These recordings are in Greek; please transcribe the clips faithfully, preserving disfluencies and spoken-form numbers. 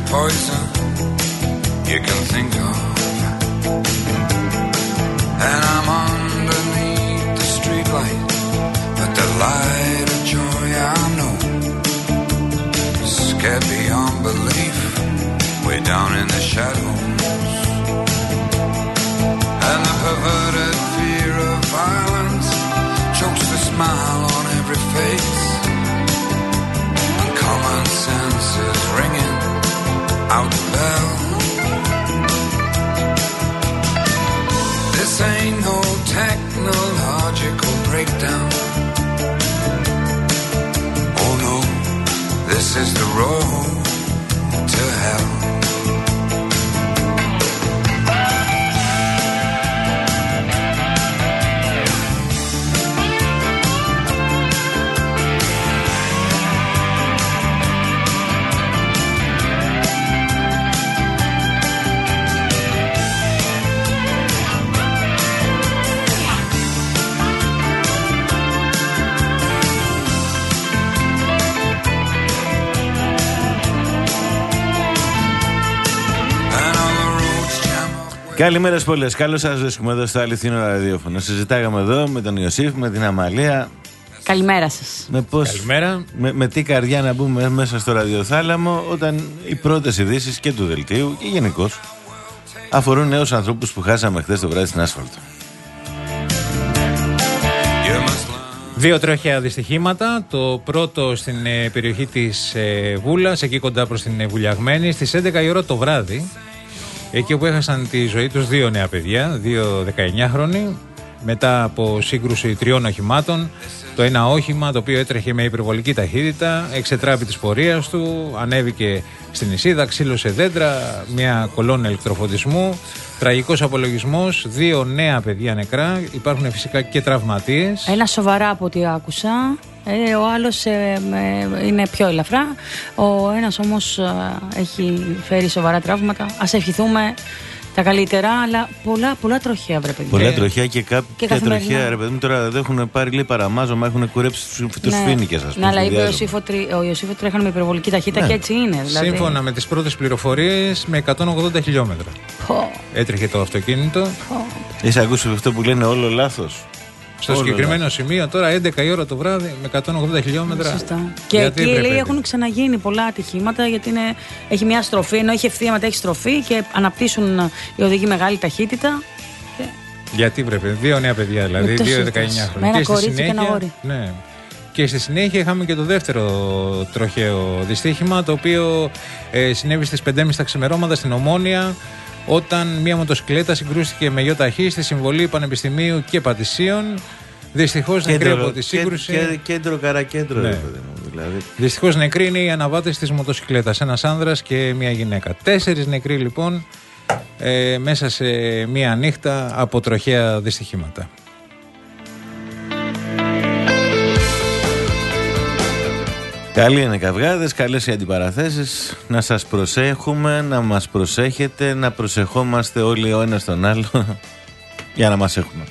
poison you can think of. And I'm underneath the streetlight, but the light of joy I know is scared beyond belief, way down in the shadows. And the perverted fear of violence chokes the smile on every face, and common sense is ringing out the bell. This ain't no technological breakdown. Oh no, this is the road to hell. Καλημέρα σε πολλές. Καλώς σας βρίσκουμε εδώ στο αληθινό ραδιόφωνο. Συζητάγαμε εδώ με τον Ιωσήφ, με την Αμαλία. Καλημέρα σας. Με πώς, Καλημέρα. Με, με τι καρδιά να μπούμε μέσα στο ραδιοθάλαμο όταν οι πρώτες ειδήσεις και του δελτίου και γενικώς αφορούν νέους ανθρώπους που χάσαμε χθες το βράδυ στην άσφαλτο. Δύο τροχαία δυστυχήματα. Το πρώτο στην ε, περιοχή της ε, Βούλας, εκεί κοντά προς την ε, Βουλιαγμένη, στις έντεκα η ώρα το βράδυ. Εκεί όπου έχασαν τη ζωή τους δύο νέα παιδιά, δύο δεκαεννιάχρονοι, μετά από σύγκρουση τριών οχημάτων. Το ένα όχημα, το οποίο έτρεχε με υπερβολική ταχύτητα, εξετράπη της πορείας του, ανέβηκε στην Ισίδα, ξύλωσε δέντρα, μια κολόνα ηλεκτροφωτισμού. Τραγικός απολογισμός, δύο νέα παιδιά νεκρά, υπάρχουν φυσικά και τραυματίες. Ένα σοβαρά από ό,τι άκουσα, ε, ο άλλος ε, ε, είναι πιο ελαφρά, ο ένας όμως ε, έχει φέρει σοβαρά τραύματα. Ας ευχηθούμε τα καλύτερα, αλλά πολλά, πολλά τροχαία, βρε παιδιά. Πολλά τροχαία και κάποια και τροχαία, ρε παιδί μου, τώρα δεν έχουν πάρει λίγο παραμάζωμα, έχουν κουρέψει τους ναι. φοίνικες, ας πούμε. Ναι, αλλά είπε ο Ιωσήφ τρέχανε με υπερβολική ταχύτητα, ναι. Και έτσι είναι. Δηλαδή. Σύμφωνα με τις πρώτες πληροφορίες, με εκατόν ογδόντα χιλιόμετρα Πω. έτρεχε το αυτοκίνητο. Έχεις ακούσει αυτό που λένε όλο λάθος? Στο όλο συγκεκριμένο λάθος. Σημείο, τώρα έντεκα η ώρα το βράδυ, με εκατόν ογδόντα χιλιόμετρα. Σωστά. Και γιατί εκεί λέει έχουν ξαναγίνει πολλά ατυχήματα, γιατί είναι, έχει μια στροφή, ενώ έχει ευθύματα, έχει στροφή και αναπτύσσουν οι οδηγοί μεγάλη ταχύτητα. Και... Γιατί βρέπει, δύο νέα παιδιά δηλαδή, δύο δεκαεννιάχρονοι. Με ένα κορίτσι και ένα αγόρι. Ναι. Και στη συνέχεια είχαμε και το δεύτερο τροχαίο δυστύχημα, το οποίο ε, συνέβη στις πέντε και μισή τα ξημερώματα στην Ομόνια, όταν μια μοτοσυκλέτα συγκρούστηκε με γιοταχή στη συμβολή Πανεπιστημίου και Πατησίων. Δυστυχώς νεκρή από τη σύγκρουση. Κέντρο, κέντρο καρακέντρο, ναι. Δηλαδή. Δυστυχώς νεκροί είναι οι αναβάτες της μοτοσυκλέτας, ένας άνδρας και μια γυναίκα. Τέσσερις νεκροί λοιπόν ε, μέσα σε μια νύχτα από τροχαία δυστυχήματα. Καλοί είναι οι καυγάδες, καλές οι αντιπαραθέσεις. Να σας προσέχουμε, να μας προσέχετε, να προσεχόμαστε όλοι ο ένας τον άλλο για να μας έχουμε.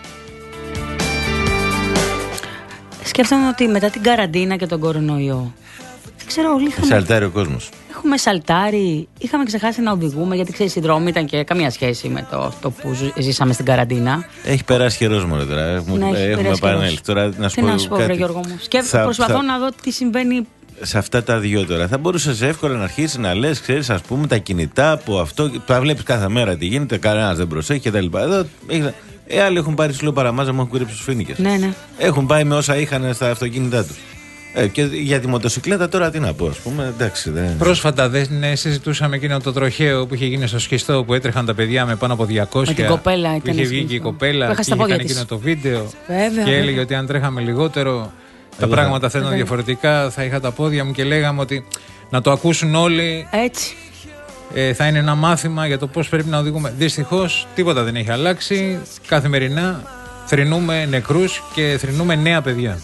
Σκέφτομαι ότι μετά την καραντίνα και τον κορονοϊό, δεν ξέρω, όλοι είχαμε... Σαλτάρει ο κόσμος. Έχουμε σαλτάρει, είχαμε ξεχάσει να οδηγούμε, γιατί ξέρεις οι δρόμοι ήταν και καμία σχέση με το αυτό που ζήσαμε στην καραντίνα. Έχει περάσει καιρός μόνο τώρα, έχουμε, ναι, έχουμε επανέλθει. Τώρα να σου τι πω να σου πω, βρε Γιώργο μου. Και θα, προσπαθώ θα... να δω τι συμβαίνει. Σε αυτά τα δυο τώρα θα μπορούσες εύκολα να αρχίσεις να λες, ξέρεις, ας πούμε, τα κινητά που αυτό, τα βλέπεις κάθε μέρα τι γίνεται, κανένας δεν προσέχει κτλ. Εδώ ε, άλλοι έχουν πάρει σλό παραμάζα, μου έχουν κουρέψει τους φοίνικες. Ναι, ναι. Έχουν πάει με όσα είχαν στα αυτοκίνητά τους. Ε, και για τη μοτοσυκλέτα τώρα τι να πω, ας πούμε, εντάξει. Δεν... Πρόσφατα δεν συζητούσαμε εκείνο το τροχαίο που είχε γίνει στο Σχιστό, που έτρεχαν τα παιδιά με πάνω από διακόσια. Με την κοπέλα ήταν. Είχε βγει και η κοπέλα και είχε κάνει εκείνο το βίντεο. Βέβαια, και έλεγε ότι αν τρέχαμε λιγότερο, τα Εδώ πράγματα θα ήταν διαφορετικά. Θα είχα τα πόδια μου και λέγαμε ότι να το ακούσουν όλοι. Έτσι. Ε, θα είναι ένα μάθημα για το πώς πρέπει να οδηγούμε. Δυστυχώς τίποτα δεν έχει αλλάξει. Καθημερινά θρηνούμε νεκρούς και θρηνούμε νέα παιδιά.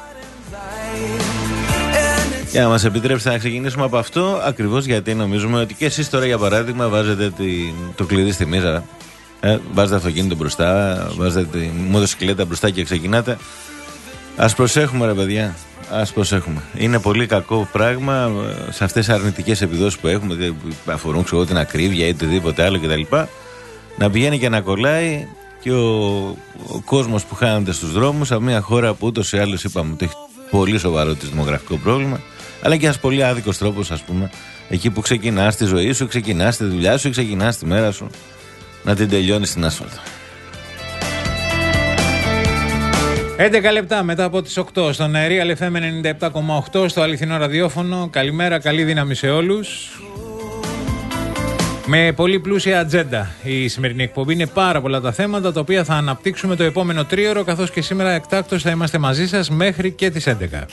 Για να μας επιτρέψετε να ξεκινήσουμε από αυτό, ακριβώς γιατί νομίζουμε ότι και εσείς τώρα, για παράδειγμα, βάζετε τη, το κλειδί στη μίζα, ε, βάζετε αυτοκίνητο μπροστά, βάζετε τη μοτοσυκλέτα μπροστά και ξεκινάτε. Ας προσέχουμε, ρε παιδιά. Ας προσέχουμε. Είναι πολύ κακό πράγμα σε αυτές τις αρνητικές επιδόσεις που έχουμε, που αφορούν ξέρω, την ακρίβεια ή οτιδήποτε άλλο κτλ. Να πηγαίνει και να κολλάει και ο, ο κόσμος που χάνεται στους δρόμους από μια χώρα που ούτως ή άλλως είπαμε ότι έχει πολύ σοβαρό της δημογραφικό πρόβλημα, αλλά και ένας πολύ άδικος τρόπος, ας πούμε, εκεί που ξεκινάς τη ζωή σου, ξεκινάς τη δουλειά σου, ξεκινάς τη μέρα σου, να την τελειώνεις στην άσφαλτο. έντεκα λεπτά μετά από τις οκτώ στον Real εφ εμ ενενήντα επτά κόμμα οκτώ στο αληθινό ραδιόφωνο. Καλημέρα, καλή δύναμη σε όλους. Με πολύ πλούσια ατζέντα η σημερινή εκπομπή. Είναι πάρα πολλά τα θέματα τα οποία θα αναπτύξουμε το επόμενο τρίωρο, καθώς και σήμερα εκτάκτως θα είμαστε μαζί σας μέχρι και τις έντεκα.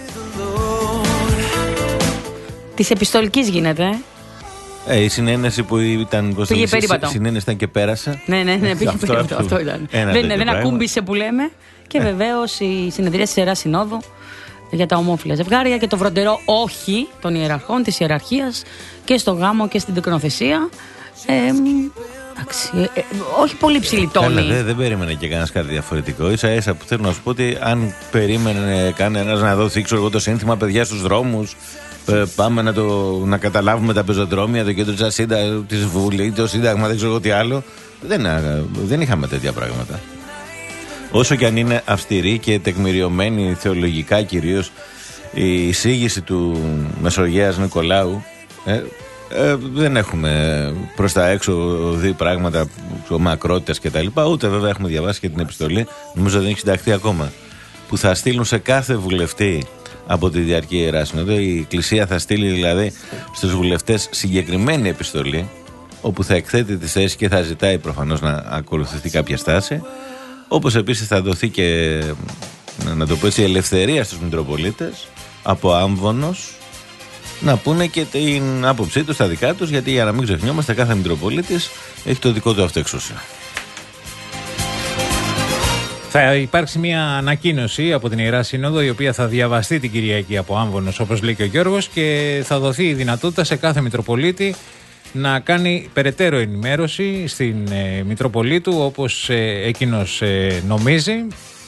Της επιστολικής γίνεται. Ε, η συνένεση που ήταν. Πώς πήγε περίπατο. Η συνένεση ήταν και πέρασε. Ναι, ναι, ναι, πήγε αυτό, περίπατο. Αυτό, αυτό ήταν. Δεν, δεν ακούμπησε που λέμε. Και ε. βεβαίως η συνεδρία της Ιεράς Συνόδου για τα ομόφυλα ζευγάρια και το βροντερό όχι των ιεραρχών, της ιεραρχίας και στο γάμο και στην τεκνοθεσία. Ε, εντάξει, ε, όχι πολύ ψηλή τόνη. Δεν, δεν περίμενε και κανένας κάτι διαφορετικό. Ίσα ίσα που θέλω να σου πω ότι αν περίμενε κανένας να δώσει ξέρω εγώ το σύνθημα παιδιά στους δρόμους, πάμε να, το, να καταλάβουμε τα πεζοδρόμια, το κέντρο της Ασίντα, της Βουλή, το Σύνταγμα, δεν ξέρω εγώ τι άλλο. Δεν, δεν είχαμε τέτοια πράγματα. Όσο και αν είναι αυστηρή και τεκμηριωμένη θεολογικά κυρίως η εισήγηση του Μεσογείας Νικολάου, ε, ε, δεν έχουμε προς τα έξω δει πράγματα μακρότητες και τα λοιπά, ούτε βέβαια έχουμε διαβάσει και την επιστολή, νομίζω δεν έχει συνταχθεί ακόμα, που θα στείλουν σε κάθε βουλευτή από τη διαρκή Ιερά Σύνοδο. Η Εκκλησία θα στείλει δηλαδή στους βουλευτές συγκεκριμένη επιστολή, όπου θα εκθέτει τις θέσεις και θα ζητάει προφανώς να ακολουθηθεί κάποια στάση. Όπως επίσης θα δοθεί και, να το πω έτσι, ελευθερία στους Μητροπολίτες από άμβονος να πούνε και την άποψή τους, τα δικά τους, γιατί για να μην ξεχνιόμαστε, κάθε Μητροπολίτης έχει το δικό του αυτοεξουσία. Θα υπάρξει μια ανακοίνωση από την Ιερά Σύνοδο, η οποία θα διαβαστεί την Κυριακή από άμβονος, όπως λέει και ο Γιώργος, και θα δοθεί η δυνατότητα σε κάθε Μητροπολίτη να κάνει περαιτέρω ενημέρωση στην ε, Μητροπολή του, όπως ε, εκείνος ε, νομίζει.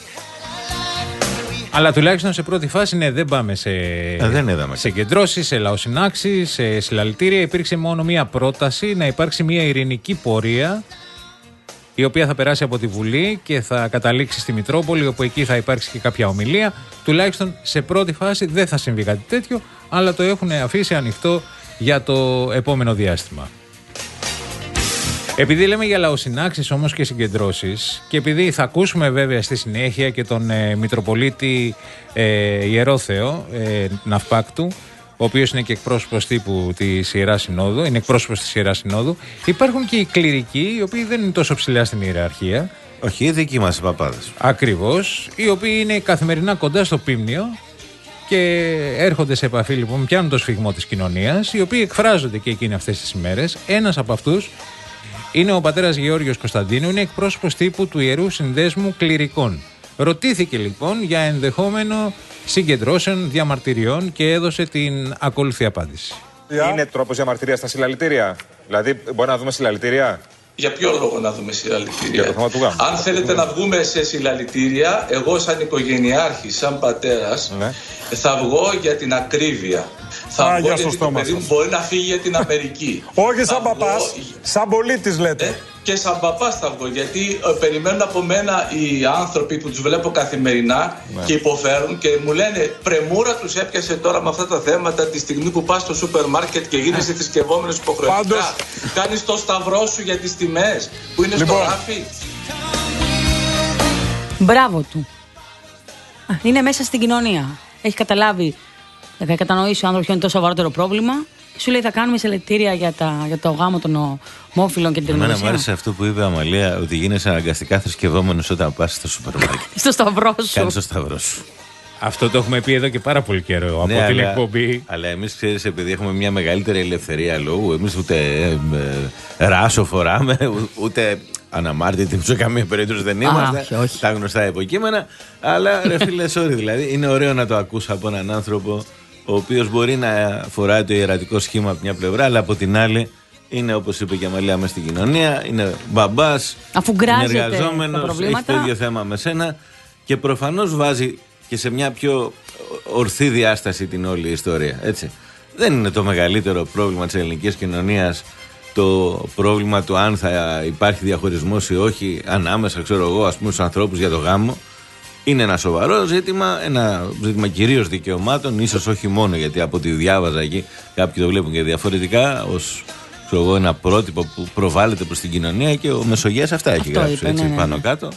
Αλλά τουλάχιστον σε πρώτη φάση, ναι, δεν πάμε σε, σε κεντρώσεις, σε λαοσυνάξεις, σε συλλαλητήρια. Υπήρξε μόνο μία πρόταση να υπάρξει μία ειρηνική πορεία, η οποία θα περάσει από τη Βουλή και θα καταλήξει στη Μητρόπολη, όπου εκεί θα υπάρξει και κάποια ομιλία. Τουλάχιστον σε πρώτη φάση δεν θα συμβεί κάτι τέτοιο, αλλά το έχουν αφήσει ανοιχτό για το επόμενο διάστημα. Επειδή λέμε για λαοσυνάξεις όμως και συγκεντρώσεις, και επειδή θα ακούσουμε βέβαια στη συνέχεια και τον ε, Μητροπολίτη ε, Ιερόθεο ε, Ναυπάκτου, ο οποίος είναι και εκπρόσωπος τύπου της Ιεράς Συνόδου, είναι εκπρόσωπος της Ιεράς Συνόδου, υπάρχουν και οι κληρικοί, οι οποίοι δεν είναι τόσο ψηλά στην ιεραρχία. Όχι, οι δικοί μας οι παπάδες. Ακριβώς, οι οποίοι είναι καθημερινά κοντά στο πίμνιο και έρχονται σε επαφή, λοιπόν, πιάνουν το σφιγμό της κοινωνίας, οι οποίοι εκφράζονται και εκείνοι αυτές τις ημέρες. Ένας από αυτούς είναι ο πατέρας Γεώργιος Κωνσταντίνου, είναι εκπρόσωπος τύπου του Ιερού Συνδέσμου Κληρικών. Ρωτήθηκε λοιπόν για ενδεχόμενο συγκεντρώσεων, διαμαρτυριών και έδωσε την ακόλουθη απάντηση. Είναι τρόπος διαμαρτυρίας στα συλλαλητήρια? Δηλαδή, μπορεί να δούμε συλλαλητήρια? Για ποιο λόγο να δούμε συλλαλητήρια? Για το θέμα του γάμου. Αν θέλετε να βγούμε σε συλλαλητήρια, εγώ σαν οικογενειάρχης, σαν πατέρας, ναι, θα βγω για την ακρίβεια. Θα Α, βγω γιατί το παιδί μου μπορεί να φύγει για την Αμερική. Όχι σαν παπάς, σαν πολίτης λέτε. Ε, και σαν παπάς θα βγω, γιατί ε, περιμένουν από μένα οι άνθρωποι που τους βλέπω καθημερινά, ναι, και υποφέρουν και μου λένε πρεμούρα τους έπιασε τώρα με αυτά τα θέματα τη στιγμή που πας στο σούπερ μάρκετ και γίνεσαι θρησκευόμενος υποχρεωτικά. Πάντως... Κάνεις το σταυρό σου για τις τιμές που είναι λοιπόν στο ράφι. Μπράβο του. Είναι μέσα στην κοινωνία. Έχει καταλάβει, θα κατανοήσει ο άνθρωπος ποιο είναι το σοβαρότερο πρόβλημα. Σου λέει θα κάνουμε συλλαλητήρια για, για το γάμο των ομόφυλων και την τεκνοθεσία. Εμένα μου άρεσε αυτό που είπε η Αμαλία, ότι γίνεσαι αναγκαστικά θρησκευόμενος όταν πας στο σούπερ μάρκετ. Στο σταυρό σου. Κάνεις το σταυρό σου. Αυτό το έχουμε πει εδώ και πάρα πολύ καιρό, από ναι, την αλλά, εκπομπή. Αλλά εμείς, ξέρεις, επειδή έχουμε μια μεγαλύτερη ελευθερία λόγου, εμείς ούτε ε, ε, ράσο φοράμε, ούτε αναμάρτητοι σε καμία περίπτωση δεν είμαστε. Α, όχι, όχι. Τα γνωστά υποκείμενα. Αλλά ρε φίλε, sorry, δηλαδή είναι ωραίο να το ακούς από έναν άνθρωπο ο οποίος μπορεί να φοράει το ιερατικό σχήμα από μια πλευρά, αλλά από την άλλη είναι, όπως είπε και η Αμαλία, μες στην κοινωνία, είναι μπαμπάς, είναι εργαζόμενος, έχει το ίδιο θέμα με σένα και προφανώς βάζει και σε μια πιο ορθή διάσταση την όλη ιστορία. Έτσι. Δεν είναι το μεγαλύτερο πρόβλημα της ελληνικής κοινωνίας το πρόβλημα του αν θα υπάρχει διαχωρισμός ή όχι ανάμεσα, ξέρω εγώ, ας πούμε, στους ανθρώπους για το γάμο. Είναι ένα σοβαρό ζήτημα, ένα ζήτημα κυρίως δικαιωμάτων, ίσως όχι μόνο, γιατί από ό,τι διάβαζα εκεί κάποιοι το βλέπουν και διαφορετικά, ως ξέρω εγώ, ένα πρότυπο που προβάλλεται προς την κοινωνία, και ο Μεσογείας αυτά έχει αυτό γράψει είπε, έτσι, ναι, ναι. πάνω κάτω.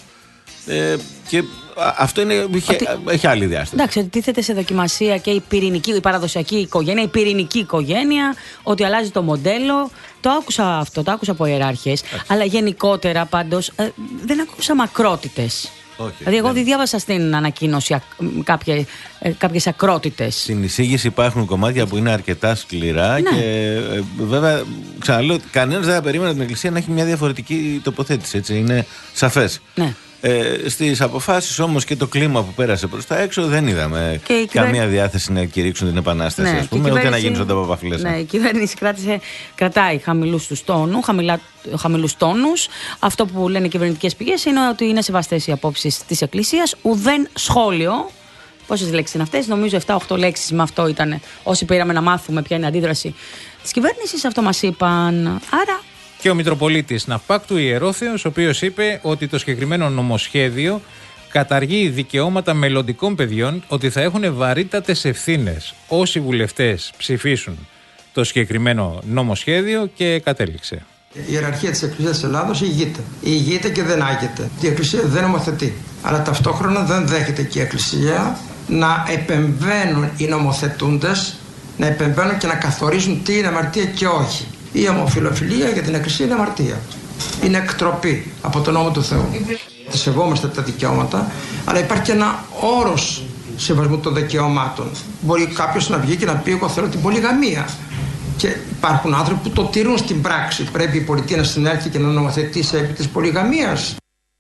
Ε, και αυτό είναι, είχε, ότι, έχει άλλη διάσταση. Εντάξει, ότι τίθεται σε δοκιμασία και η πυρηνική, η παραδοσιακή οικογένεια, η πυρηνική οικογένεια, ότι αλλάζει το μοντέλο. Το άκουσα αυτό, το άκουσα από ιεράρχες. Αλλά γενικότερα πάντως ε, δεν άκουσα μακρότητες. Όχι, δηλαδή, εγώ δεν δεν διάβασα στην ανακοίνωση κάποιες, κάποιες ακρότητες. Στην εισήγηση υπάρχουν κομμάτια που είναι αρκετά σκληρά, ναι. Και ε, βέβαια, ξαναλέω, κανένας δεν θα περίμενε την Εκκλησία να έχει μια διαφορετική τοποθέτηση. Έτσι, είναι σαφές. Ναι. Ε, στις αποφάσεις όμως και το κλίμα που πέρασε προς τα έξω δεν είδαμε καμία κυβέρνηση... διάθεση να κηρύξουν την Επανάσταση, ναι, ας πούμε, ούτε να γίνουν τα παπαφυλές. Ναι, η κυβέρνηση κράτησε, κρατάει χαμηλούς τους τόνους, χαμηλά, χαμηλούς τόνους. Αυτό που λένε οι κυβερνητικές πηγές είναι ότι είναι σεβαστές οι απόψεις της Εκκλησίας. Ουδέν σχόλιο. Πόσες λέξεις είναι αυτές? Νομίζω επτά οχτώ λέξεις, με αυτό ήταν. Όσοι πήραμε να μάθουμε ποια είναι η αντίδραση της κυβέρνησης, αυτό μας είπαν. Άρα. Και ο Μητροπολίτης Ναυπάκτου Ιερόθεος, ο οποίος είπε ότι το συγκεκριμένο νομοσχέδιο καταργεί δικαιώματα μελλοντικών παιδιών, ότι θα έχουν βαρύτατες ευθύνες όσοι βουλευτές ψηφίσουν το συγκεκριμένο νομοσχέδιο, και κατέληξε. Η ιεραρχία της Εκκλησίας της Ελλάδος ηγείται. Ηγείται και δεν άγεται. Η Εκκλησία δεν νομοθετεί. Αλλά ταυτόχρονα δεν δέχεται και η Εκκλησία να επεμβαίνουν οι νομοθετούντες, να επεμβαίνουν και να καθορίζουν τι είναι αμαρτία και όχι. Η ομοφυλοφιλία για την Εκκλησία είναι αμαρτία. Είναι εκτροπή από τον νόμο του Θεού. Τη σεβόμαστε τα δικαιώματα, αλλά υπάρχει και ένα όρος σεβασμού των δικαιωμάτων. Μπορεί κάποιος να βγει και να πει: εγώ θέλω την πολυγαμία. Και υπάρχουν άνθρωποι που το τηρούν στην πράξη. Πρέπει η πολιτεία να συνέλθει και να νομοθετήσει επί της πολυγαμίας.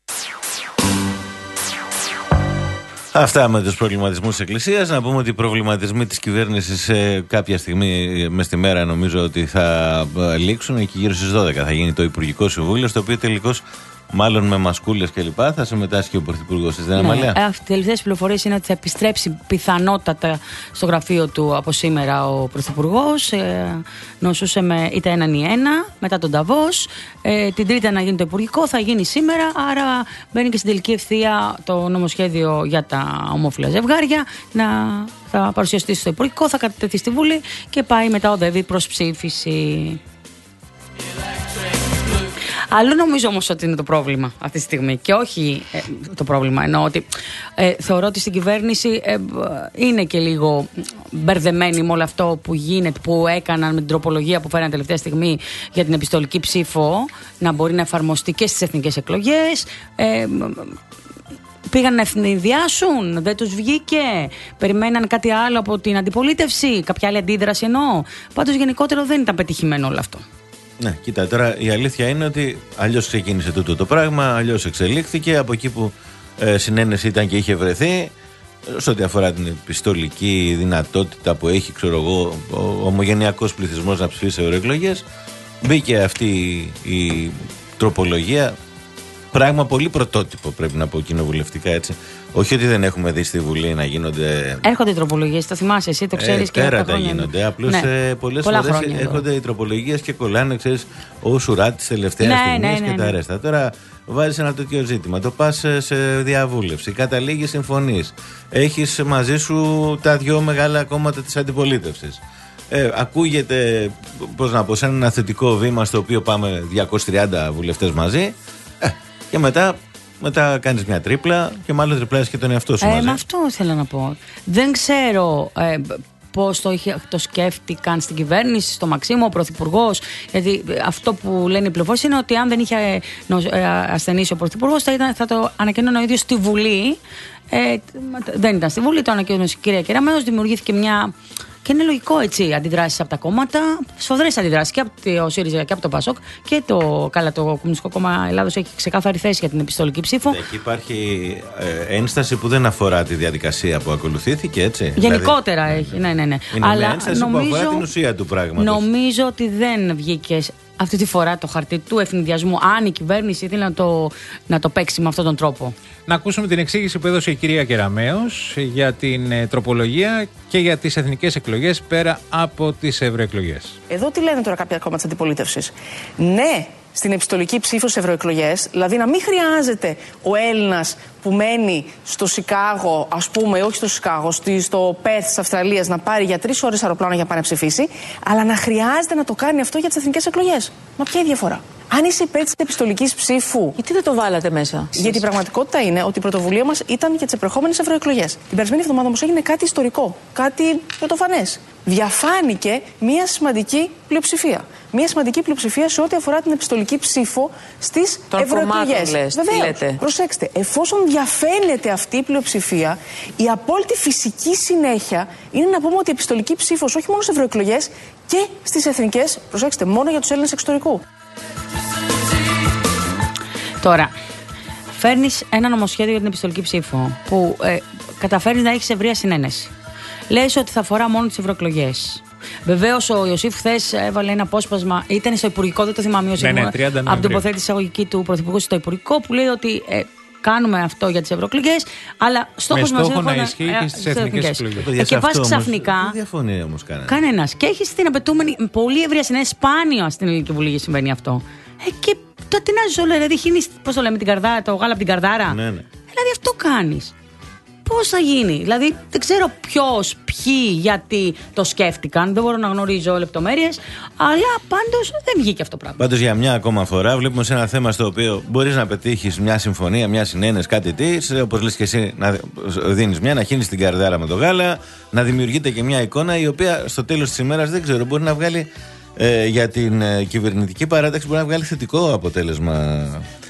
Αυτά με τους προβληματισμούς της Εκκλησίας. Να πούμε ότι οι προβληματισμοί της κυβέρνησης ε, κάποια στιγμή μες στη μέρα νομίζω ότι θα ε, λήξουν. Εκεί γύρω στις δώδεκα θα γίνει το Υπουργικό Συμβούλιο, στο οποίο τελικώς, μάλλον με μασκούλες κλπ, θα συμμετάσχει ο Πρωθυπουργός της. Δεν είναι μαλλιά. Ναι, οι τελευταίες πληροφορίες είναι ότι θα επιστρέψει πιθανότατα στο γραφείο του από σήμερα ο Πρωθυπουργός. Ε, νοσούσε με είτε έναν ή ένα, μετά τον Νταβός. Ε, την Τρίτη να γίνει το Υπουργικό, θα γίνει σήμερα. Άρα μπαίνει και στην τελική ευθεία το νομοσχέδιο για τα ομόφυλα ζευγάρια. Να, θα παρουσιαστεί στο Υπουργικό, θα κατατεθεί στη Βουλή και πάει μετά οδεύει προς ψήφιση. Άλλο νομίζω όμως ότι είναι το πρόβλημα αυτή τη στιγμή, και όχι ε, το πρόβλημα, εννοώ ότι ε, θεωρώ ότι στην κυβέρνηση ε, είναι και λίγο μπερδεμένοι με όλο αυτό που γίνεται, που έκαναν με την τροπολογία που φέρανε τελευταία στιγμή για την επιστολική ψήφο, να μπορεί να εφαρμοστεί και στις εθνικές εκλογές. Ε, Πήγαν να ευνηδιάσουν, δεν τους βγήκε. Περιμέναν κάτι άλλο από την αντιπολίτευση, κάποια άλλη αντίδραση εννοώ. Πάντως γενικότερα δεν ήταν πετυχημένο όλο αυτό. Ναι, κοίτα, τώρα η αλήθεια είναι ότι αλλιώς ξεκίνησε τούτο το πράγμα, αλλιώς εξελίχθηκε. Από εκεί που ε, συνένεση ήταν και είχε βρεθεί, σε ό,τι αφορά την επιστολική δυνατότητα που έχει, ξέρω εγώ, ο ομογενειακός πληθυσμός να ψηφίσει σε ευρωεκλογές, μπήκε αυτή η τροπολογία. Πράγμα πολύ πρωτότυπο, πρέπει να πω, κοινοβουλευτικά, έτσι. Όχι ότι δεν έχουμε δει στη Βουλή να γίνονται. Έρχονται οι τροπολογίες, το θυμάσαι, εσύ το ξέρεις ε, και πέρα τα γίνονται. Απλώς ναι, πολλές φορές έρχονται οι τροπολογίες και κολλάνε, ξέρεις, ο σουρά τη τελευταία ναι, στιγμή ναι, ναι, και ναι. τα αρέστα. Τώρα βάζεις ένα τέτοιο ζήτημα, το πας σε διαβούλευση, καταλήγεις, συμφωνείς. Έχεις μαζί σου τα δυο μεγάλα κόμματα της αντιπολίτευσης. Ε, ακούγεται, πώς να πω, σαν ένα θετικό βήμα στο οποίο πάμε διακόσιοι τριάντα βουλευτές μαζί. Ε, και μετά. Μετά κάνεις μια τρίπλα και μάλλον τριπλάζεις και τον εαυτό σου ε, μαζί. Με αυτό ήθελα να πω. Δεν ξέρω ε, πώς το, το σκέφτηκαν στην κυβέρνηση, στο Μαξίμου, ο Πρωθυπουργός. Γιατί αυτό που λένε οι πληροφορίες είναι ότι αν δεν είχε ε, ασθενήσει ο Πρωθυπουργός, θα, ήταν, θα το ανακοινώνει ο ίδιος στη Βουλή. Ε, δεν ήταν στη Βουλή, το ανακοίνωσε η κυρία Κεραμέως. Δημιουργήθηκε μια. Και είναι λογικό, έτσι, αντιδράσεις από τα κόμματα, σφοδρές αντιδράσεις και από το ΣΥΡΙΖΑ και από το ΠΑΣΟΚ, και το, καλά, το Κομμουνιστικό Κόμμα Ελλάδος έχει ξεκάθαρη θέση για την επιστολική ψήφο. Εκεί υπάρχει ε, ένσταση που δεν αφορά τη διαδικασία που ακολουθήθηκε, έτσι. Γενικότερα δηλαδή, έχει, ναι, ναι, ναι. Είναι Αλλά μια ένσταση νομίζω, που αφορά την ουσία του πράγματος. Νομίζω ότι δεν βγήκε αυτή τη φορά το χαρτί του ευνηδιασμού, αν η κυβέρνηση ήθελε να το, να το παίξει με αυτόν τον τρόπο. Να ακούσουμε την εξήγηση που έδωσε η κυρία Κεραμέως για την ε, τροπολογία και για τις εθνικές εκλογές πέρα από τις ευρωεκλογές. Εδώ τι λένε τώρα κάποια κόμματα της αντιπολίτευσης? Ναι, στην επιστολική ψήφο στις ευρωεκλογές, δηλαδή να μην χρειάζεται ο Έλληνας που μένει στο Σικάγο, ας πούμε, όχι στο Σικάγο, στο Πέρθ της Αυστραλίας, να πάρει για τρεις ώρες αεροπλάνο για να πάει να ψηφίσει, αλλά να χρειάζεται να το κάνει αυτό για τις εθνικές εκλογές. Μα ποια είναι η διαφορά? Αν είσαι υπέρ της επιστολικής ψήφου. Γιατί δεν το βάλατε μέσα? Γιατί η πραγματικότητα είναι ότι η πρωτοβουλία μας ήταν για τις επερχόμενες ευρωεκλογές. Την περασμένη εβδομάδα όμως έγινε κάτι ιστορικό, κάτι πρωτοφανές. Διαφάνηκε μια σημαντική πλειοψηφία. Μια σημαντική πλειοψηφία σε ό,τι αφορά την επιστολική ψήφο στις ευρωεκλογές. Βεβαίως. Προσέξτε, εφόσον διαφαίνεται αυτή η πλειοψηφία, η απόλυτη φυσική συνέχεια είναι να πούμε ότι η επιστολική ψήφος όχι μόνο στις ευρωεκλογές και στις εθνικές, προσέξτε, μόνο για τους Έλληνες εξωτερικού. Τώρα, φέρνεις ένα νομοσχέδιο για την επιστολική ψήφο που ε, καταφέρνεις να έχεις ευρεία συνένεση. Λες ότι θα αφορά μόνο τις ευρωεκλογές. Βεβαίως ο Ιωσήφ χθες έβαλε ένα απόσπασμα, ήταν στο Υπουργικό, δεν το θυμάμαι, ναι, ναι, από την τοποθέτηση εισαγωγική του Πρωθυπουργού στο Υπουργικό, που λέει ότι ε, κάνουμε αυτό για τις ευρωεκλογές, αλλά στόχος μας είναι να ισχύει και στις εθνικές εκλογές. Και πας ξαφνικά. Δεν διαφωνεί όμως κανένα. Κανένας. Και έχεις την απαιτούμενη πολύ ευρεία συνένεση, σπάνιο στην Ελληνική Βουλή συμβαίνει αυτό. Ε, και το τεινάζεις όλο, δηλαδή χύνεις, πώς το λέμε, την καρδάρα, το γάλα από την καρδάρα. Ναι, ναι. Δηλαδή αυτό κάνεις. Πώς θα γίνει? Δηλαδή δεν ξέρω ποιος, ποιοι, γιατί το σκέφτηκαν. Δεν μπορώ να γνωρίζω λεπτομέρειες. Αλλά πάντως δεν βγήκε αυτό το πράγμα. Πάντως για μια ακόμα φορά βλέπουμε σε ένα θέμα στο οποίο μπορείς να πετύχεις μια συμφωνία, μια συνένεση, κάτι τι. Όπως λες και εσύ, να δίνεις μια, να χύνεις την καρδάρα με το γάλα. Να δημιουργείται και μια εικόνα η οποία στο τέλος της ημέρας δεν ξέρω, μπορεί να βγάλει ε, για την ε, κυβερνητική παράταξη, μπορεί να βγάλει θετικό αποτέλεσμα.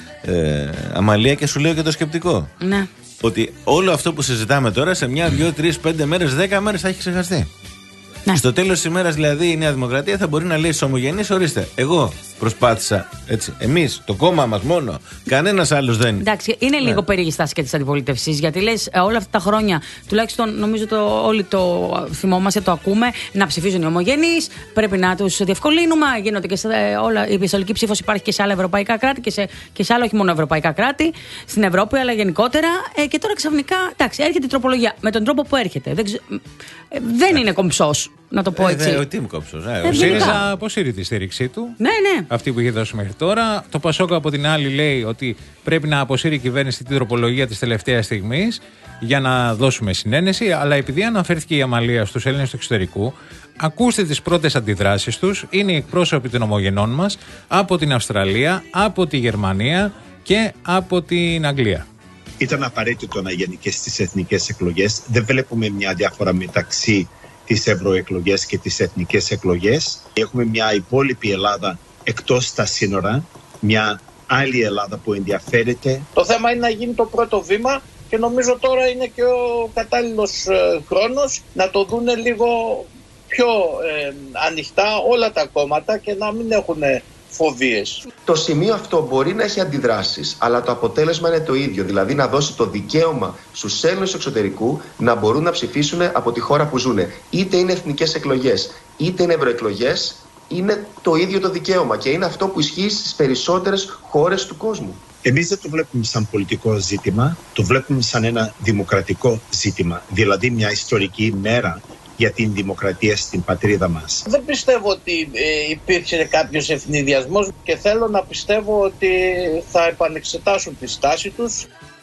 Ε, Αμαλία, και σου λέω και το σκεπτικό. Ναι. Ότι όλο αυτό που συζητάμε τώρα σε μια, δύο, τρεις, πέντε μέρες, δέκα μέρες θα έχει ξεχαστεί. Ναι. Στο τέλος της ημέρας, δηλαδή, η Νέα Δημοκρατία θα μπορεί να λέει στους ομογενείς: ορίστε, εγώ προσπάθησα, έτσι, εμείς, το κόμμα μας μόνο, κανένας άλλος δεν είναι. Εντάξει, είναι ναι. λίγο περίεργη στάση και της αντιπολίτευσης, γιατί λες όλα αυτά τα χρόνια, τουλάχιστον νομίζω το, όλοι το θυμόμαστε, το ακούμε, να ψηφίζουν οι ομογενείς, πρέπει να τους διευκολύνουμε, γίνονται και σε, όλα, η επιστολική ψήφος υπάρχει και σε άλλα ευρωπαϊκά κράτη και σε, και σε άλλα όχι μόνο ευρωπαϊκά κράτη, στην Ευρώπη, αλλά γενικότερα. Ε, και τώρα ξαφνικά, εντάξει, έρχεται η τροπολογία με τον τρόπο που έρχεται. Δεν, ξε, ε, δεν είναι κομψός. Να το πω έτσι. Ε, δε, τι μου κόψω, ε, ο ΣΥΡΙΖΑ αποσύρει τη στήριξή του. Ναι, ναι. Αυτή που είχε δώσει μέχρι τώρα. Το ΠΑΣΟΚ από την άλλη λέει ότι πρέπει να αποσύρει η κυβέρνηση την τροπολογία της τελευταίας στιγμής για να δώσουμε συνένεση. Αλλά επειδή αναφέρθηκε η Αμαλία στους Έλληνες του εξωτερικού, ακούστε τις πρώτες αντιδράσεις τους. Είναι οι εκπρόσωποι των ομογενών μας από την Αυστραλία, από τη Γερμανία και από την Αγγλία. Ήταν απαραίτητο να γίνει και στις εθνικές εκλογές. Δεν βλέπουμε μια διάφορα μεταξύ τις ευρωεκλογές και τις εθνικές εκλογές. Έχουμε μια υπόλοιπη Ελλάδα εκτός τα σύνορα, μια άλλη Ελλάδα που ενδιαφέρεται. Το θέμα είναι να γίνει το πρώτο βήμα και νομίζω τώρα είναι και ο κατάλληλος ε, χρόνος να το δούνε λίγο πιο ε, ανοιχτά όλα τα κόμματα και να μην έχουν φοβίες. Το σημείο αυτό μπορεί να έχει αντιδράσεις, αλλά το αποτέλεσμα είναι το ίδιο. Δηλαδή να δώσει το δικαίωμα στους Έλληνες εξωτερικού να μπορούν να ψηφίσουν από τη χώρα που ζουν. Είτε είναι εθνικές εκλογές, είτε είναι ευρωεκλογές, είναι το ίδιο το δικαίωμα και είναι αυτό που ισχύει στις περισσότερες χώρες του κόσμου. Εμείς δεν το βλέπουμε σαν πολιτικό ζήτημα, το βλέπουμε σαν ένα δημοκρατικό ζήτημα, δηλαδή μια ιστορική μέρα για την δημοκρατία στην πατρίδα μας. Δεν πιστεύω ότι ε, υπήρξε κάποιος ευνηδιασμός και θέλω να πιστεύω ότι θα επανεξετάσουν τη στάση τους.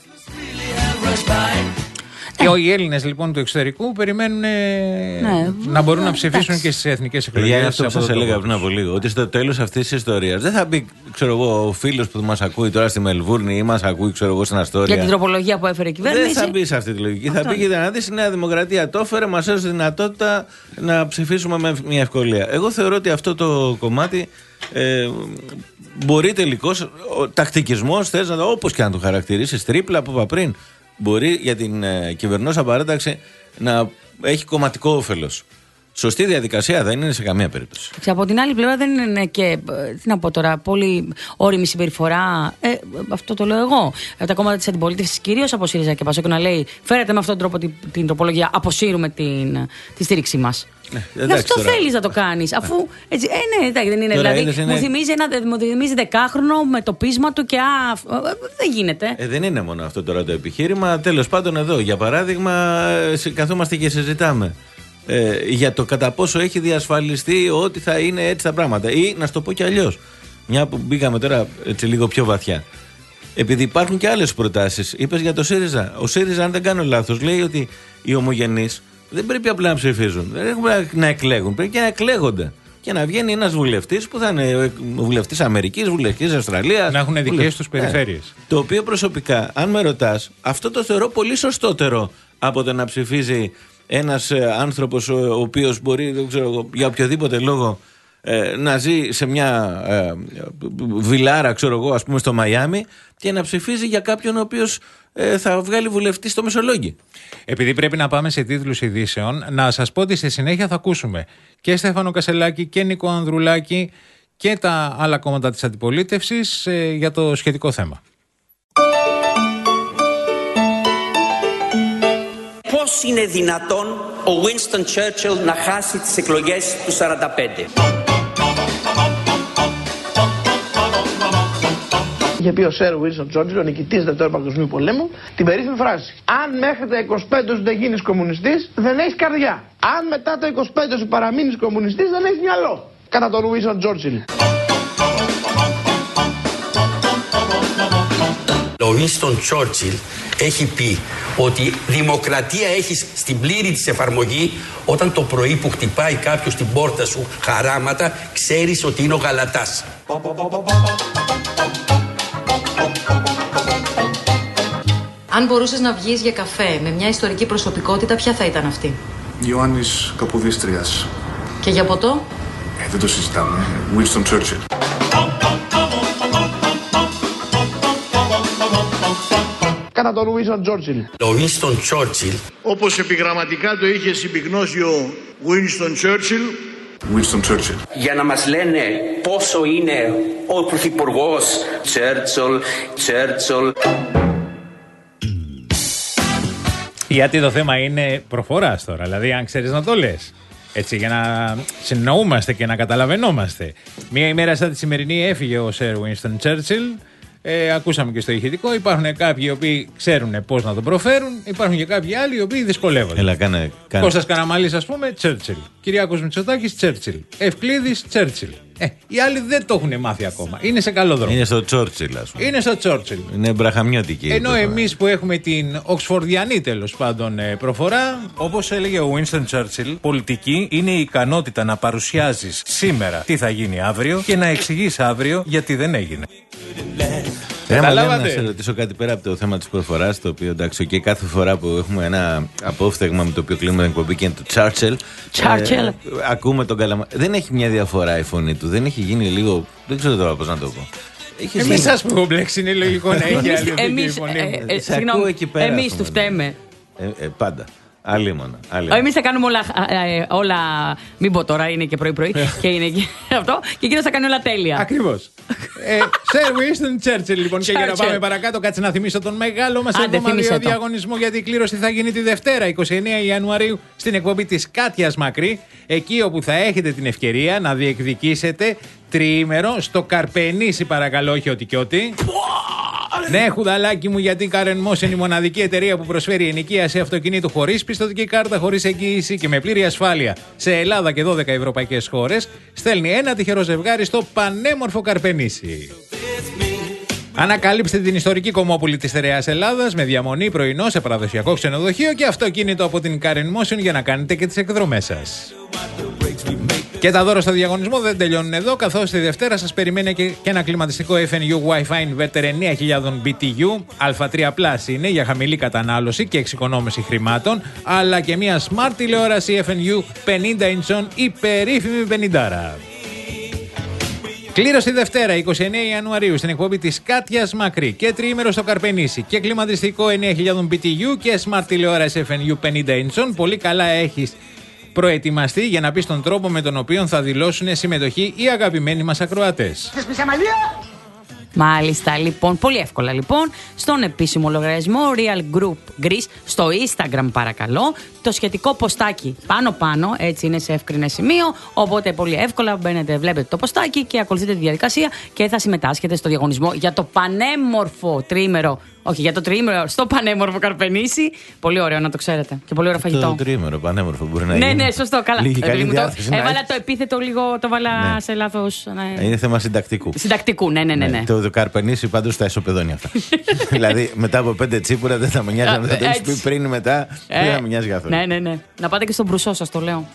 Και οι Έλληνες λοιπόν του εξωτερικού περιμένουν ναι, να μπορούν να ψηφίσουν εντάξει. και στις εθνικές εκλογές. Για αυτό που σας έλεγα πριν από λίγο, ότι στο τέλος αυτής της ιστορίας δεν θα μπει, ξέρω εγώ, ο φίλος που μας ακούει τώρα στη Μελβούρνη ή μας ακούει, ξέρω εγώ, στην Αστόρια. Για την τροπολογία που έφερε η κυβέρνηση. Δεν θα μπει σε αυτή τη λογική. Αυτό. Θα πει και να δει η Νέα Δημοκρατία το έφερε, μας έδωσε δυνατότητα να ψηφίσουμε με μια ευκολία. Εγώ θεωρώ ότι αυτό το κομμάτι. Ε, μπορεί τελικώς, τακτικισμός, θες να το, όπως και να το χαρακτηρίσεις, τρίπλα που είπα πριν. Μπορεί για την ε, κυβερνόσα παράταξη να έχει κομματικό όφελος. σωστή διαδικασία δεν είναι σε καμία περίπτωση. Από την άλλη πλευρά δεν είναι και, τι να πω τώρα, πολύ όριμη συμπεριφορά. Ε, αυτό το λέω εγώ. Τα κόμματα της αντιπολίτευσης, κυρίως από ΣΥΡΙΖΑ και ΠΑΣΟΚ, να λέει φέρετε με αυτόν τον τρόπο την, την τροπολογία, αποσύρουμε την, τη στήριξή μας. Ναι, αυτό θέλεις να το κάνεις. Αφού. Έτσι, ε, ναι, εντάξει, δεν είναι. Τώρα, δηλαδή, είναι... μου θυμίζει ένα μου θυμίζει δεκάχρονο με το πείσμα του και α, δεν γίνεται. Ε, δεν είναι μόνο αυτό τώρα το επιχείρημα. Τέλος πάντων, εδώ, για παράδειγμα, καθόμαστε και συζητάμε. Ε, για το κατά πόσο έχει διασφαλιστεί ότι θα είναι έτσι τα πράγματα. Ή να σου το πω κι αλλιώς. Μια που μπήκαμε τώρα έτσι λίγο πιο βαθιά. Επειδή υπάρχουν και άλλες προτάσεις. Είπες για το ΣΥΡΙΖΑ. Ο ΣΥΡΙΖΑ, αν δεν κάνω λάθος, λέει ότι οι ομογενείς δεν πρέπει απλά να ψηφίζουν. Δεν πρέπει να εκλέγουν. Πρέπει και να εκλέγονται. Και να βγαίνει ένας βουλευτής που θα είναι βουλευτής Αμερικής, βουλευτής Αυστραλίας. Να έχουν δικές τους περιφέρειες. Ε, το οποίο προσωπικά, αν με ρωτάς, αυτό το θεωρώ πολύ σωστότερο από το να ψηφίζει ένας άνθρωπος ο οποίος μπορεί, δεν ξέρω, για οποιοδήποτε λόγο ε, να ζει σε μια ε, βιλάρα, ξέρω εγώ, ας πούμε στο Μαϊάμι, και να ψηφίζει για κάποιον ο οποίος ε, θα βγάλει βουλευτή στο Μεσολόγγι. Επειδή πρέπει να πάμε σε τίτλους ειδήσεων, να σας πω ότι στη συνέχεια θα ακούσουμε και Στέφανο Κασελάκη και Νίκο Ανδρουλάκη και τα άλλα κόμματα της αντιπολίτευσης ε, για το σχετικό θέμα. Πώς είναι δυνατόν ο Winston Churchill να χάσει τις εκλογές του σαράντα πέντε? Είχε πει ο Σερ Winston Churchill, ο νικητής Δευτέρου Παγκοσμίου Πολέμου, την περίφημη φράση: αν μέχρι τα είκοσι πέντε σου δεν γίνεις κομμουνιστής, δεν έχεις καρδιά. Αν μετά τα είκοσι πέντε σου παραμείνεις κομμουνιστής, δεν έχεις μυαλό. Κατά τον Winston Churchill. Ο Winston Churchill έχει πει ότι δημοκρατία έχεις στην πλήρη της εφαρμογή όταν το πρωί που χτυπάει κάποιος την πόρτα σου χαράματα, ξέρεις ότι είναι ο Γαλατάς. Αν μπορούσες να βγεις για καφέ με μια ιστορική προσωπικότητα, ποια θα ήταν αυτή? Ιωάννης Καποδίστριας. Και για ποτό? Ε, δεν το συζητάμε. Winston Churchill. Κατά τον Winston Churchill. Ο Winston Churchill, όπως επιγραμματικά το είχε συμπυκνώσει ο Winston Churchill. Winston Churchill. Για να μας λένε πόσο είναι ο πρωθυπουργός Churchill, Churchill. Γιατί το θέμα είναι προφοράς τώρα, δηλαδή αν ξέρεις να το λες. Έτσι, για να συνεννοούμαστε και να καταλαβαίνόμαστε. Μία ημέρα σαν τη σημερινή έφυγε ο Σερ Winston Churchill. Ε, ακούσαμε και στο ηχητικό. Υπάρχουν κάποιοι οι οποίοι ξέρουν πώς να τον προφέρουν. Υπάρχουν και κάποιοι άλλοι οι οποίοι δυσκολεύονται. Έλα, κάνε, κάνε. Κώστας Καραμαλής, ας πούμε, Churchill. Κυριάκος Μητσοτάκης, Churchill. Ευκλήδης, Churchill. Ε, οι άλλοι δεν το έχουν μάθει ακόμα. Είναι σε καλό δρόμο. Είναι στο Churchill, ας πούμε. Είναι στο Churchill. Είναι μπραχαμιώτικη. Ενώ εμείς που έχουμε την οξφορδιανή τέλος πάντων προφορά. Όπως έλεγε ο Winston Churchill, πολιτική είναι η ικανότητα να παρουσιάζεις σήμερα τι θα γίνει αύριο και να εξηγείς αύριο γιατί δεν έγινε. Καταλάβατε. Να σε ρωτήσω κάτι πέρα από το θέμα της προφοράς, το οποίο εντάξει, και κάθε φορά που έχουμε ένα απόφθεγμα με το οποίο κλείνουμε την εκπομπή και είναι το Churchill. Churchill. Ε, ακούμε τον Καλαμα... Δεν έχει μια διαφορά η φωνή του, δεν έχει γίνει λίγο. Δεν ξέρω τώρα πώς να το πω. Εμείς σας που έχουμε μπλέξει, είναι λογικό να έχει άλλη εμείς, φωνή. Ε, ε, συγγνώμη, εμείς του φταίμε. Ε, ε, πάντα. Αλίμονα. Εμείς θα κάνουμε όλα, ε, όλα. Μην πω τώρα, είναι και πρωί-πρωί και είναι και αυτό. Και εκείνος θα κάνει όλα τέλεια. Ακριβώς. Σερ Winston Churchill, λοιπόν. Και για να πάμε παρακάτω, κάτσε να θυμίσω τον μεγάλο μας εβδομαδιαίο διαγωνισμό, γιατί η κλήρωση θα γίνει τη Δευτέρα, εικοστή ενάτη Ιανουαρίου, στην εκπομπή της Κάτιας Μακρύ. Εκεί όπου θα έχετε την ευκαιρία να διεκδικήσετε τριήμερο στο Καρπενήσι, παρακαλώ, όχι ότι και ότι. Ναι, χουδαλάκι μου, γιατί η Karen Moss είναι η μοναδική εταιρεία που προσφέρει ενοικίαση αυτοκινήτου χωρίς πιστωτική κάρτα, χωρίς εγγύηση και με πλήρη ασφάλεια σε Ελλάδα και δώδεκα ευρωπαϊκές χώρες. Στέλνει ένα τυχερό ζευγάρι στο πανέμορφο Καρπενήσι. Ανακαλύψτε την ιστορική Κομμόπολη της Στερεάς Ελλάδας με διαμονή πρωινό σε παραδοσιακό ξενοδοχείο και αυτοκίνητο από την Karen Motion για να κάνετε και τις εκδρομές σας. Και τα δώρα στο διαγωνισμό δεν τελειώνουν εδώ, καθώς τη Δευτέρα σας περιμένει και ένα κλιματιστικό εφ εν γιου Wi-Fi Inverter εννέα χιλιάδες μπι τι γιου, α τρία πλας είναι για χαμηλή κατανάλωση και εξοικονόμηση χρημάτων, αλλά και μια smart τηλεόραση εφ εν γιου πενήντα ιντσών, η περίφημη πενήντα. Κλήρωση Δευτέρα, εικοστή ενάτη Ιανουαρίου, στην εκπομπή της Κάτιας Μακρύ και τριήμερο στο Καρπενήσι και κλιματιστικό εννέα χιλιάδες μπι τι γιου και smart τηλεόραση εφ εν γιου πενήντα ιντσών. Πολύ καλά έχεις Προετοιμαστεί για να πει τον τρόπο με τον οποίο θα δηλώσουν συμμετοχή οι αγαπημένοι μας ακροατές. Μάλιστα, λοιπόν, πολύ εύκολα λοιπόν. Στον επίσημο λογαριασμό Real Group Greece, στο Instagram παρακαλώ, το σχετικό ποστάκι πάνω-πάνω, έτσι είναι σε εύκρινε σημείο. Οπότε πολύ εύκολα μπαίνετε, βλέπετε το ποστάκι και ακολουθείτε τη διαδικασία και θα συμμετάσχετε στο διαγωνισμό για το πανέμορφο τρίμερο. Όχι, για το τριήμερο στο πανέμορφο Καρπενήσι. Πολύ ωραίο να το ξέρετε. Και πολύ ωραίο φαγητό. Το τριήμερο πανέμορφο μπορεί να ναι, είναι. Ναι, ναι, σωστό. Καλά. Λίγη καλή διάθεση, το... Έβαλα να... το επίθετο λίγο, το βάλα ναι. σε λάθος. Ναι. Είναι θέμα συντακτικού. Συντακτικού, ναι, ναι, ναι. ναι. Το, το Καρπενήσι πάντως στα ισοπεδώνει αυτά. Δηλαδή μετά από πέντε τσίπουρα δεν θα με νοιάζει αν θα το έχει πει πριν ή μετά. Ε, δεν θα με νοιάζει καθόλου. Ναι, ναι, ναι. Να πάτε και στον Μπρουσό, σας το λέω.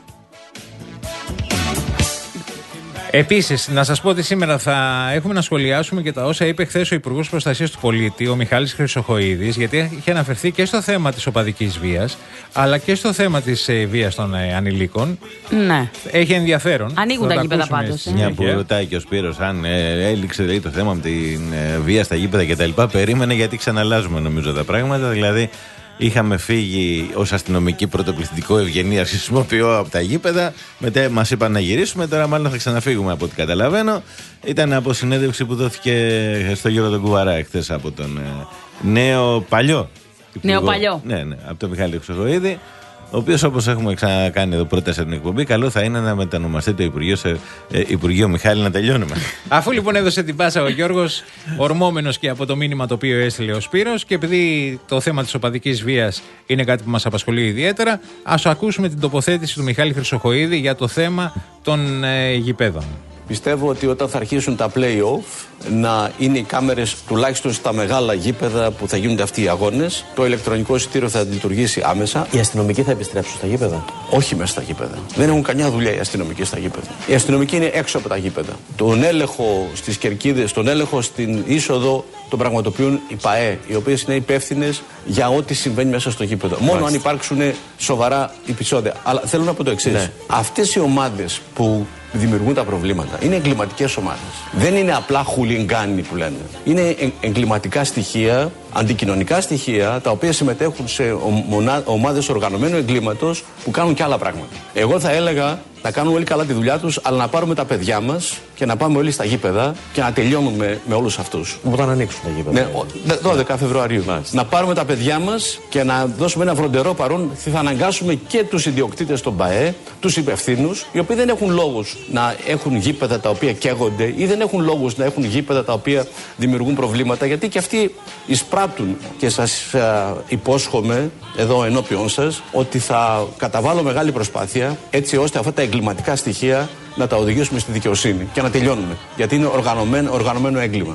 Επίσης, να σας πω ότι σήμερα θα έχουμε να σχολιάσουμε και τα όσα είπε χθες ο Υπουργός Προστασίας του Πολίτη, ο Μιχάλης Χρυσοχοΐδης, γιατί είχε αναφερθεί και στο θέμα της οπαδικής βίας, αλλά και στο θέμα της ε, βίας των ε, ανηλίκων. Ναι. Έχει ενδιαφέρον. Ανοίγουν τα γήπεδα πάντως. Μια που ρωτάει και ο Σπύρος αν ε, έληξε λέει, το θέμα με την ε, βία στα γήπεδα κτλ. Περίμενε γιατί ξαναλάζουμε νομίζω τα πράγματα. Δηλαδή, είχαμε φύγει ως αστυνομική πρωτοπληθυντικό ευγενία, χρησιμοποιώ από τα γήπεδα. Μετά μας είπαν να γυρίσουμε. Τώρα, μάλλον θα ξαναφύγουμε από ό,τι καταλαβαίνω. Ήταν από συνέντευξη που δόθηκε στο Γιώργο τον Κουβαρά εχθές από τον ε, νέο παλιό. Νέο παλιό. Ναι, ναι, από τον Μιχάλη Χρυσοχοΐδη. Ο οποίος, όπως έχουμε ξανακάνει εδώ πρώτα σε την εκπομπή, καλό θα είναι να μετανομαστεί το Υπουργείο σε ε, Υπουργείο Μιχάλη, να τελειώνουμε. Αφού λοιπόν έδωσε την πάσα ο Γιώργος, ορμόμενος και από το μήνυμα το οποίο έστειλε ο Σπύρος, και επειδή το θέμα της οπαδικής βίας είναι κάτι που μας απασχολεί ιδιαίτερα, ας ακούσουμε την τοποθέτηση του Μιχάλη Χρυσοχοΐδη για το θέμα των ε, γηπέδων. Πιστεύω ότι όταν θα αρχίσουν τα play-off να είναι οι κάμερες τουλάχιστον στα μεγάλα γήπεδα που θα γίνονται αυτοί οι αγώνες. Το ηλεκτρονικό εισιτήριο θα λειτουργήσει άμεσα. Οι αστυνομικοί θα επιστρέψουν στα γήπεδα. Όχι μέσα στα γήπεδα. Δεν έχουν καμιά δουλειά οι αστυνομικοί στα γήπεδα. Οι αστυνομικοί είναι έξω από τα γήπεδα. Τον έλεγχο στις κερκίδες, τον έλεγχο στην είσοδο τον πραγματοποιούν οι ΠΑΕ, οι οποίες είναι υπεύθυνες για ό,τι συμβαίνει μέσα στο γήπεδο. Μάλιστα. Μόνο αν υπάρξουν σοβαρά επεισόδια. Αλλά θέλω να πω το εξής. Ναι. Αυτές οι ομάδες που δημιουργούν τα προβλήματα είναι εγκληματικές ομάδες. Δεν είναι απλά χουλιγκάνοι που λένε. Είναι εγκληματικά στοιχεία, αντικοινωνικά στοιχεία, τα οποία συμμετέχουν σε ομάδες οργανωμένου εγκλήματος που κάνουν και άλλα πράγματα. Εγώ θα έλεγα να κάνουν όλοι καλά τη δουλειά τους, αλλά να πάρουμε τα παιδιά μας και να πάμε όλοι στα γήπεδα και να τελειώνουμε με όλους αυτούς. Όταν ανοίξουν τα γήπεδα. Ναι, δώδεκα Φεβρουαρίου. Μάλιστα. Να πάρουμε τα παιδιά μας και να δώσουμε ένα φροντερό παρόν. Θα αναγκάσουμε και τους ιδιοκτήτες των ΠΑΕ, τους υπευθύνους, οι οποίοι δεν έχουν λόγους να έχουν γήπεδα τα οποία καίγονται ή δεν έχουν λόγους να έχουν γήπεδα τα οποία δημιουργούν προβλήματα, γιατί και αυτοί εισπράττουν. Και σας α, υπόσχομαι εδώ ενώπιον σας ότι θα καταβάλω μεγάλη προσπάθεια έτσι ώστε αυτά τα εγκληματικά στοιχεία να τα οδηγήσουμε στη δικαιοσύνη και να τελειώνουμε. Γιατί είναι οργανωμένο, οργανωμένο έγκλημα.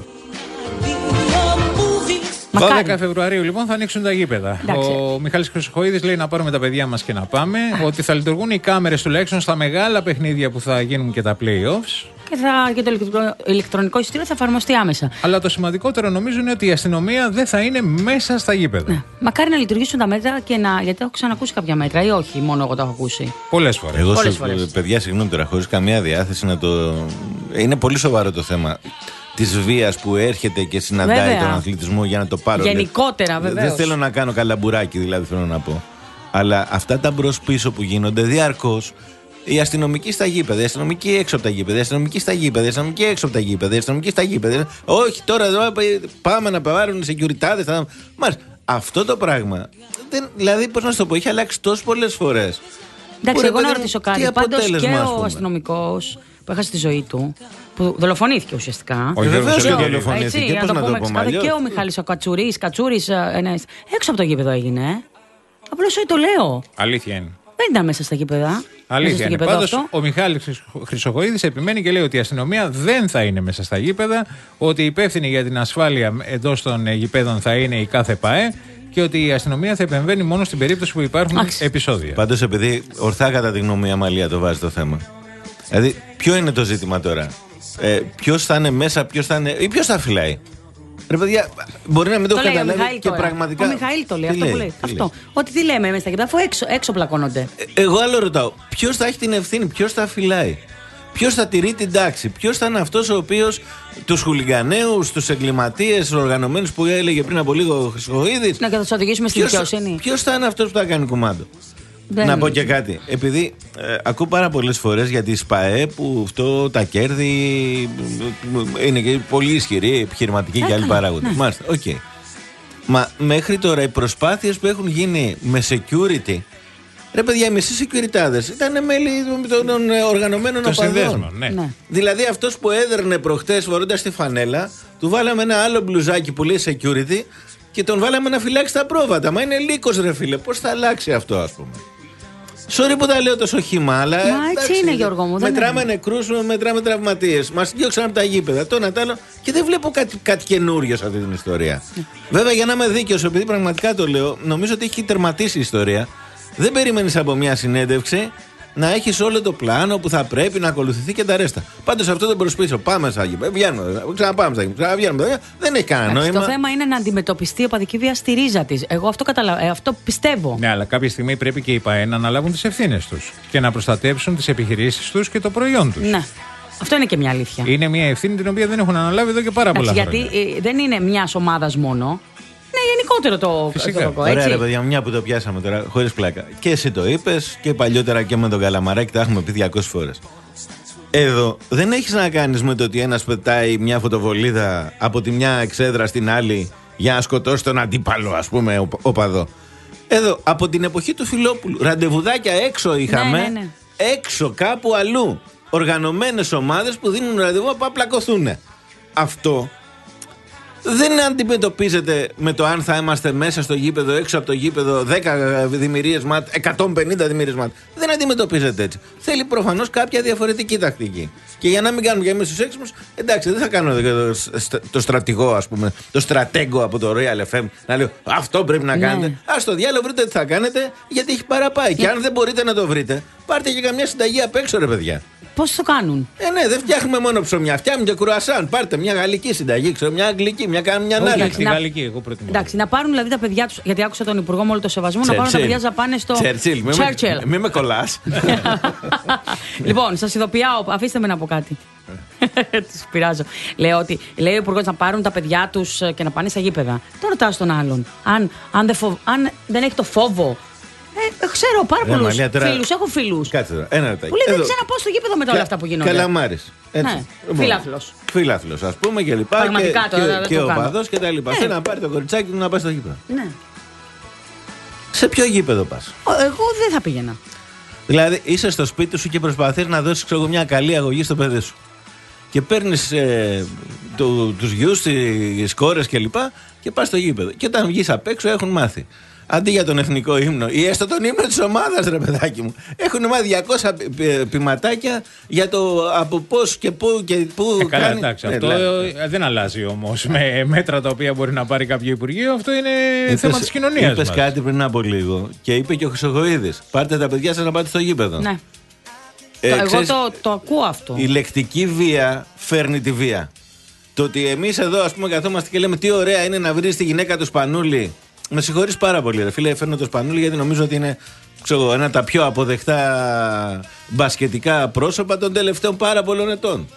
δώδεκα Φεβρουαρίου λοιπόν θα ανοίξουν τα γήπεδα. Εντάξει. Ο Μιχάλης Χρυσοχοΐδης λέει να πάρουμε τα παιδιά μας και να πάμε. Ότι θα λειτουργούν οι κάμερες τουλάχιστον στα μεγάλα παιχνίδια που θα γίνουν και τα play-offs. Και, θα, και το ηλεκτρονικό εισιτήριο θα εφαρμοστεί άμεσα. Αλλά το σημαντικότερο νομίζω είναι ότι η αστυνομία δεν θα είναι μέσα στα γήπεδα. Ναι. Μακάρι να λειτουργήσουν τα μέτρα και να. Γιατί έχω ξανακούσει κάποια μέτρα, ή όχι, μόνο εγώ το έχω ακούσει. Πολλές φορές. Εγώ Πολλές σε, φορές. παιδιά, συγγνώμη τώρα, χωρίς καμία διάθεση να το. Είναι πολύ σοβαρό το θέμα της βίας που έρχεται και συναντάει βέβαια τον αθλητισμό για να το πάρω. Γενικότερα, βέβαια. Δεν θέλω να κάνω καλαμπουράκι, δηλαδή θέλω να πω. Αλλά αυτά τα μπρος-πίσω που γίνονται διαρκώς. Οι αστυνομικοί στα γήπεδα, οι αστυνομικοί έξω από τα γήπεδα, οι αστυνομικοί στα γήπεδα, οι αστυνομικοί έξω από τα γήπεδα, οι αστυνομικοί στα γήπεδα. Όχι, τώρα εδώ πάμε να πάρουν σεκιουριτάδες. Θα... Μας, αυτό το πράγμα. Δεν, δηλαδή, πώς να σου το πω, έχει αλλάξει τόσες πολλές φορές. Εντάξει, εγώ να ρωτήσω κάτι. Πάντως και ο αστυνομικός που έχασε τη ζωή του, που δολοφονήθηκε ουσιαστικά. Όχι, βεβαίως και δολοφονήθηκε. Πώς να το πούμε αλλιώς. Και ο Μιχάλης ο Κατσουρής, Κατσούρης, έξω από το γήπεδο έγινε. Απλώς το λέω. Αλήθεια είναι. Δεν ήταν μέσα στα γήπεδα. Αλήθεια είναι. Πάντως, ο Μιχάλης Χρυσοχοΐδης επιμένει και λέει ότι η αστυνομία δεν θα είναι μέσα στα γήπεδα, ότι υπεύθυνη για την ασφάλεια εντός των γηπέδων θα είναι η κάθε ΠΑΕ και ότι η αστυνομία θα επεμβαίνει μόνο στην περίπτωση που υπάρχουν Άξι. επεισόδια. Πάντως, επειδή ορθά κατά τη γνώμη η Αμαλία το βάζει το θέμα. Δηλαδή, ποιο είναι το ζήτημα τώρα. Ε, ποιος θα είναι μέσα, ποιος θα είναι. Ή ποιος θα φυλάει. Ρε παιδιά, μπορεί να μην το, το καταλάβει και τώρα. Πραγματικά. Ο Μιχαήλ το λέει, αυτό λέει, που λέει. Αυτό. Λέει. Ότι τι λέμε μέσα στα γήπεδα, αφού έξω, έξω πλακώνονται. Ε, εγώ άλλο ρωτάω. Ποιος θα έχει την ευθύνη, ποιος θα φυλάει. Ποιος θα τηρεί την τάξη. Ποιος θα είναι αυτός ο οποίος τους χουλιγανέους, τους εγκληματίες, τους οργανωμένους που έλεγε πριν από λίγο ο Χρυσοχοΐδης. Να και θα τους οδηγήσουμε στην δικαιοσύνη. Ποιος θα είναι αυτός που θα κάνει κουμάντο. Δεν... Να πω και κάτι. Επειδή ε, ακούω πάρα πολλές φορές για τη ΣΠΑΕ που αυτό τα κέρδη είναι και πολύ ισχυρή, επιχειρηματική και άλλοι παράγοντες. Ναι. Μάλιστα, οκ. Okay. Μα μέχρι τώρα οι προσπάθειες που έχουν γίνει με security. Ρε παιδιά, οι μισοί securityάδες ήταν μέλη των οργανωμένων οπαδών. Ναι. Ναι. Δηλαδή αυτός που έδερνε προχτές φορώντας τη φανέλα, του βάλαμε ένα άλλο μπλουζάκι που λέει security και τον βάλαμε να φυλάξει τα πρόβατα. Μα είναι λύκος, ρε φίλε, πώς θα αλλάξει αυτό, ας πούμε. Sorry που τα λέω τόσο χυμά, αλλά. Μα έτσι εντάξει, είναι, Γιώργο μου. Μετράμε νεκρούς, μετράμε τραυματίες. Μας διώξαν από τα γήπεδα. Το ένα τ' άλλο. Και δεν βλέπω κάτι, κάτι καινούριο σε αυτή την ιστορία. Ναι. Βέβαια, για να είμαι δίκαιος, επειδή πραγματικά το λέω, νομίζω ότι έχει τερματίσει η ιστορία. Δεν περιμένεις από μια συνέντευξη να έχεις όλο το πλάνο που θα πρέπει να ακολουθηθεί και τα ρέστα. Πάντως αυτό δεν προσπίσω. Πάμε στα γήπεδα. Βγαίνουμε. Ξαναπάμε στα γήπεδα. Ξαναβγαίνουμε. Δεν έχει κανένα νόημα. Το θέμα είναι να αντιμετωπιστεί η οπαδική βία στη ρίζα της. Εγώ αυτό, καταλα... ε, αυτό πιστεύω. Ναι, αλλά κάποια στιγμή πρέπει και οι ΠΑΕ να αναλάβουν τις ευθύνες τους και να προστατεύσουν τις επιχειρήσεις τους και το προϊόν τους. Ναι. Αυτό είναι και μια αλήθεια. Είναι μια ευθύνη την οποία δεν έχουν αναλάβει εδώ και πάρα πολλά χρόνια. Γιατί ε, δεν είναι μια ομάδα μόνο. Είναι γενικότερο το Φυσικά. Ωραία, ρε παιδιά, μια που το πιάσαμε τώρα, χωρίς πλάκα. Και εσύ το είπες και παλιότερα και με τον Καλαμαράκη, τα έχουμε πει διακόσιες φορές. Εδώ δεν έχεις να κάνεις με το ότι ένας πετάει μια φωτοβολίδα από τη μια εξέδρα στην άλλη για να σκοτώσει τον αντίπαλο, ας πούμε, οπαδό. Εδώ, από την εποχή του Φιλόπουλου, ραντεβουδάκια έξω είχαμε, ναι, ναι, ναι. έξω κάπου αλλού. Οργανωμένες ομάδες που δίνουν ραντεβού που απλακωθούν. Αυτό δεν αντιμετωπίζεται με το αν θα είμαστε μέσα στο γήπεδο, έξω από το γήπεδο, δέκα δημιουργίες ματ, εκατόν πενήντα δημιουργίες ματ. Δεν αντιμετωπίζεται έτσι. Θέλει προφανώς κάποια διαφορετική τακτική. Και για να μην κάνουμε και εμείς τους έξυπνους, εντάξει, δεν θα κάνω το, το στρατηγό, ας πούμε, το στρατέγκο από το Royal εφ εμ να λέω αυτό πρέπει να κάνετε. Ναι. Ας το διάλογο βρείτε τι θα κάνετε, γιατί έχει παραπάει. Και αν δεν μπορείτε να το βρείτε, πάρτε και καμιά συνταγή απ' έξω, ρε παιδιά. Πώς το κάνουν. Ε, ναι, δεν φτιάχνουμε μόνο ψωμιά. Φτιάχνουμε και κρουασάν. Πάρτε μια γαλλική συνταγή, ξέρω, μια αγγλική, μια κάνουμε μια άλλη. Τη γαλλική, εγώ προτιμώ. Εντάξει, να πάρουν δηλαδή τα παιδιά τους. Γιατί άκουσα τον Υπουργό με όλο το σεβασμό, Churchill. να πάρουν τα παιδιά να πάνε στο. Churchill, μην με, με κολλάς. Λοιπόν, σας ειδοποιάω, αφήστε με να πω κάτι. Τους πειράζω. Λέω ότι λέει ο Υπουργός να πάρουν τα παιδιά τους και να πάνε στα γήπεδα. Τώρα ρωτάω τον άλλον. Αν, αν, δεν, φοβ, αν δεν έχει το φόβο. Ε, ξέρω πάρα πολλούς φίλους, έχω φίλους. Κάτσε τώρα, ένα λεπτάκι. Που λέει δεν ξέρω να πάω στο γήπεδο μετά όλα αυτά που γίνονται. Καλαμάρης. Ναι, φιλάθλος. Φιλάθλος, ας πούμε και λοιπά. Πραγματικά και, τώρα, και, και ο παδός και τα λοιπά. Θέλει να πάρει το κοριτσάκι του να πάει στο γήπεδο. Ναι. Σε ποιο γήπεδο πας? Εγώ δεν θα πήγαινα. Δηλαδή είσαι στο σπίτι σου και προσπαθείς να δώσεις ξέρω, μια καλή αγωγή στο παιδί σου. Και παίρνεις ε, το, τους γιους, τις κόρες και λοιπά και πας στο γήπεδο. Και όταν βγεις απ' έξω έχουν μάθει. Αντί για τον εθνικό ύμνο ή έστω τον ύμνο της ομάδας, ρε παιδάκι μου, έχουν μάθει διακόσια ποιηματάκια για το από πώς και πού και πού. Ε, καλά, κάνει... εντάξει. Αυτό ε, δεν αλλάζει όμως με μέτρα τα οποία μπορεί να πάρει κάποιο Υπουργείο. Αυτό είναι είπες, θέμα της κοινωνίας. Είπες κάτι πριν από λίγο και είπε και ο Χρυσοχοΐδης. Πάρτε τα παιδιά σας να πάτε στο γήπεδο. Ναι. Ε, Εγώ ξέρεις, το, το ακούω αυτό. Η λεκτική βία φέρνει τη βία. Το ότι εμείς εδώ, ας πούμε, καθόμαστε και λέμε τι ωραία είναι να βρεις τη γυναίκα του Σπανούλη. Με συγχωρείς πάρα πολύ, ρε φίλε. Φέρνω το Σπανούλη γιατί νομίζω ότι είναι ξέρω, ένα από τα πιο αποδεκτά μπασκετικά πρόσωπα των τελευταίων πάρα πολλών ετών.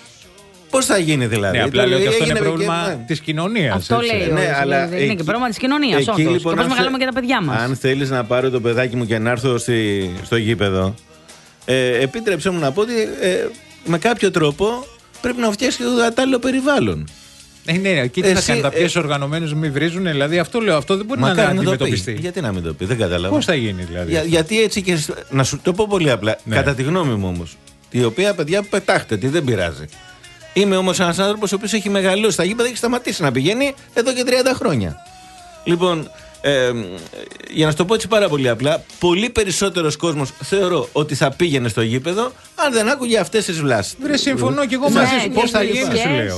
Πώς θα γίνει δηλαδή? Ναι, απλά λέω ότι αυτό είναι πρόβλημα και... της κοινωνίας. Αυτό έτσι. λέει. Ναι, αλλά είναι εκεί, και πρόβλημα της κοινωνίας. Όντως. Λοιπόν, και πώς μεγαλώνουμε και τα παιδιά μας. Αν θέλεις να πάρω το παιδάκι μου και να έρθω στη, στο γήπεδο, ε, επίτρεψέ μου να πω ότι ε, με κάποιο τρόπο πρέπει να φτιάξει το κατάλληλο περιβάλλον. Ε, ναι, και τι θα κάνει, τα πιέσει ε, οργανωμένους μην βρίζουν, δηλαδή αυτό λέω, αυτό δεν μπορεί να, να αντιμετωπιστεί. Γιατί να μην το πει, δεν καταλαβαίνω. Πώς θα γίνει δηλαδή? Για, γιατί έτσι και. Να σου το πω πολύ απλά. Ναι. Κατά τη γνώμη μου όμως, η οποία παιδιά πετάχτε, τι δεν πειράζει. Είμαι όμως ένας άνθρωπος ο οποίος έχει μεγαλώσει στα γήπεδα, έχει σταματήσει να πηγαίνει εδώ και τριάντα χρόνια. Λοιπόν, ε, για να σου το πω έτσι πάρα πολύ απλά, πολύ περισσότερος κόσμος θεωρώ ότι θα πήγαινε στο γήπεδο αν δεν άκουγε αυτές τις βλάσεις. Δεν συμφωνώ και εγώ μαζί σου. Πώς θα γίνει, σου λέω.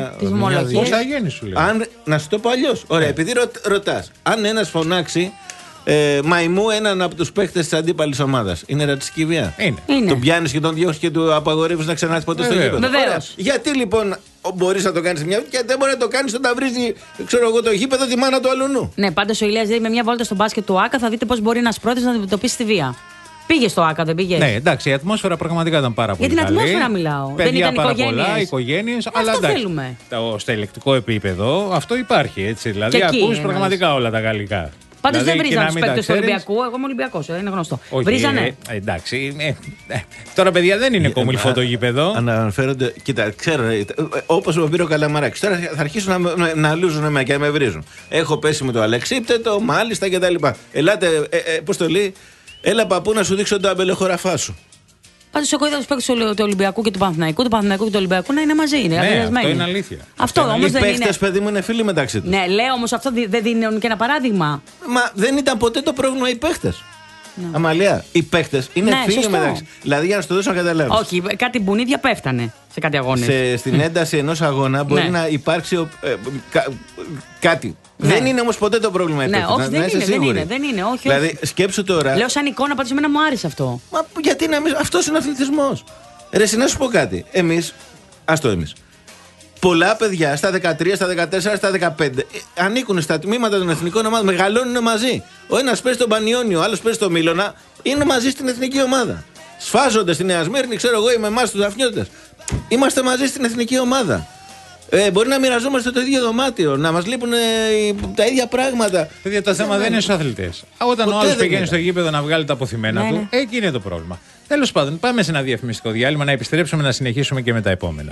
Πώς θα γίνει, σου λέω. Αν, να σου το πω αλλιώς. Ωραία, επειδή ρω, ρωτάς, αν ένας φωνάξει ε, μαϊμού έναν από τους παίχτες της αντίπαλης ομάδας, είναι ρατσιστική βία? Είναι. είναι. Τον πιάνεις και τον διώχνεις και του απαγορεύεις να ξανάρθει ποτέ στο γήπεδο? Γιατί λοιπόν μπορείς να το κάνεις μια και δεν μπορεί να το κάνεις όταν βρίζει, ξέρω εγώ, το γήπεδο τη μάνα του αλουνού? Ναι, πάντως ο Ηλίας λέει με μια βόλτα στο μπάσκετ του ΆΚΑ θα δείτε πώς μπορεί ένας πρώτης να αντιμετωπίσει τη βία. Πήγε στο ΆΚΑ, δεν πήγε? Ναι, εντάξει, η ατμόσφαιρα πραγματικά ήταν πάρα πολύ καλή. Για την ατμόσφαιρα μιλάω. Παιδιά δεν ήταν πάρα οικογένειες, αλλά εντάξει. Θέλουμε. Το, στο ελεκτικό επίπεδο αυτό υπάρχει, έτσι. Δηλαδή ακούς πραγματικά όλα τα γαλλικά. Πάντως Δηλαδή, δεν βρίζανε και τους να μην παίκτες τα του ξέρεις. Ολυμπιακού. Εγώ είμαι Ολυμπιακός, είναι γνωστό. Όχι, Βρίζανε. ε, εντάξει. ε, ε, τώρα, παιδιά, δεν είναι κομιλφό το γήπεδο. Αναφέρονται. Κοίτα, ξέρω, όπως με πήρε ο Καλαμαράκης. Τώρα θα αρχίσουν να, να, να λούζουν με και να με βρίζουν. Έχω πέσει με το Αλεξίπτετο, μάλιστα κτλ. Ελάτε, ε, ε, πώς το λέει, έλα παππού να σου δείξω το αμπελοχωραφά σου. Πάντως εγώ είδα τους παίκτες του Ολυμπιακού και του Παναθηναϊκού, του Παναθηναϊκού και του Ολυμπιακού να είναι μαζί. Είναι Ναι, αυτό είναι αλήθεια. Αυτό όμως Οι δεν είναι. παίχτες, παιδί μου, είναι φίλοι μεταξύ τους. Ναι, λέω όμως αυτό δεν δίνουν και ένα παράδειγμα. Μα δεν ήταν ποτέ το πρόβλημα οι παίχτες. Ναι. Αμαλία, οι παίχτες είναι Ναι, φίλοι σωστό. μεταξύ. Δηλαδή για να σου το δώσω να καταλάβεις. Όχι, κάτι μπουνίδια πέφτανε σε κάτι αγώνες. Σε, στην ένταση ενός αγώνα μπορεί Ναι. να υπάρξει ο, ε, κα, κάτι. Ναι. Δεν είναι όμως ποτέ το πρόβλημα οι Ναι, παίχτες. όχι, να, δεν, να είσαι είναι, δεν σίγουρη. είναι, δεν είναι, όχι. Δηλαδή όχι. σκέψου τώρα. Λέω σαν εικόνα, πάντως εμένα μου άρεσε αυτό. Μα γιατί να μην. Αυτός είναι ο αθλητισμός. Ρε, εσύ να σου πω κάτι. Εμείς, ας το εμείς. Πολλά παιδιά στα δεκατρία, στα δεκατέσσερα, στα δεκαπέντε ε, ανήκουν στα τμήματα των εθνικών ομάδων, μεγαλώνουν μαζί. Ο ένας παίζει στον Πανιόνιο, ο άλλος παίζει στον Μίλωνα, είναι μαζί στην εθνική ομάδα. Σφάζονται στη Νέα Σμύρνη, ξέρω εγώ, είμαι εμάς τους Δαφνιώτες. Είμαστε μαζί στην εθνική ομάδα. Ε, μπορεί να μοιραζόμαστε το ίδιο δωμάτιο, να μας λείπουν ε, τα ίδια πράγματα. Παιδιά, το θέμα δεν είναι στους αθλητές. Όταν Ποτέ ο άλλος δεν πηγαίνει είναι. στο γήπεδο να βγάλει τα αποθυμένα Ναι, του, ναι. εκεί είναι το πρόβλημα. Τέλος πάντων, πάμε σε ένα διαφημιστικό διάλειμμα, να επιστρέψουμε να συνεχίσουμε και με τα επόμενα.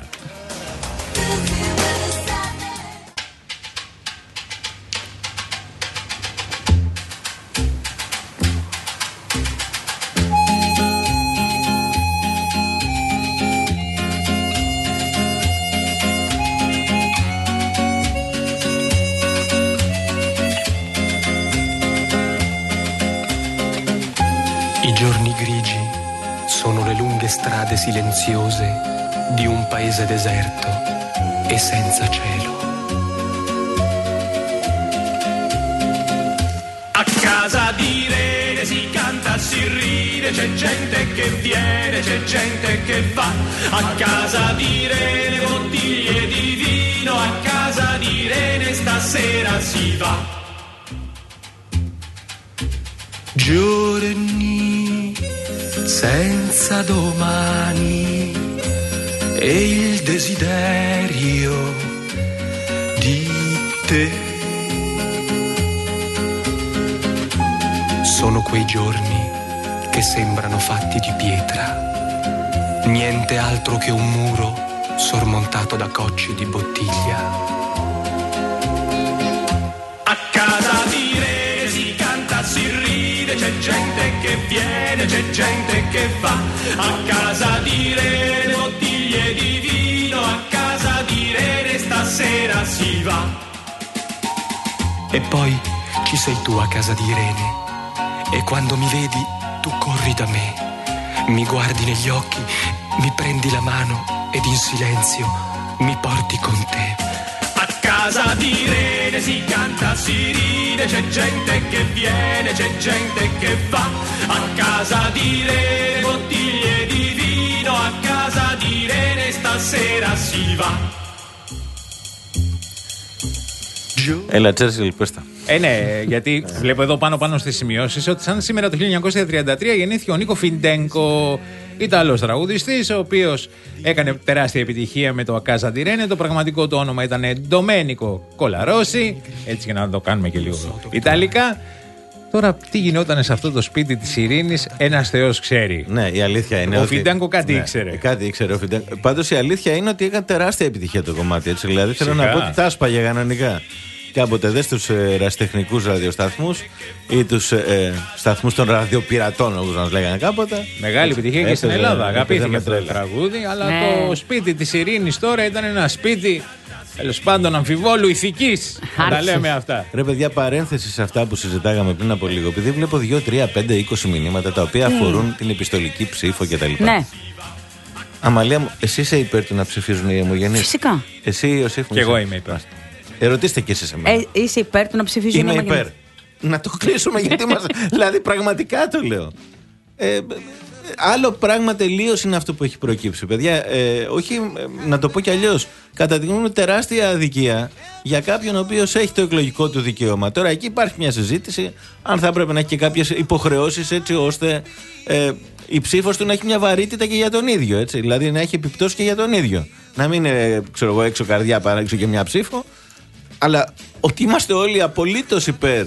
I giorni grigi sono le lunghe strade silenziose di un paese deserto e senza cielo. A casa di Irene si canta, si ride, c'è gente che viene, c'è gente che va. A casa di Irene bottiglie di vino, a casa di Irene stasera si va. Giorni senza domani e il desiderio di te. Sono quei giorni che sembrano fatti di pietra, niente altro che un muro sormontato da cocci di bottiglia. A casa di Irene si canta, si ride, c'è gente che viene, c'è gente che va. A casa di Irene bottiglie di vino, a casa di Irene stasera si va. E poi ci sei tu a casa di Irene e quando mi vedi tu corri da me, mi guardi negli occhi, mi prendi la mano ed in silenzio mi porti con te. A casa di Irene si canta, si ride, c'è gente che viene, c'è gente che va. A casa di Irene bottiglie di vino, a casa di Irene stasera si va. Έλα, Τσέρσιλ, πες τα. Ε, ναι, γιατί βλέπω εδώ πάνω-πάνω στις σημειώσεις ότι σαν σήμερα το χίλια εννιακόσια τριάντα τρία γεννήθηκε ο Νίκο Φιντένκο, Ιταλός τραγουδιστής, ο οποίος έκανε τεράστια επιτυχία με το Ακάζα τη Ρένε. Το πραγματικό του όνομα ήταν Ντομένικο Κολαρόση, έτσι για να το κάνουμε και λίγο Ιταλικά. Τώρα, τι γινόταν σε αυτό το σπίτι της Ειρήνης, ένας Θεός ξέρει. Ναι, η αλήθεια είναι. Ο ότι... Φιντένκο κάτι ναι, ήξερε. Κάτι ήξερε ο Φιντένκο. Πάντως η αλήθεια είναι ότι έκανε τεράστια επιτυχία το κομμάτι. Έτσι. Δηλαδή θέλω Σιγά. να πω ότι τα άσπαγε κανονικά. Κάποτε δε στους ε, ερασιτεχνικούς ραδιοσταθμούς ή τους ε, σταθμούς των ραδιοπειρατών, όπως μας λέγανε κάποτε. Μεγάλη επιτυχία και στην Έπαιζε- Ελλάδα. Αγαπήθηκε έπαιζε αυτό με το τρέλα. τραγούδι, αλλά Ναι. το σπίτι της Ειρήνης τώρα ήταν ένα σπίτι, τέλος πάντων, αμφιβόλου ηθικής. Να τα Άρχισες. λέμε αυτά. Ρε παιδιά, παρένθεση σε αυτά που συζητάγαμε πριν από λίγο. Επειδή βλέπω δύο, τρία, πέντε, είκοσι μηνύματα τα οποία αφορούν την επιστολική ψήφο κτλ. Ναι, Αμαλία μου, εσύ είσαι υπέρ του να ψηφίζουν οι αιμογενείς? φυσικά. Εσύ, Ιωσήφ μου. Κι εγώ είσαι- είμαι υπέρ. Ερωτήστε κι εσείς εμένα. Ε, είσαι υπέρ του να ψηφίζουν Είμαι οι υπέρ. Μαγενείς? Να το κλείσουμε γιατί μας. Δηλαδή, πραγματικά το λέω. Ε, άλλο πράγμα τελείως είναι αυτό που έχει προκύψει, παιδιά. Ε, όχι, ε, να το πω κι αλλιώς. Κατά τη γνώμη μου, τεράστια αδικία για κάποιον ο οποίος έχει το εκλογικό του δικαίωμα. Τώρα, εκεί υπάρχει μια συζήτηση αν θα έπρεπε να έχει και κάποιες υποχρεώσεις έτσι ώστε ε, η ψήφος του να έχει μια βαρύτητα και για τον ίδιο. Έτσι. Δηλαδή, να έχει επιπτώσει και για τον ίδιο. Να μην είναι, ξέρω εγώ, έξω καρδιά παρά έξω και μια ψήφο. Αλλά ότι είμαστε όλοι απολύτως υπέρ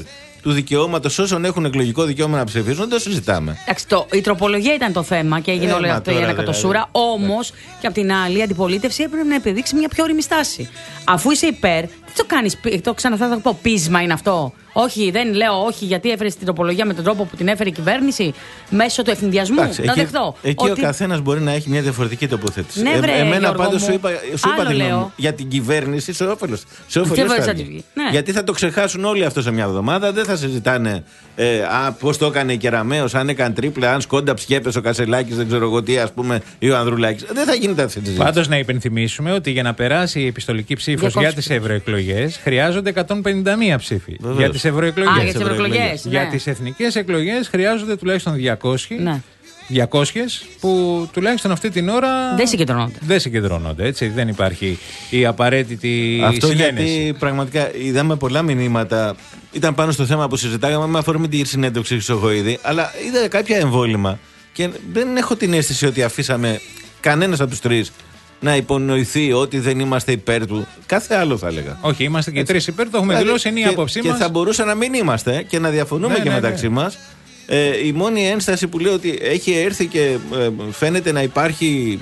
του δικαιώματος όσων έχουν εκλογικό δικαίωμα να ψηφίσουν, δεν το συζητάμε. Εντάξει, το, η τροπολογία ήταν το θέμα και έγινε ε, όλο αυτό η ανακατοσούρα. Δηλαδή. Όμως και απ' την άλλη, η αντιπολίτευση έπρεπε να επιδείξει μια πιο όριμη στάση. Αφού είσαι υπέρ, τι το κάνεις, το ξανά θα το πω, πείσμα είναι αυτό. Όχι, δεν λέω όχι γιατί έφερε την τροπολογία με τον τρόπο που την έφερε η κυβέρνηση μέσω του ευνηδιασμού. Εντάξει, να εκεί, δεχτώ. Εκεί ότι... ο καθένας μπορεί να έχει μια διαφορετική τοποθέτηση. Ναι, βρε, ε, εμένα πάντως σου είπα, σου είπα την γνώμη μου. Για την κυβέρνηση σε όφελος. Σε όφελος ναι. Γιατί θα το ξεχάσουν όλοι αυτό σε μια εβδομάδα. Δεν θα συζητάνε ε, πώς το έκανε η Κεραμέως, αν έκανε τρίπλα, αν σκόνταψε και έπεσε ο Κασελάκης, δεν ξέρω εγώ τι, ας πούμε, ή ο Ανδρουλάκης. Δεν θα γίνει τα συζήτηση. Πάντως να υπενθυμίσουμε ότι για να περάσει η επιστολική ψήφος για τις ευρωεκλογές χρειάζονται εκατόν πενήντα μία ψήφοι. Βεβαίως. Για τις ευρωεκλογές. Ευρωεκλογές, για ναι. τις εθνικές εκλογές χρειάζονται τουλάχιστον διακόσιες, ναι. διακόσιες που τουλάχιστον αυτή την ώρα δεν συγκεντρώνονται. Δεν συγκεντρώνονται, έτσι. Δεν υπάρχει η απαραίτητη αυτό συνένεση. Γιατί πραγματικά είδαμε πολλά μηνύματα. Ήταν πάνω στο θέμα που συζητάγαμε με αφορμή τη συνέντευξη Χρυσοχοΐδη, αλλά είδα κάποια εμβόλυμα και δεν έχω την αίσθηση ότι αφήσαμε κανένας από τους τρεις να υπονοηθεί ότι δεν είμαστε υπέρ του. Κάθε άλλο θα έλεγα. Όχι, είμαστε και τρεις υπέρ, το έχουμε δηλαδή, δηλώσει, είναι η άποψή μας. Και θα μπορούσε να μην είμαστε και να διαφωνούμε ναι, και ναι, μεταξύ ναι. μας. Ε, η μόνη ένσταση που λέει ότι έχει έρθει και ε, φαίνεται να υπάρχει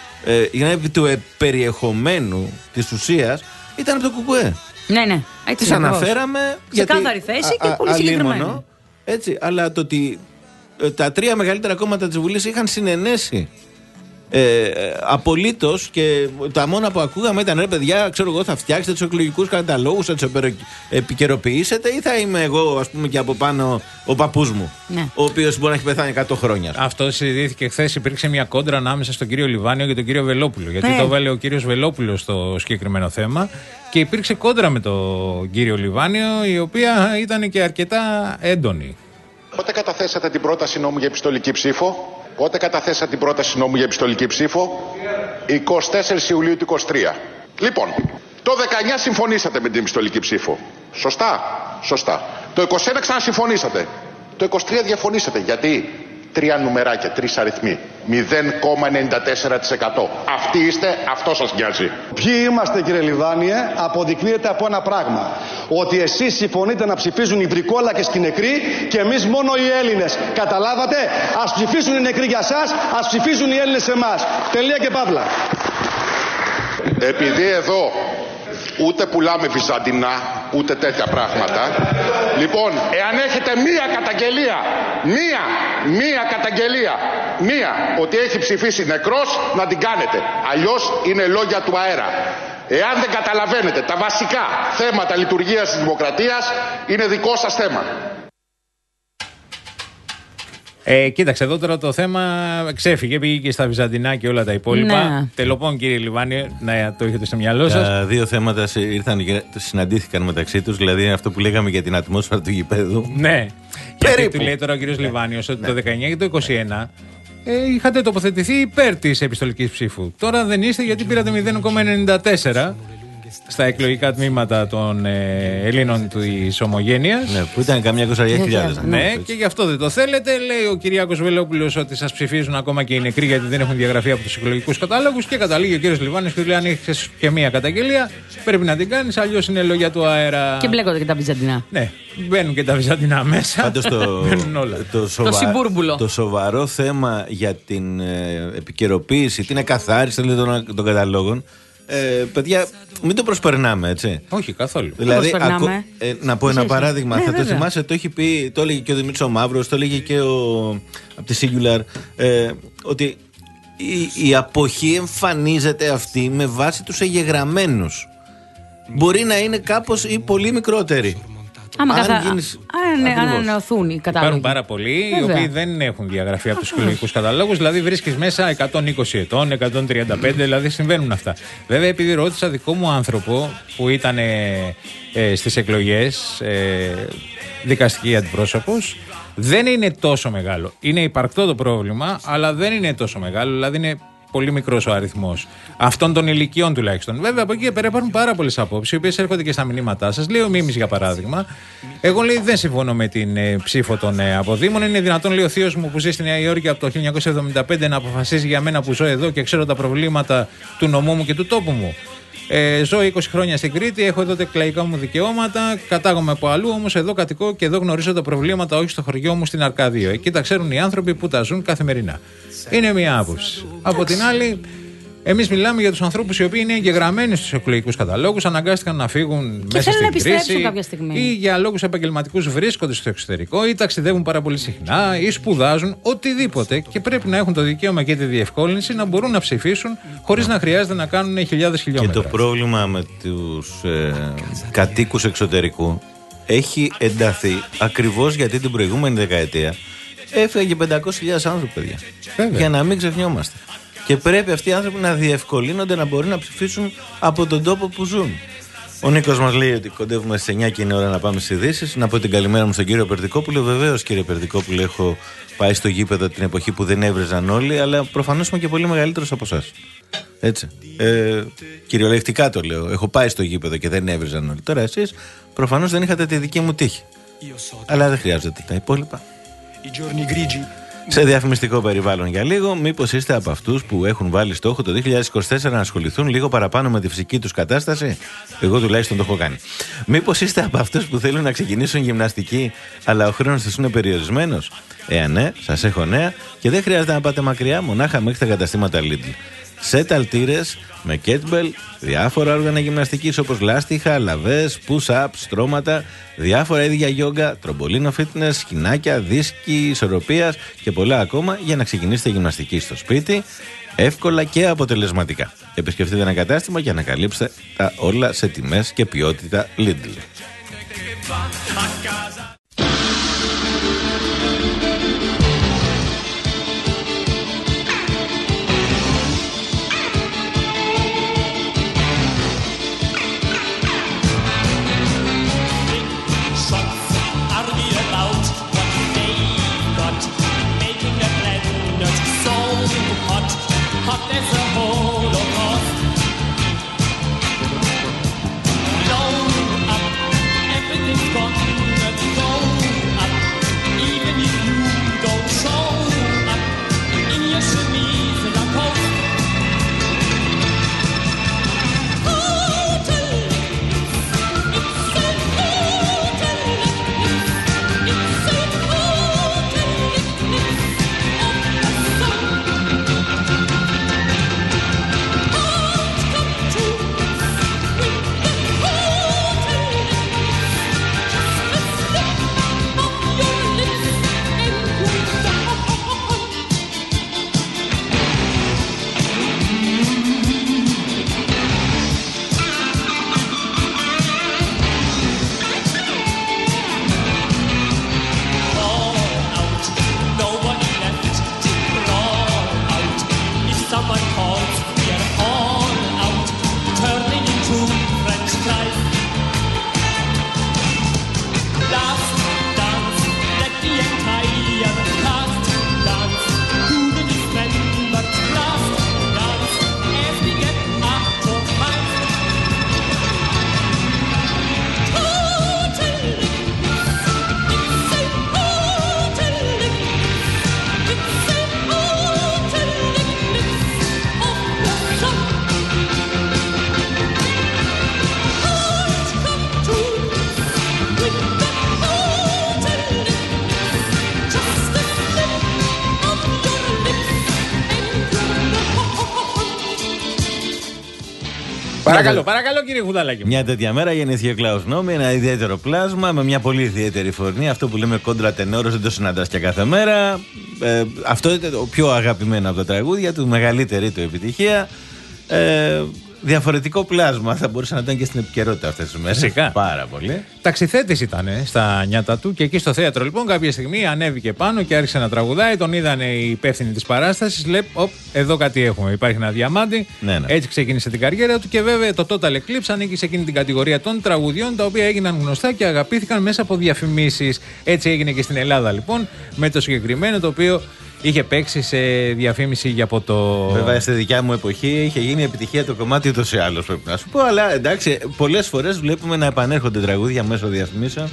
ε, επί του ε, περιεχομένου της ουσίας ήταν από το ΚΚΕ. Ναι, ναι. Τις αναφέραμε. Σε κάθαρη θέση και πολύ συγκεκριμένη. Έτσι, αλλά το ότι ε, τα τρία μεγαλύτερα κόμματα της Βουλής είχαν συνενέσει Ε, απολύτως και τα μόνα που ακούγαμε ήταν ρε παιδιά, ξέρω εγώ, θα φτιάξετε τους εκλογικούς καταλόγους, θα τους επικαιροποιήσετε ή θα είμαι εγώ, ας πούμε, και από πάνω ο παππούς μου, ναι. ο οποίος μπορεί να έχει πεθάνει εκατό χρόνια. Αυτό συζητήθηκε χθες. Υπήρξε μια κόντρα ανάμεσα στον κύριο Λιβάνιο και τον κύριο Βελόπουλο. Γιατί ναι. το βάλε ο κύριος Βελόπουλος στο συγκεκριμένο θέμα και υπήρξε κόντρα με τον κύριο Λιβάνιο, η οποία ήταν και αρκετά έντονη. Πότε καταθέσατε την πρόταση νόμου για επιστολική ψήφο? Πότε καταθέσατε την πρόταση νόμου για επιστολική ψήφο? εικοστή τέταρτη Ιουλίου του είκοσι τρία. Λοιπόν, το δεκαεννιά συμφωνήσατε με την επιστολική ψήφο. Σωστά, σωστά. Το είκοσι ένα ξανασυμφωνήσατε. Το είκοσι τρία διαφωνήσατε. Γιατί? Τρία νουμεράκια, τρεις αριθμοί. μηδέν κόμμα ενενήντα τέσσερα τοις εκατό. Αυτοί είστε, αυτό σας νοιάζει. Ποιοι είμαστε, κύριε Λιβάνιε, αποδεικνύεται από ένα πράγμα. Ότι εσείς συμφωνείτε να ψηφίζουν οι βρικόλακες και οι νεκροί και εμείς μόνο οι Έλληνες. Καταλάβατε? Ας ψηφίσουν οι νεκροί για σας, ας ψηφίζουν οι Έλληνες σε εμάς. Τελεία και παύλα. Επειδή εδώ ούτε πουλάμε βυζαντινά, ούτε τέτοια πράγματα. Λοιπόν, εάν έχετε μία καταγγελία, μία, μία καταγγελία, μία, ότι έχει ψηφίσει νεκρός, να την κάνετε. Αλλιώς είναι λόγια του αέρα. Εάν δεν καταλαβαίνετε τα βασικά θέματα λειτουργίας της δημοκρατίας, είναι δικό σας θέμα. Ε, κοίταξε, εδώ τώρα το θέμα ξέφυγε, πήγε και στα Βυζαντινά και όλα τα υπόλοιπα. Ναι. Τελοπών, κύριε Λιβάνιο, να το έχετε στο μυαλό σας. Τα δύο θέματα ήρθαν, συναντήθηκαν μεταξύ τους, δηλαδή αυτό που λέγαμε για την ατμόσφαιρα του γηπέδου. Ναι. Γιατί του λέει τώρα ο κύριος Λιβάνιος ότι ναι. το δεκαεννιά και το είκοσι ένα ε, είχατε τοποθετηθεί υπέρ της επιστολικής ψήφου. Τώρα δεν είστε γιατί πήρατε μηδέν κόμμα ενενήντα τέσσερα στα εκλογικά τμήματα των ε, Ελλήνων της Ομογένειας. Ναι, που ήταν καμιά είκοσι χιλιάδες. Ναι, ναι, και γι' αυτό δεν το θέλετε. Λέει ο Κυριάκος Βελόπουλος ότι σας ψηφίζουν ακόμα και οι νεκροί γιατί δεν έχουν διαγραφεί από τους εκλογικούς κατάλογους. Και καταλήγει ο κύριος Λιβάνιος και του λέει: αν έχεις και μία καταγγελία, πρέπει να την κάνεις, αλλιώς είναι λόγια του αέρα. Και μπλέκονται και τα Βυζαντινά. Ναι, μπαίνουν και τα Βυζαντινά μέσα. Πάντως το, το, σοβα... το συμπούρμπουλο. Το σοβαρό θέμα για την ε, επικαιροποίηση, την εκαθάριση των, των καταλόγων. Ε, παιδιά, μην το προσπερνάμε, έτσι. Όχι, καθόλου. Δηλαδή, ακο, ε, να πω ένα παράδειγμα. Ναι, θα βέβαια. Το θυμάσαι, το έχει πει, το έλεγε και ο Δημήτρης ο Μαύρος, το έλεγε και ο από τη Singular, ε, ότι η, η αποχή εμφανίζεται αυτή με βάση τους εγγεγραμμένους. Μπορεί να είναι κάπως ή πολύ μικρότεροι. Άμα αν καθα... γίνεις... ανανεωθούν οι κατάλογοι. Υπάρχουν πάρα πολλοί οι οποίοι δεν έχουν διαγραφεί από τους εκλογικούς καταλόγους. Δηλαδή βρίσκεις μέσα εκατόν είκοσι ετών, εκατόν τριάντα πέντε, δηλαδή συμβαίνουν αυτά. Βέβαια, επειδή ρώτησα δικό μου άνθρωπο που ήταν ε, ε, στις εκλογές, ε, δικαστική αντιπρόσωπος, δεν είναι τόσο μεγάλο. Είναι υπαρκτό το πρόβλημα, αλλά δεν είναι τόσο μεγάλο. Δηλαδή είναι πολύ μικρός ο αριθμός αυτών των ηλικιών τουλάχιστον. Βέβαια, από εκεί και πέρα υπάρχουν πάρα πολλές απόψεις, οι οποίες έρχονται και στα μηνύματά σας. Λέει ο Μίμης, για παράδειγμα, εγώ λέει δεν συμφωνώ με την ε, ψήφο των ε, αποδήμων. Είναι δυνατόν, λέει ο θείος μου που ζει στη Νέα Υόρκη από το χίλια εννιακόσια εβδομήντα πέντε, να αποφασίζει για μένα που ζω εδώ και ξέρω τα προβλήματα του νομού μου και του τόπου μου. Ε, ζω είκοσι χρόνια στην Κρήτη, έχω εδώ τα εκλαϊκά μου δικαιώματα, κατάγομαι από αλλού, όμως εδώ κατοικώ και εδώ γνωρίζω τα προβλήματα, όχι στο χωριό μου στην Αρκαδίο. Εκεί τα ξέρουν οι άνθρωποι που τα ζουν καθημερινά. Είναι μία άποψη. Από την άλλη, εμείς μιλάμε για τους ανθρώπους οι οποίοι είναι εγγεγραμμένοι στους εκλογικούς καταλόγους, αναγκάστηκαν να φύγουν και μέσα στην κρίση κάποια στιγμή. ή για λόγους επαγγελματικούς βρίσκονται στο εξωτερικό ή ταξιδεύουν πάρα πολύ συχνά ή σπουδάζουν, οτιδήποτε, και πρέπει να έχουν το δικαίωμα και τη διευκόλυνση να μπορούν να ψηφίσουν χωρίς να χρειάζεται να κάνουν χιλιάδες χιλιόμετρα. Και το πρόβλημα με τους ε, κατοίκους εξωτερικού έχει ενταθεί ακριβώς γιατί την προηγούμενη δεκαετία έφυγε πεντακόσιες χιλιάδες άνθρωποι, παιδιά. Βέβαια. Για να μην ξεχνιόμαστε. Και πρέπει αυτοί οι άνθρωποι να διευκολύνονται να μπορεί να ψηφίσουν από τον τόπο που ζουν. Ο Νίκος μας λέει ότι κοντεύουμε στις εννιά και είναι ώρα να πάμε στις ειδήσεις. Να πω την καλημέρα μου στον κύριο Περτικόπουλο. Βεβαίως, κύριε Περτικόπουλο, έχω πάει στο γήπεδο την εποχή που δεν έβριζαν όλοι, αλλά προφανώς είμαι και πολύ μεγαλύτερος από εσάς. Έτσι. Ε, κυριολεκτικά το λέω. Έχω πάει στο γήπεδο και δεν έβριζαν όλοι. Τώρα εσείς προφανώς δεν είχατε τη δική μου τύχη. Αλλά δεν χρειάζεται τα υπόλοιπα. Σε διαφημιστικό περιβάλλον για λίγο, μήπως είστε από αυτούς που έχουν βάλει στόχο το δύο χιλιάδες είκοσι τέσσερα να ασχοληθούν λίγο παραπάνω με τη φυσική τους κατάσταση? Εγώ τουλάχιστον το έχω κάνει. Μήπως είστε από αυτούς που θέλουν να ξεκινήσουν γυμναστική, αλλά ο χρόνος τους είναι περιορισμένος? Εάν ναι, σας έχω νέα και δεν χρειάζεται να πάτε μακριά, μονάχα μέχρι τα καταστήματα Lidl. Σετ αλτήρες με κέτμπελ, διάφορα όργανα γυμναστικής όπως λάστιχα, λαβές, push-ups, στρώματα, διάφορα είδη για γιόγκα, τρομπολίνο fitness, σκηνάκια, δίσκοι ισορροπίας και πολλά ακόμα για να ξεκινήσετε γυμναστική στο σπίτι εύκολα και αποτελεσματικά. Επισκεφτείτε ένα κατάστημα και ανακαλύψτε τα όλα σε τιμές και ποιότητα Lidl. Παρακαλώ, παρακαλώ κύριε Χουδαλάκη. Μια τέτοια μέρα γεννήθηκε ο Κλάους Νόμι, ένα ιδιαίτερο πλάσμα με μια πολύ ιδιαίτερη φωνή. Αυτό που λέμε κόντρα τενόρος, δεν το συναντάς και κάθε μέρα. Ε, αυτό είναι το πιο αγαπημένο από τα τραγούδια του, μεγαλύτερη του επιτυχία. Ε, διαφορετικό πλάσμα, θα μπορούσε να ήταν και στην επικαιρότητα αυτές τις μέρες. Φυσικά. Πάρα πολύ. Ταξιθέτης ήταν στα νιάτα του και εκεί στο θέατρο λοιπόν κάποια στιγμή ανέβηκε πάνω και άρχισε να τραγουδάει. Τον είδανε οι υπεύθυνοι της παράστασης. Λέει, οπ, εδώ κάτι έχουμε. Υπάρχει ένα διαμάντι. Ναι, ναι. Έτσι ξεκίνησε την καριέρα του και βέβαια το Total Eclipse ανήκει σε εκείνη την κατηγορία των τραγουδιών τα οποία έγιναν γνωστά και αγαπήθηκαν μέσα από διαφημίσεις. Έτσι έγινε και στην Ελλάδα λοιπόν με το συγκεκριμένο το οποίο είχε παίξει σε διαφήμιση για ποτό. Βέβαια, στη δικιά μου εποχή είχε γίνει επιτυχία το κομμάτι ούτως ή άλλως, πρέπει να σου πω. Αλλά εντάξει, πολλές φορές βλέπουμε να επανέρχονται τραγούδια μέσω διαφημίσεων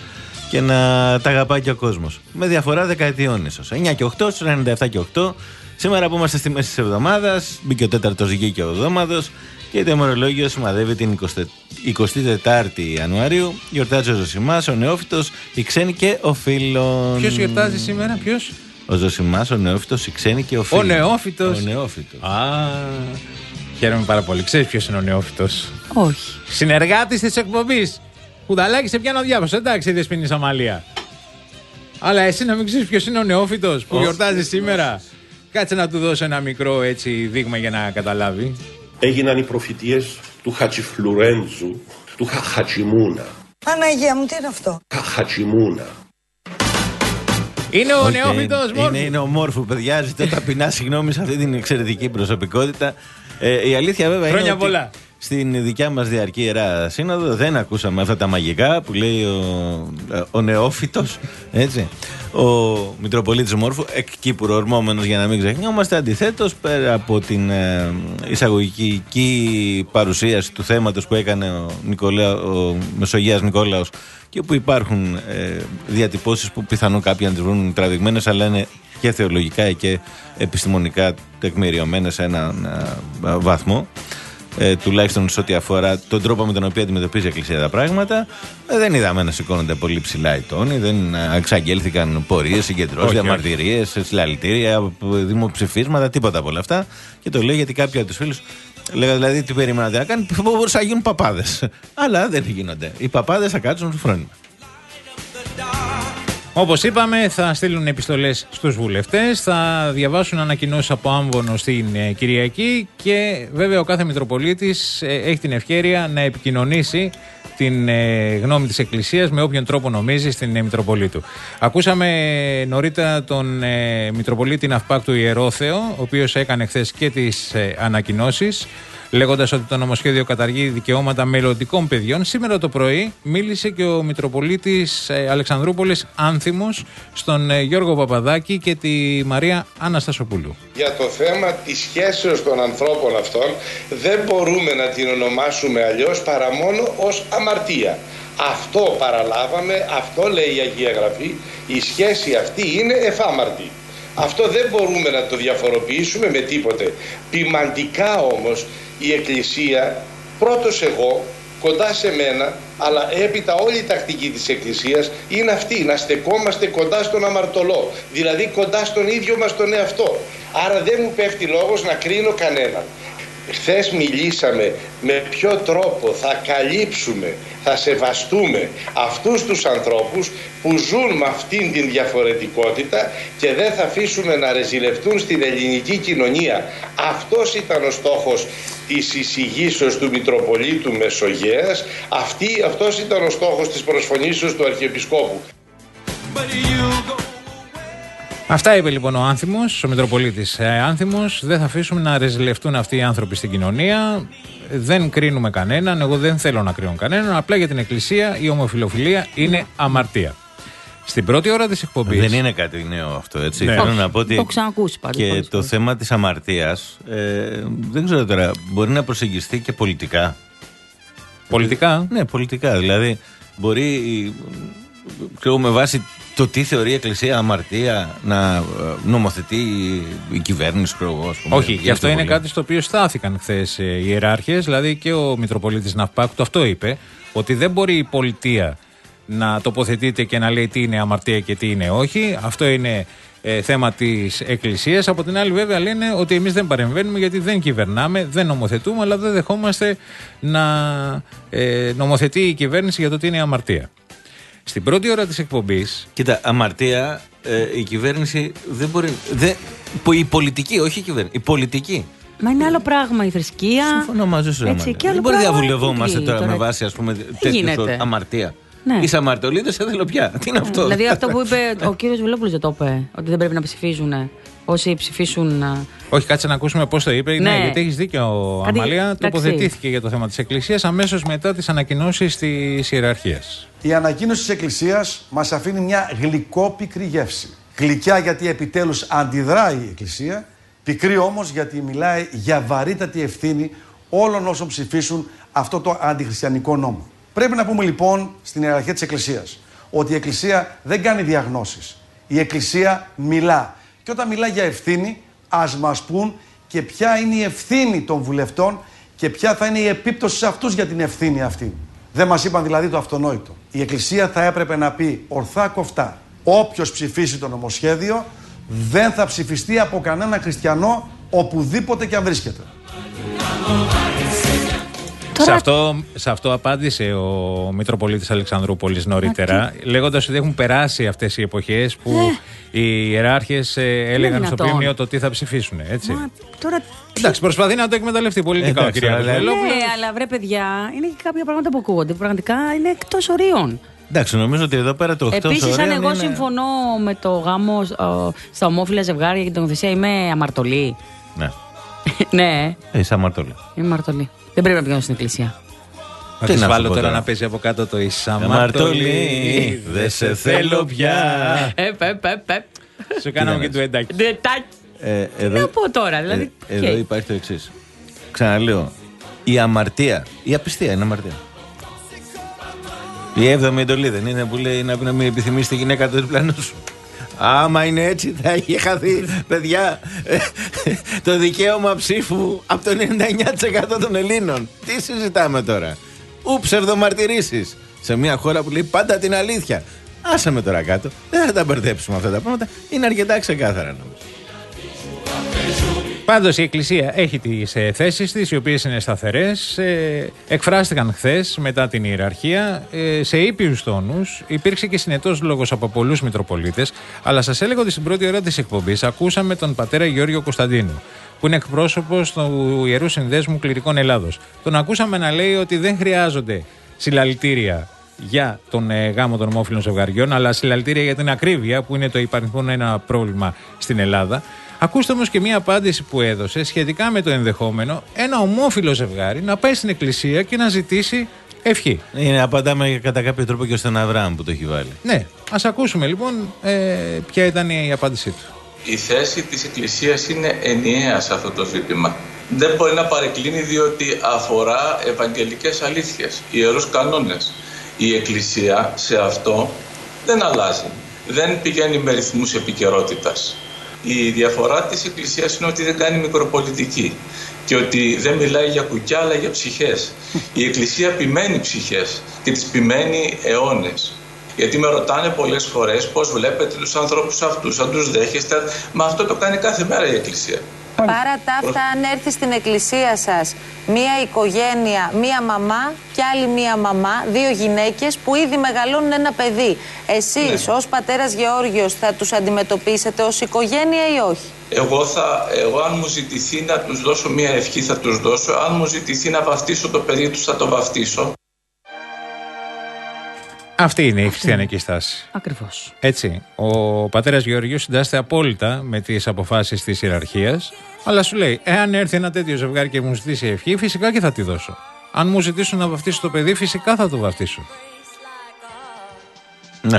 και να τα αγαπάει και ο κόσμος. Με διαφορά δεκαετιών ίσως. εννιά και οκτώ, στους ενενήντα επτά και οκτώ. Σήμερα που είμαστε στη μέση της εβδομάδας, μπήκε ο τέταρτος γη και ο εβδόμαδος και το ημερολόγιο σημαδεύει την εικοστή τετάρτη Ιανουαρίου. Γιορτάζει ο Ζωσιμάς, ο Νεόφυτος, η Ξένη και ο Φίλων. Ποιος γιορτάζει σήμερα, ποιος? Ο Ζωσιμάς, ο Νεόφυτος, η Ξένη και ο Φίλων. Ο Νεόφυτος. Ο Νεόφυτος. Α, χαίρομαι πάρα πολύ. Ξέρεις ποιος είναι ο Νεόφυτος? Όχι. Συνεργάτης της εκπομπής. Κουδαλάκι, σε πιάνω διάβασα. Εντάξει, Δεσποινή Αμαλία. Αλλά εσύ να μην ξέρεις ποιος είναι ο Νεόφυτος που γιορτάζει σήμερα. Κάτσε να του δώσω ένα μικρό έτσι δείγμα για να καταλάβει. Έγιναν οι προφητείες του Χατζηφλουρέντζου, του Χαχατσιμούνα. Παναγία μου, τι είναι αυτό? Χαχατσιμούνα. Είναι ο Okay, Νεόφυτος Μόρφου. Είναι, είναι ο Μόρφου, παιδιά. Ζητώ ταπεινά συγγνώμη σε αυτή την εξαιρετική προσωπικότητα. Ε, η αλήθεια βέβαια Χρόνια είναι πολλά. Ότι στην δικιά μας διαρκή Ιερά Σύνοδο δεν ακούσαμε αυτά τα μαγικά που λέει ο, ο Νεόφυτος, έτσι. Ο Μητροπολίτης Μόρφου, εκ Κύπουρου ορμόμενος για να μην ξεχνιόμαστε. Αντιθέτως, πέρα από την ε, εισαγωγική παρουσίαση του θέματος που έκανε ο, Νικολά, ο Μεσογείας Νικόλαος και που υπάρχουν ε, διατυπώσεις που πιθανόν κάποιοι να τις βρουν τραβηγμένες, αλλά είναι και θεολογικά και επιστημονικά τεκμηριωμένες σε έναν ε, βαθμό. Ε, τουλάχιστον σε ό,τι αφορά τον τρόπο με τον οποίο αντιμετωπίζει η Εκκλησία τα πράγματα, ε, δεν είδαμε να σηκώνονται πολύ ψηλά οι τόνοι, δεν εξαγγέλθηκαν πορείες, συγκεντρώσεις, διαμαρτυρίες, συλλαλητήρια, δημοψηφίσματα, τίποτα από όλα αυτά. Και το λέει γιατί κάποιοι από τους φίλους λέγανε, δηλαδή, τι περιμένατε να κάνει, μπορούσαν να γίνουν παπάδες. Αλλά δεν γίνονται. Οι παπάδες θα κάτσουν στο φρόνημα. Όπως είπαμε, θα στείλουν επιστολές στους βουλευτές, θα διαβάσουν ανακοινώσεις από άμβονο στην ε, Κυριακή και βέβαια ο κάθε Μητροπολίτης ε, έχει την ευκαιρία να επικοινωνήσει την ε, γνώμη της Εκκλησίας με όποιον τρόπο νομίζει στην ε, Μητροπολή του. Ακούσαμε ε, νωρίτερα τον ε, Μητροπολίτη Ναυπάκτου Ιερόθεο, ο οποίος έκανε χθες και τις ε, ανακοινώσεις, λέγοντας ότι το νομοσχέδιο καταργεί δικαιώματα μελλοντικών παιδιών. Σήμερα το πρωί μίλησε και ο Μητροπολίτης ε, Αλεξανδρούπολης Άνθιμος στον ε, Γιώργο Παπαδάκη και τη Μαρία Αναστασοπούλου. Για το θέμα της σχέσεως των ανθρώπων αυτών δεν μπορούμε να την ονομάσουμε αλλιώς παρά μόνο ως αμαρτία. Αυτό παραλάβαμε, αυτό λέει η Αγία Γραφή, η σχέση αυτή είναι εφάμαρτη. Αυτό δεν μπορούμε να το διαφοροποιήσουμε με τίποτε. Ποιμαντικά όμως η Εκκλησία, πρώτος εγώ, κοντά σε μένα, αλλά έπειτα όλη η τακτική της Εκκλησίας είναι αυτή, να στεκόμαστε κοντά στον αμαρτωλό, δηλαδή κοντά στον ίδιο μας τον εαυτό. Άρα δεν μου πέφτει λόγος να κρίνω κανέναν. Χθες μιλήσαμε με ποιο τρόπο θα καλύψουμε, θα σεβαστούμε αυτούς τους ανθρώπους που ζουν με αυτήν την διαφορετικότητα και δεν θα αφήσουμε να ρεζιλευτούν στην ελληνική κοινωνία. Αυτός ήταν ο στόχος της εισηγήσεως του Μητροπολίτου Μεσογείας, Αυτή, αυτός ήταν ο στόχος της προσφωνήσεως του Αρχιεπισκόπου. Αυτά είπε λοιπόν ο Άνθιμος, ο Μητροπολίτης Άνθιμος. Δεν θα αφήσουμε να ρεζιλευτούν αυτοί οι άνθρωποι στην κοινωνία. Δεν κρίνουμε κανέναν. Εγώ δεν θέλω να κρίνω κανέναν. Απλά για την Εκκλησία η ομοφυλοφιλία είναι αμαρτία. Στην πρώτη ώρα της εκπομπής. Δεν είναι κάτι νέο αυτό, έτσι. Ναι. Θέλω να πω ότι. Το ξανακούσει πάλι. Και το φορές. θέμα της αμαρτίας ε, δεν ξέρω τώρα, μπορεί να προσεγγιστεί και πολιτικά. Πολιτικά? Ναι, πολιτικά. Δηλαδή, μπορεί. Ξέρω, με βάση το τι θεωρεί η Εκκλησία αμαρτία να νομοθετεί η κυβέρνηση, ξέρω εγώ. Όχι, και αυτό είναι κάτι στο οποίο στάθηκαν χθες οι ιεράρχες, δηλαδή και ο Μητροπολίτης Ναυπάκτου αυτό είπε, ότι δεν μπορεί η πολιτεία να τοποθετείται και να λέει τι είναι αμαρτία και τι είναι όχι. Αυτό είναι ε, θέμα της Εκκλησίας. Από την άλλη, βέβαια, λένε ότι εμείς δεν παρεμβαίνουμε γιατί δεν κυβερνάμε, δεν νομοθετούμε, αλλά δεν δεχόμαστε να ε, νομοθετεί η κυβέρνηση για το τι είναι αμαρτία. Στην πρώτη ώρα της εκπομπής. Κοίτα, αμαρτία ε, η κυβέρνηση δεν μπορεί. Δεν, η πολιτική, όχι η κυβέρνηση. Η πολιτική. Μα είναι άλλο πράγμα η θρησκεία. Συμφωνώ μαζί σου, έτσι, και άλλο δεν μπορεί να πράγμα, διαβουλευόμαστε τώρα, τώρα με βάση, ας πούμε, τέτοιου αμαρτία. Ναι. Είσαι αμαρτωλίδα, σε θέλω πια. Τι είναι αυτό. Δηλαδή αυτό που είπε ο κύριος Βελόπουλος δεν το είπε. Ότι δεν πρέπει να ψηφίζουν όσοι ψηφίσουν. Όχι, κάτσε να ακούσουμε πώς το είπε. Ναι, ναι, γιατί έχεις δίκιο, Κάτι, Αμαλία. Τοποθετήθηκε για το θέμα της Εκκλησίας αμέσως μετά τις ανακοινώσεις της ιεραρχίας. Η ανακοίνωση της Εκκλησίας μας αφήνει μια γλυκόπικρη γεύση. Γλυκιά γιατί επιτέλους αντιδράει η Εκκλησία, πικρή όμως γιατί μιλάει για βαρύτατη ευθύνη όλων όσων ψηφίσουν αυτό το αντιχριστιανικό νόμο. Πρέπει να πούμε λοιπόν στην ιεραρχία της Εκκλησίας ότι η Εκκλησία δεν κάνει διαγνώσεις. Η Εκκλησία μιλά. Και όταν μιλά για ευθύνη, ας μας πούν και ποια είναι η ευθύνη των βουλευτών και ποια θα είναι η επίπτωση σε αυτούς για την ευθύνη αυτή. Δεν μας είπαν δηλαδή το αυτονόητο. Η Εκκλησία θα έπρεπε να πει ορθά κοφτά: όποιος ψηφίσει το νομοσχέδιο δεν θα ψηφιστεί από κανένα χριστιανό οπουδήποτε και αν βρίσκεται. Σε αυτό, σε αυτό απάντησε ο Μητροπολίτης Αλεξανδρούπολης νωρίτερα, λέγοντας ότι έχουν περάσει αυτές οι εποχές που ε. οι ιεράρχες ε, έλεγαν στο ποιμνίο το τι θα ψηφίσουν. Έτσι. Μα, τώρα... Εντάξει, προσπαθεί να το εκμεταλλευτεί πολιτικά ο κ. Βελόπουλος. Ναι, αλλά βρε παιδιά, είναι και κάποια πράγματα που ακούγονται που πραγματικά είναι εκτός ορίων. Εντάξει, νομίζω ότι εδώ πέρα το εκτός ορίων. Επίσης, αν εγώ είναι... συμφωνώ με το γάμο ο, στα ομόφυλα ζευγάρια και την νομοθεσία, είμαι αμαρτωλή. Ναι. Ναι. Είσαι αμαρτωλή. Είμαι αμαρτωλή. Δεν πρέπει να πηγαίνω στην εκκλησία. Θα της βάλω τώρα να παίζει από κάτω το Ισαμαρτωλή, δεν σε θέλω πια. Σου κάναμε και του εντάκι. Να πω τώρα, δηλαδή. Εδώ υπάρχει το εξής. Ξαναλέω, η αμαρτία, η απιστία είναι αμαρτία. Η έβδομη εντολή δεν είναι που λέει να μην επιθυμείς τη γυναίκα του διπλανού σου? Άμα είναι έτσι θα είχε χαθεί, παιδιά, το δικαίωμα ψήφου από το ενενήντα εννιά τοις εκατό των Ελλήνων. Τι συζητάμε τώρα? Ου ψευδομαρτυρήσεις σε μια χώρα που λέει πάντα την αλήθεια. Άσε με τώρα κάτω, δεν θα τα μπερδέψουμε αυτά τα πράγματα. Είναι αρκετά ξεκάθαρα νομίζω. Πάντως η Εκκλησία έχει τις ε, θέσεις της, οι οποίες είναι σταθερές. Ε, εκφράστηκαν χθες μετά την ιεραρχία ε, σε ήπιους τόνους. Υπήρξε και συνετός λόγος από πολλούς Μητροπολίτες. Αλλά σας έλεγα ότι στην πρώτη ώρα της εκπομπής ακούσαμε τον πατέρα Γεώργιο Κωνσταντίνου, που είναι εκπρόσωπος του Ιερού Συνδέσμου Κληρικών Ελλάδος. Τον ακούσαμε να λέει ότι δεν χρειάζονται συλλαλητήρια για τον ε, γάμο των ομόφυλων ζευγαριών, αλλά συλλαλητήρια για την ακρίβεια, που είναι το υπαριθμόν ένα πρόβλημα στην Ελλάδα. Ακούστε όμως και μία απάντηση που έδωσε σχετικά με το ενδεχόμενο ένα ομόφυλο ζευγάρι να πάει στην εκκλησία και να ζητήσει ευχή. Είναι, απαντάμε κατά κάποιο τρόπο και στον Αβραάμ που το έχει βάλει. Ναι, ας ακούσουμε λοιπόν ε, ποια ήταν η απάντησή του. Η θέση της Εκκλησίας είναι ενιαία σε αυτό το ζήτημα. Δεν μπορεί να παρεκκλίνει διότι αφορά ευαγγελικές αλήθειες, ιερούς κανόνες. Η Εκκλησία σε αυτό δεν αλλάζει. Δεν πηγαίνει με ρυθμούς επικαιρότητας. Η διαφορά της Εκκλησίας είναι ότι δεν κάνει μικροπολιτική και ότι δεν μιλάει για κουκιά αλλά για ψυχές. Η Εκκλησία ποιμένει ψυχές και τις ποιμένει αιώνες. Γιατί με ρωτάνε πολλές φορές πώς βλέπετε τους ανθρώπους αυτούς, αν τους δέχεστε. Μα αυτό το κάνει κάθε μέρα η Εκκλησία. Παρά τα αυτά, αν έρθει στην εκκλησία σας μία οικογένεια, μία μαμά και άλλη μία μαμά, δύο γυναίκες που ήδη μεγαλώνουν ένα παιδί, εσείς ναι. ως πατέρας Γεώργιος θα τους αντιμετωπίσετε ως οικογένεια ή όχι? Εγώ, θα, εγώ αν μου ζητηθεί να τους δώσω μία ευχή θα τους δώσω, αν μου ζητηθεί να βαφτίσω το παιδί τους θα το βαφτίσω. Αυτή είναι η χριστιανική στάση. Ακριβώς. Έτσι. Ο πατέρας Γεωργίου συντάσσεται απόλυτα με τις αποφάσεις της ιεραρχίας, αλλά σου λέει: εάν έρθει ένα τέτοιο ζευγάρι και μου ζητήσει ευχή, φυσικά και θα τη δώσω. Αν μου ζητήσουν να βαφτίσω το παιδί, φυσικά θα το βαφτίσω. Ναι.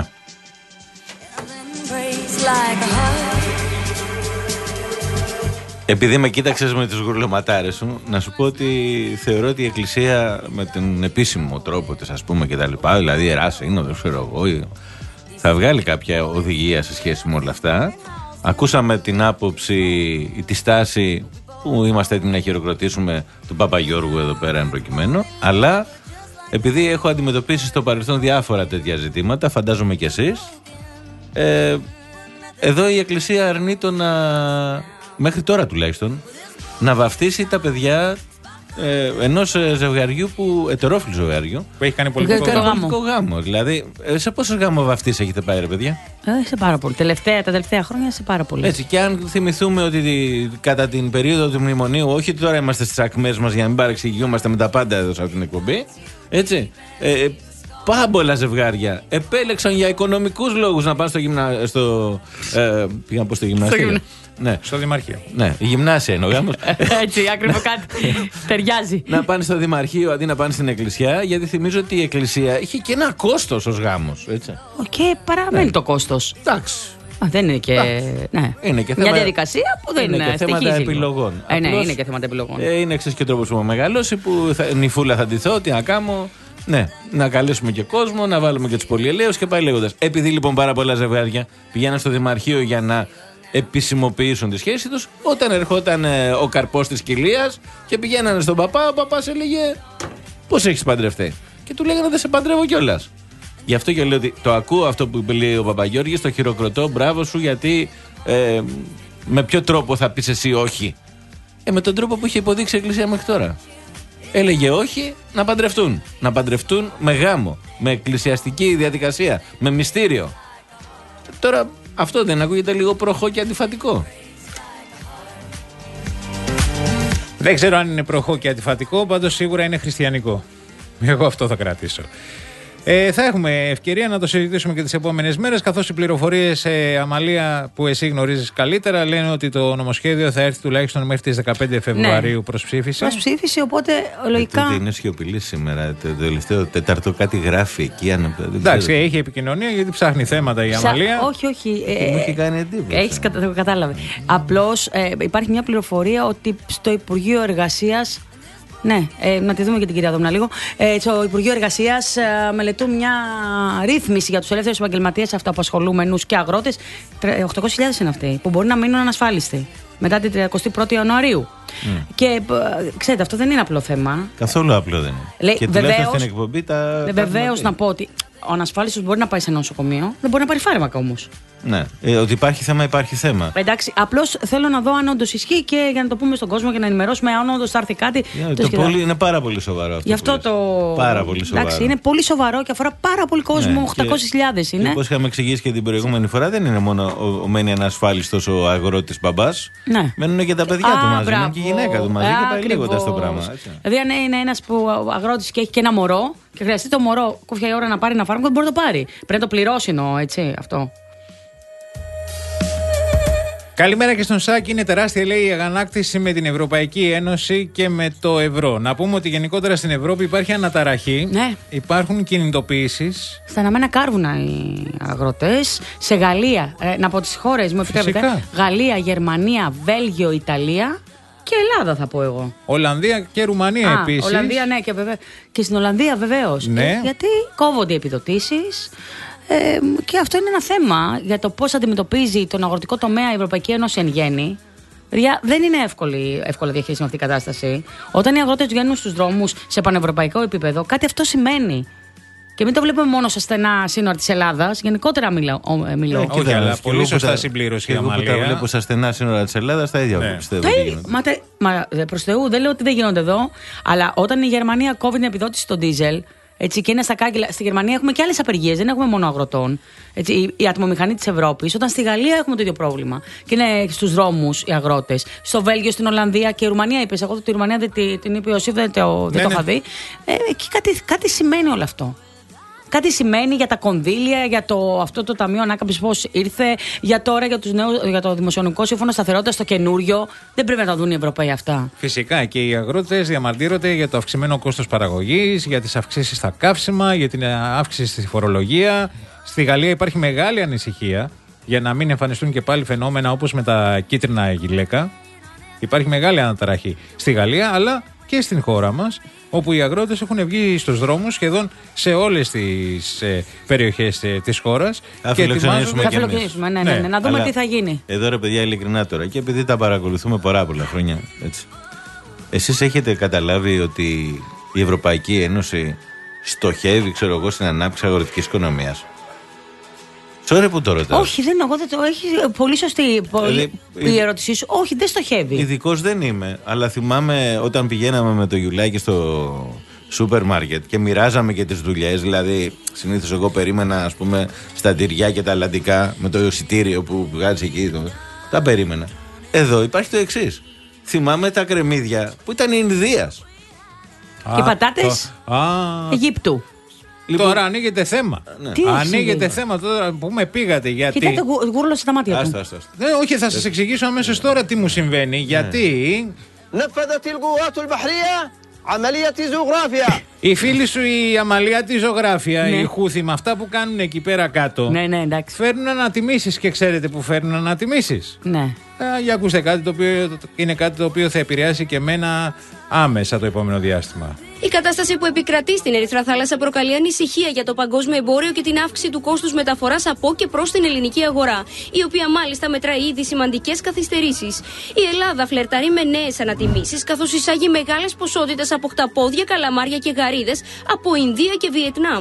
Επειδή με κοίταξες με τους γουρλωματάρες σου, να σου πω ότι θεωρώ ότι η Εκκλησία με τον επίσημο τρόπο της, ας πούμε, και τα λοιπά, δηλαδή Ιερά Σύνοδος, ξέρω εγώ, θα βγάλει κάποια οδηγία σε σχέση με όλα αυτά. Ακούσαμε την άποψη ή τη στάση που είμαστε έτοιμοι να χειροκροτήσουμε του Παπαγιώργου εδώ πέρα εν προκειμένου, αλλά επειδή έχω αντιμετωπίσει στο παρελθόν διάφορα τέτοια ζητήματα, φαντάζομαι κι εσείς, ε, εδώ η Εκκλησία αρνεί το να... μέχρι τώρα τουλάχιστον, να βαφτίσει τα παιδιά ε, ενός ζευγαριού που, ετερόφιλου ζευγαριού, που έχει κάνει πολιτικό γάμο. γάμο. γάμο. Δηλαδή, σε πόσες γάμο βαφτίσεις έχετε πάει, ρε παιδιά? Ε, σε πάρα πολύ. Τελευταία, τα τελευταία χρόνια σε πάρα πολύ. Έτσι, και αν θυμηθούμε ότι τη, κατά την περίοδο του μνημονίου, όχι τώρα είμαστε στις ακμές μας για να μην παρεξηγιούμαστε με τα πάντα εδώ σε αυτή την εκπομπή, έτσι. Ε, Πάμπολα ζευγάρια επέλεξαν για οικονομικούς λόγους να πάνε στο γυμνάσιο. Στο, ε, πήγα να πω στο γυμνάσιο. Στο, γυμνα... ναι. στο δημαρχείο. Ναι, η γυμνάσια είναι ο γάμος. Έτσι, ακριβώς κάτι. Ταιριάζει. Να πάνε στο δημαρχείο αντί να πάνε στην εκκλησιά, γιατί θυμίζω ότι η εκκλησία είχε και ένα κόστος ως γάμος. Έτσι. Και παραμένει ναι. το κόστος. Εντάξει. Α, δεν είναι και. Ναι. Είναι και μια θέμα... διαδικασία που δεν είναι. Είναι και θέματα επιλογών. Ε, ναι, Απλώς, είναι και θέματα επιλογών. Ε, είναι εξής και ο τρόπος που έχω μεγαλώσει, που θα, νυφούλα θα ντυθώ, τι να κάνω. Ναι, να καλέσουμε και κόσμο, να βάλουμε και τους πολυελαίους και πάει λέγοντας. Επειδή λοιπόν πάρα πολλά ζευγάρια πηγαίναν στο Δημαρχείο για να επισημοποιήσουν τη σχέση τους, όταν ερχόταν ε, ο καρπός της κοιλίας και πηγαίνανε στον παπά, ο παπάς έλεγε πώς έχεις παντρευτεί. Και του λέγανε δεν σε παντρεύω κιόλας. Γι' αυτό και λέω ότι το ακούω αυτό που λέει ο Παπαγιώργης, το χειροκροτώ, μπράβο σου, γιατί ε, με ποιο τρόπο θα πεις εσύ όχι. Ε, με τον τρόπο που είχε υποδείξει η Εκκλησία μέχρι τώρα. Έλεγε όχι να παντρευτούν. Να παντρευτούν με γάμο, με εκκλησιαστική διαδικασία, με μυστήριο. Τώρα αυτό δεν ακούγεται λίγο προχώ και αντιφατικό? Δεν ξέρω αν είναι προχώ και αντιφατικό, πάντως σίγουρα είναι χριστιανικό. Εγώ αυτό θα κρατήσω. Ε, θα έχουμε ευκαιρία να το συζητήσουμε και τις επόμενες μέρες, καθώς οι πληροφορίες, ε, Αμαλία, που εσύ γνωρίζεις καλύτερα, λένε ότι το νομοσχέδιο θα έρθει τουλάχιστον μέχρι τις δεκαπέντε Φεβρουαρίου, ναι, προς ψήφιση. Προς ψήφιση, οπότε λογικά. Ε, είναι σιωπηλή σήμερα. Το τελευταίο Τετάρτο κάτι γράφει εκεί. Εντάξει, έχει επικοινωνία γιατί ψάχνει θέματα η Αμαλία. Σα... Όχι, όχι. Ε, μου έχει κάνει εντύπωση. Έχεις κατα... κατάλαβε. Απλώς ε, υπάρχει μια πληροφορία ότι στο Υπουργείο Εργασίας. Ναι, ε, να τη δούμε και την κυρία Δόμνα λίγο. Ε, στο Υπουργείο Εργασίας ε, μελετούν μια ρύθμιση για τους ελεύθερους επαγγελματίες, αυτοαπασχολούμενους και αγρότες. οκτακόσιες χιλιάδες είναι αυτοί που μπορεί να μείνουν ανασφάλιστοι μετά την τριαντάτη πρώτη Ιανουαρίου. Mm. Και ε, ξέρετε, αυτό δεν είναι απλό θέμα. Καθόλου απλό δεν είναι. Λέει, και τουλάχιστον στην εκπομπή τα. Βεβαίως να πω ότι ο ανασφάλιστος μπορεί να πάει σε ένα νοσοκομείο, δεν μπορεί να πάρει φάρμακα όμως. Ναι, ε, ότι υπάρχει θέμα, υπάρχει θέμα. Εντάξει, απλώς θέλω να δω αν όντως ισχύει και για να το πούμε στον κόσμο και να ενημερώσουμε αν όντως θα έρθει κάτι. Yeah, το το πολύ, είναι πάρα πολύ σοβαρό αυτό. Γι' αυτό το. Πάρα πολύ σοβαρό. Εντάξει, είναι πολύ σοβαρό και αφορά πάρα πολύ κόσμο. Ναι, οκτακόσιες χιλιάδες είναι. Όπως είχαμε εξηγήσει και την προηγούμενη φορά, δεν είναι μόνο ο, ο μένει ανασφάλιστος ο αγρότης μπαμπάς. Ναι. Μένουν και τα παιδιά Α, του μαζί, μένουν και η γυναίκα του μαζί. Α, και πάει λέγοντας το πράγμα. Έτσι. Δηλαδή, αν είναι ένας που αγρότης και έχει και ένα μωρό και χρειαστεί το μωρό κόφια ώρα να πάρει ένα φάρμακο, δεν μπορεί να το πάρει. Πρέπει να το πληρώσει, εννοώ, έτσι αυτό. Καλημέρα και στον Σάκη. Είναι τεράστια, λέει, η αγανάκτηση με την Ευρωπαϊκή Ένωση και με το ευρώ. Να πούμε ότι γενικότερα στην Ευρώπη υπάρχει αναταραχή. Ναι. Υπάρχουν κινητοποιήσεις. Στα αναμένα κάρβουνα οι αγροτές. Σε Γαλλία, ε, να πω τις χώρες, μου επιτρέπετε. Γαλλία, Γερμανία, Βέλγιο, Ιταλία και Ελλάδα θα πω εγώ. Ολλανδία και Ρουμανία επίσης. Ολλανδία, ναι, και, βεβαίως. Και στην Ολλανδία βεβαίως. Ναι. Ε, γιατί κόβονται οι επιδοτήσεις. Ε, και αυτό είναι ένα θέμα για το πώς αντιμετωπίζει τον αγροτικό τομέα η Ευρωπαϊκή Ένωση εν γέννη. Δεν είναι εύκολη, εύκολα διαχείριση με αυτή η κατάσταση. Όταν οι αγρότες βγαίνουν στους δρόμους σε πανευρωπαϊκό επίπεδο, κάτι αυτό σημαίνει. Και μην το βλέπουμε μόνο στα στενά σύνορα της Ελλάδας. Γενικότερα μιλώ. μιλώ. Ε, όχι, αλλά πολύ σωστά συμπλήρωση η Αμαλία. Εγώ που τα βλέπω στα στενά σύνορα της Ελλάδας, τα ίδια, ναι, πιστεύω. Τα ίδια. Μα, τε, μα προς Θεού, δεν λέω ότι δεν γίνονται εδώ. Αλλά όταν η Γερμανία κόβει την επιδότηση στο ντίζελ. Έτσι, και είναι στα κάγκελα. Στη Γερμανία έχουμε και άλλες απεργίες, δεν έχουμε μόνο αγροτών. Έτσι, η, η ατμομηχανή της Ευρώπης, όταν στη Γαλλία έχουμε το ίδιο πρόβλημα. Και είναι στους δρόμους οι αγρότες. Στο Βέλγιο, στην Ολλανδία και η Ρουμανία, είπες. Εγώ τη Ρουμανία δεν την, την είπε ο Ιωσήφ, δεν το, δεν ναι, το είχα δει. Ε, και κάτι, κάτι σημαίνει όλο αυτό. Κάτι σημαίνει για τα κονδύλια, για το, αυτό το Ταμείο Ανάκαμψης πώς ήρθε, για τώρα για, τους νέους, για το Δημοσιονομικό Σύμφωνο Σταθερότητας, το καινούριο. Δεν πρέπει να τα δουν οι Ευρωπαίοι αυτά. Φυσικά και οι αγρότες διαμαρτύρονται για το αυξημένο κόστος παραγωγής, για τις αυξήσεις στα καύσιμα, για την αύξηση στη φορολογία. Στη Γαλλία υπάρχει μεγάλη ανησυχία για να μην εμφανιστούν και πάλι φαινόμενα όπως με τα κίτρινα γυλαίκα. Υπάρχει μεγάλη αναταραχή στη Γαλλία, αλλά και στην χώρα μας, όπου οι αγρότες έχουν βγει στους δρόμους σχεδόν σε όλες τις ε, περιοχές ε, της χώρας. Θα φιλοξενήσουμε και εμείς. Ναι, ναι, ναι, ναι. Να δούμε Αλλά τι θα γίνει. Εδώ ρε παιδιά, ειλικρινά τώρα, και επειδή τα παρακολουθούμε πολλά πολλά χρόνια, έτσι. Εσείς έχετε καταλάβει ότι η Ευρωπαϊκή Ένωση στοχεύει, ξέρω εγώ, στην ανάπτυξη αγροτικής οικονομίας? Sorry που το ρωτάω. Όχι, δεν εγώ δεν το. Έχει πολύ σωστή πολύ, ε, η ερώτησή σου. Όχι, δεν στοχεύει. Ειδικός δεν είμαι, αλλά θυμάμαι όταν πηγαίναμε με το Γιουλάκι στο σούπερ μάρκετ και μοιράζαμε και τις δουλειές. Δηλαδή, συνήθως εγώ περίμενα, ας πούμε, στα τυριά και τα αλλαντικά με το εισιτήριο που βγάζει εκεί. Το, τα περίμενα. Εδώ υπάρχει το εξής. Θυμάμαι τα κρεμμύδια που ήταν Ινδίας. Και οι πατάτες Αιγύπτου. Λοιπόν, τώρα ανοίγεται θέμα. Ναι. Ανοίγεται θέμα τώρα που με πήγατε. Γιατί. Κοιτάξτε, γούρλωσε τα μάτια του. Άστα, άστα, άστα. Ναι, όχι, θα σας εξηγήσω αμέσως τώρα τι μου συμβαίνει. Γιατί. نفذت القوات البحرية عملية زوغرافيا Η φίλη σου η Αμαλία τη ζωγράφια, Ναι. η Χούθη, με αυτά που κάνουν εκεί πέρα κάτω. Ναι, ναι, εντάξει. Φέρνουν ανατιμήσεις και ξέρετε που φέρνουν ανατιμήσεις. Ναι. Ε, για ακούστε κάτι το οποίο είναι κάτι το οποίο θα επηρεάσει και εμένα άμεσα το επόμενο διάστημα. Η κατάσταση που επικρατεί στην Ερυθρά Θάλασσα προκαλεί ανησυχία για το παγκόσμιο εμπόριο και την αύξηση του κόστους μεταφοράς από και προς την ελληνική αγορά, η οποία μάλιστα μετράει ήδη σημαντικές καθυστερήσεις. Η Ελλάδα φλερτάρει με νέες ανατιμήσεις, καθώς εισάγει μεγάλες ποσότητες από χταπόδια, καλαμάρια και γαρίδες από Ινδία και Βιετνάμ.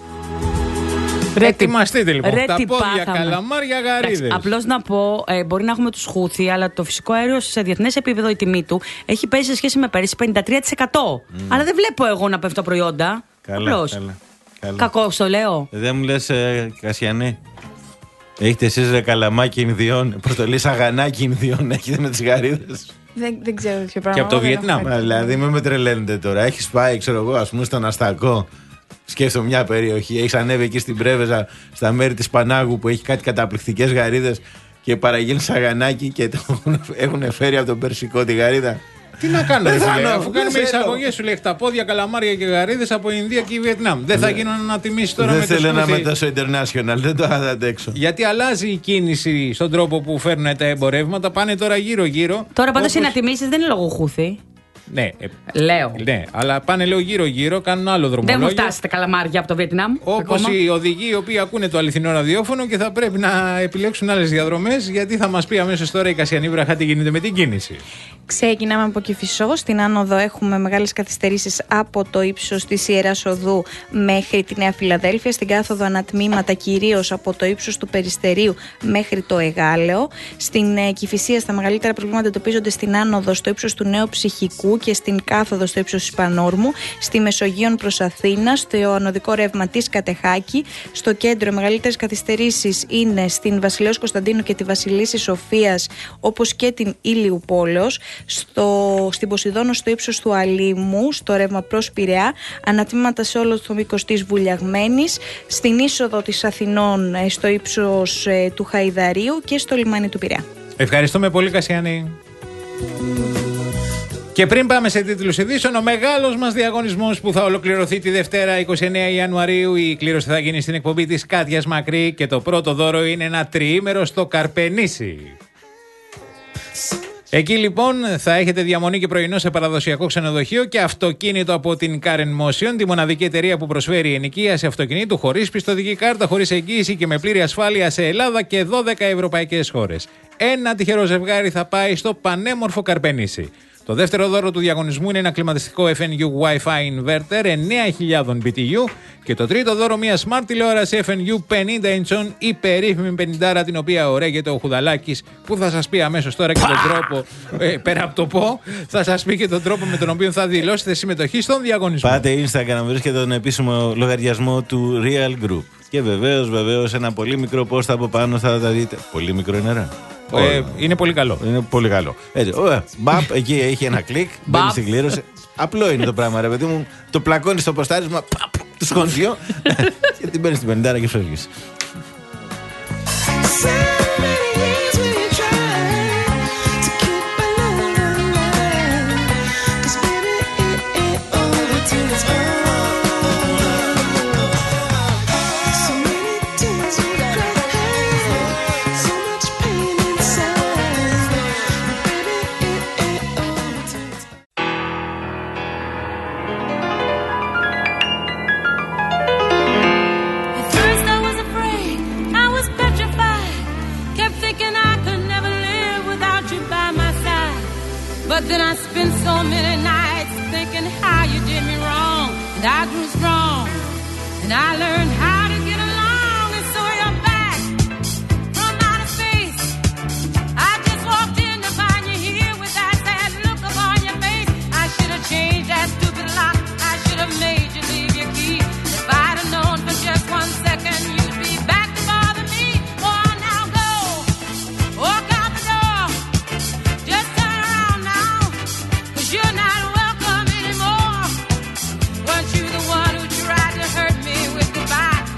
Ρε, ετοιμαστείτε λοιπόν. Ρε, Τα τι πόδια, πάθαμε. καλαμάρια, γαρίδες. Απλώς να πω, ε, μπορεί να έχουμε τους Χούθη, αλλά το φυσικό αέριο σε διεθνές επίπεδο η τιμή του έχει πέσει σε σχέση με πέρυσι πενήντα τρία τοις εκατό. Mm. Αλλά δεν βλέπω εγώ να πέφτω προϊόντα. Καλά, Απλώς. καλά, καλά. Κακό, το λέω. Δεν μου λες, ε, Κασιανή. Έχετε εσείς ρε καλαμάκι Ινδιών. Πώς το λες, αγανάκι Ινδιών έχετε με τις γαρίδες. Δεν, δεν ξέρω τέτοιο πράγμα. Και από το δεν Βιετνάμ. έχω. Δηλαδή, μην με τρελαίνετε τώρα. Έχεις πάει, ξέρω εγώ, ας πούμε, στον Αστακό. Σκέφτομαι μια περιοχή. Έχεις ανέβει εκεί στην Πρέβεζα, στα μέρη της Πανάγου που έχει κάτι καταπληκτικές γαρίδες και παραγγείλει σαγανάκι και το έχουν φέρει από τον Περσικό τη γαρίδα. Τι να κάνω, Δεν ρε θα φίλε, λέω, αφού δεν κάνουμε θέλω. εισαγωγές σου λέει χταπόδια, καλαμάρια και γαρίδες από Ινδία και Βιετνάμ. Δεν θα γίνουν ανατιμήσεις τώρα Δεν με το θέλω να σκούθι. μετάσω international, δεν το θα αντέξω. Γιατί αλλάζει η κίνηση στον τρόπο που φέρνουν τα εμπορεύματα, πάνε τώρα γύρω-γύρω. Τώρα πάντως όπως- οι ανατιμήσεις δεν είναι λόγω Χούθη. Ναι, ε, Λέω. ναι, αλλά πάνε λέω γύρω-γύρω, κάνουν άλλο Δεν μου δρομολόγιο. φτάσει τα καλαμάρια από το Βιετνάμ. Όπως ακόμα. οι οδηγοί οι οποίοι ακούνε το αληθινό ραδιόφωνο και θα πρέπει να επιλέξουν άλλες διαδρομές, γιατί θα μας πει αμέσως τώρα η Κασιανή Βραχά τι γίνεται με την κίνηση. Ξεκινάμε από Κηφισό. Στην άνοδο έχουμε μεγάλες καθυστερήσεις από το ύψος της Ιεράς Οδού μέχρι τη Νέα Φιλαδέλφια. Στην κάθοδο ανατμήματα κυρίως από το ύψος του Περιστερίου μέχρι το Εγάλεο. Στην ε, Κηφισία στα μεγαλύτερα προβλήματα εντοπίζονται στην άνοδο στο ύψος του Νέου Ψυχικού και στην κάθοδο στο ύψος της Πανόρμου. Στη Μεσογείων προς Αθήνα, στο ανωδικό ρεύμα της Κατεχάκη. Στο κέντρο οι μεγαλύτερες καθυστερήσεις είναι στην Βασιλέως Κωνσταντίνου και τη Βασιλίσσης Σοφίας, όπως και την Ήλιου Πόλεως. Στο, στην Ποσειδόνο στο ύψος του Αλήμου, στο ρεύμα προς Πειραιά, ανατμήματα σε όλο το μήκος της Βουλιαγμένης, στην είσοδο της Αθηνών ε, στο ύψος ε, του Χαϊδαρίου και στο λιμάνι του Πειραιά. Ευχαριστούμε πολύ, Κασιανή. Και πριν πάμε σε τίτλους ειδήσεων, ο μεγάλος μας διαγωνισμός που θα ολοκληρωθεί τη Δευτέρα εικοστή ενάτη Ιανουαρίου. Η κλήρωση θα γίνει στην εκπομπή της Κάτιας Μακρύ και το πρώτο δώρο είναι ένα τριήμερο στο Καρπενήσι. Εκεί λοιπόν θα έχετε διαμονή και πρωινό σε παραδοσιακό ξενοδοχείο και αυτοκίνητο από την Car Motion, τη μοναδική εταιρεία που προσφέρει ενοικίαση αυτοκινήτου χωρίς πιστωτική κάρτα, χωρίς εγγύηση και με πλήρη ασφάλεια σε Ελλάδα και δώδεκα ευρωπαϊκές χώρες. Ένα τυχερό ζευγάρι θα πάει στο πανέμορφο Καρπενήσι. Το δεύτερο δώρο του διαγωνισμού είναι ένα κλιματιστικό εφ εν γιου Wi-Fi inverter εννέα χιλιάδες μπι τι γιου και το τρίτο δώρο μια smart τηλεόραση εφ εν γιου πενήντα ιντσών, η περίφημη πενηντάρα, την οποία ωραίγεται ο Χουδαλάκης, που θα σας πει αμέσως τώρα και τον τρόπο, ε, πέρα από το πω, θα σας πει και τον τρόπο με τον οποίο θα δηλώσετε συμμετοχή στον διαγωνισμό. Πάτε Instagram να βρίσκετε τον επίσημο λογαριασμό του Real Group. Και βεβαίως, βεβαίως, ένα πολύ μικρό post από πάνω θα τα δείτε. Πολύ μικρό είναι, ρε. Ε, είναι πολύ καλό. Είναι πολύ καλό. Έτσι, ωραία. Μπαπ, εκεί έχει ένα κλικ, μπαίνει στην κλήρωση. Απλό είναι το πράγμα, ρε παιδί μου. Το πλακώνει στο ποστάρισμα, παπ, το σκόνσιο και την παίρνει στην πενηντάρα και φεύγει. But then I spent so many nights thinking how you did me wrong. And I grew strong. And I learned how to get along. And so you're back from outer space. I just walked in to find you here with that sad look upon your face. I should have changed that stupid lock. I should have made you leave your key. If I'd have known for just one second you'd be back to bother me. Oh, now go. Walk out the door. Just turn around now. You're not welcome anymore. Weren't you the one who tried to hurt me with goodbye?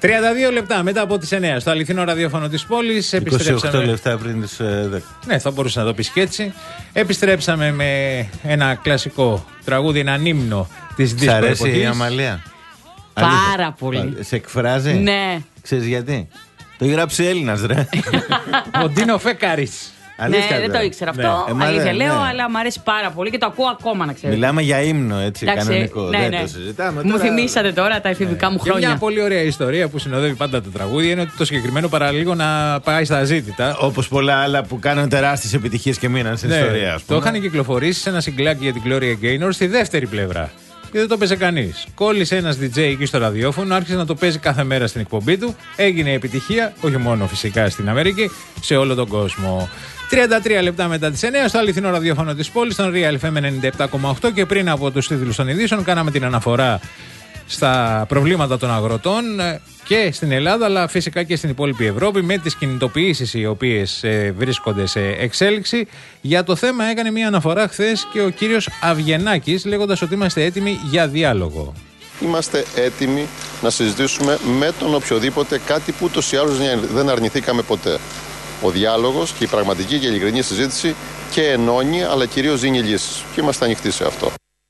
τριάντα δύο λεπτά μετά από τις εννιά στο αληθινό ραδιόφωνο της πόλης. είκοσι οκτώ λεπτά πριν τις δέκα. Ναι, θα μπορούσε να το πεις και έτσι. Επιστρέψαμε με ένα κλασικό τραγούδι, ένα ύμνο της δίσκο εποχής. Σ' αρέσει η Αμαλία? Πάρα Αλήθεια. πολύ. Σε εκφράζει? Ναι. Ξέρεις γιατί? Το έχει γράψει Έλληνας, ρε. Ο Ντίνο Φέκαρης. Ναι, δεν το ήξερα ναι. αυτό. Ε, αλήθεια ναι, λέω, ναι. αλλά μου αρέσει πάρα πολύ και το ακούω ακόμα, να ξέρετε. Μιλάμε για ύμνο, έτσι, Εντάξει, κανονικό. ναι, δεν ναι. το συζητάμε. Μου τώρα... θυμήσατε τώρα τα εφηβικά μου Και χρόνια. μια πολύ ωραία ιστορία που συνοδεύει πάντα το τραγούδι είναι ότι το συγκεκριμένο παραλίγο να πάει στα ζήτητα. Όπως πολλά άλλα που κάνουν τεράστιες επιτυχίες και μείναν στην Ναι, ιστορία, ας πούμε. το είχαν κυκλοφορήσει σε ένα συγκλάκι για την Gloria Gaynor στη δεύτερη πλευρά. Και δεν το παίζει κανείς. Κόλλησε ένας ντι τζέι εκεί στο ραδιόφωνο, άρχισε να το παίζει κάθε μέρα στην εκπομπή του. Έγινε επιτυχία, όχι μόνο φυσικά στην Αμερική, σε όλο τον κόσμο. τριάντα τρία λεπτά μετά τις εννιά στο αληθινό ραδιόφωνο της πόλης, στον Real εφ εμ ενενήντα επτά κόμμα οκτώ, και πριν από τους τίτλους των ειδήσεων κάναμε την αναφορά στα προβλήματα των αγροτών και στην Ελλάδα, αλλά φυσικά και στην υπόλοιπη Ευρώπη, με τις κινητοποιήσεις οι οποίες ε, βρίσκονται σε εξέλιξη. Για το θέμα έκανε μια αναφορά χθες και ο κύριος Αυγενάκης, λέγοντας ότι είμαστε έτοιμοι για διάλογο. Είμαστε έτοιμοι να συζητήσουμε με τον οποιοδήποτε κάτι που ούτως ή άλλως δεν αρνηθήκαμε ποτέ. Ο διάλογος και η πραγματική και ειλικρινή συζήτηση και ενώνει, αλλά κυρίως δίνει λύσεις. Και είμαστε ανοιχτοί σε αυτό.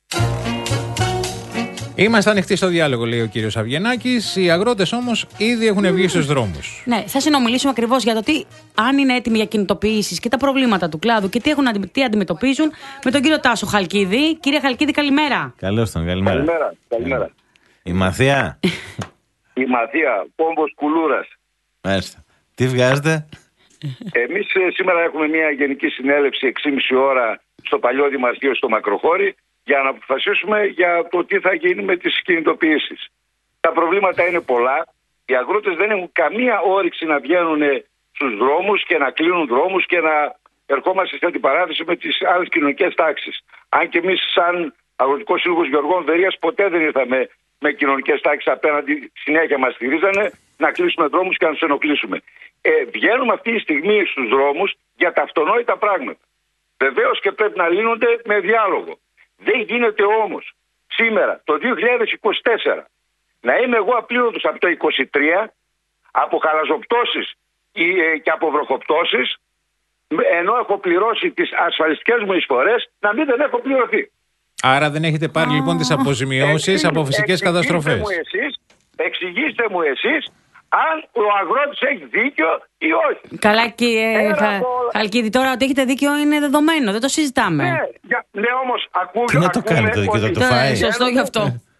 Είμαστε ανοιχτοί στο διάλογο, λέει ο κύριος Αυγενάκης. Οι αγρότες όμως ήδη έχουν βγει στους δρόμους. Ναι, θα συνομιλήσουμε ακριβώς για το τι, αν είναι έτοιμοι για κινητοποιήσεις και τα προβλήματα του κλάδου και τι, έχουν, τι αντιμετωπίζουν, με τον κύριο Τάσο Χαλκίδη. Κύριε Χαλκίδη, καλημέρα. Καλώς τον, καλημέρα. Καλημέρα. καλημέρα. Η Μαθία. Η Μαθία, Πόμπος Κουλούρας. Μάλιστα. Τι βγάζετε? Εμείς ε, σήμερα έχουμε μια γενική συνέλευση έξι και μισή ώρα στο παλιό Δημαρχείο στο Μακροχώρι για να αποφασίσουμε για το τι θα γίνει με τις κινητοποιήσεις. Τα προβλήματα είναι πολλά. Οι αγρότες δεν έχουν καμία όρεξη να βγαίνουν στους δρόμους και να κλείνουν δρόμους και να ερχόμαστε σε αντιπαράθεση με τις άλλες κοινωνικές τάξεις. Αν και εμείς σαν Αγροτικός Σύλλογος Γεωργών Βερίας ποτέ δεν ήρθαμε με κοινωνικές τάξεις απέναντι, συνέχεια μας στηρίζανε να κλείσουμε δρόμους και να τους ενοχλήσουμε. Ε, βγαίνουμε αυτή τη στιγμή στους δρόμους για τα αυτονόητα πράγματα. Βεβαίως και πρέπει να λύνονται με διάλογο. Δεν γίνεται όμως σήμερα το δύο χιλιάδες είκοσι τέσσερα να είμαι εγώ απλήρωτος από το είκοσι τρία από χαλαζοπτώσεις και από βροχοπτώσεις, ενώ έχω πληρώσει τις ασφαλιστικές μου εισφορές, να μην δεν έχω πληρωθεί. Άρα δεν έχετε πάρει λοιπόν τις αποζημιώσεις από φυσικές καταστροφές. Μου εσείς, εξηγήστε μου εσείς αν ο αγρότης έχει δίκιο ή όχι. Καλά, κύριε Χαλκίδη, τώρα ότι έχετε δίκιο είναι δεδομένο, δεν το συζητάμε. Ναι, για, ναι όμως ακούγεται. Τι να το κάνετε και θα το φάει. Σωστό γι' αυτό.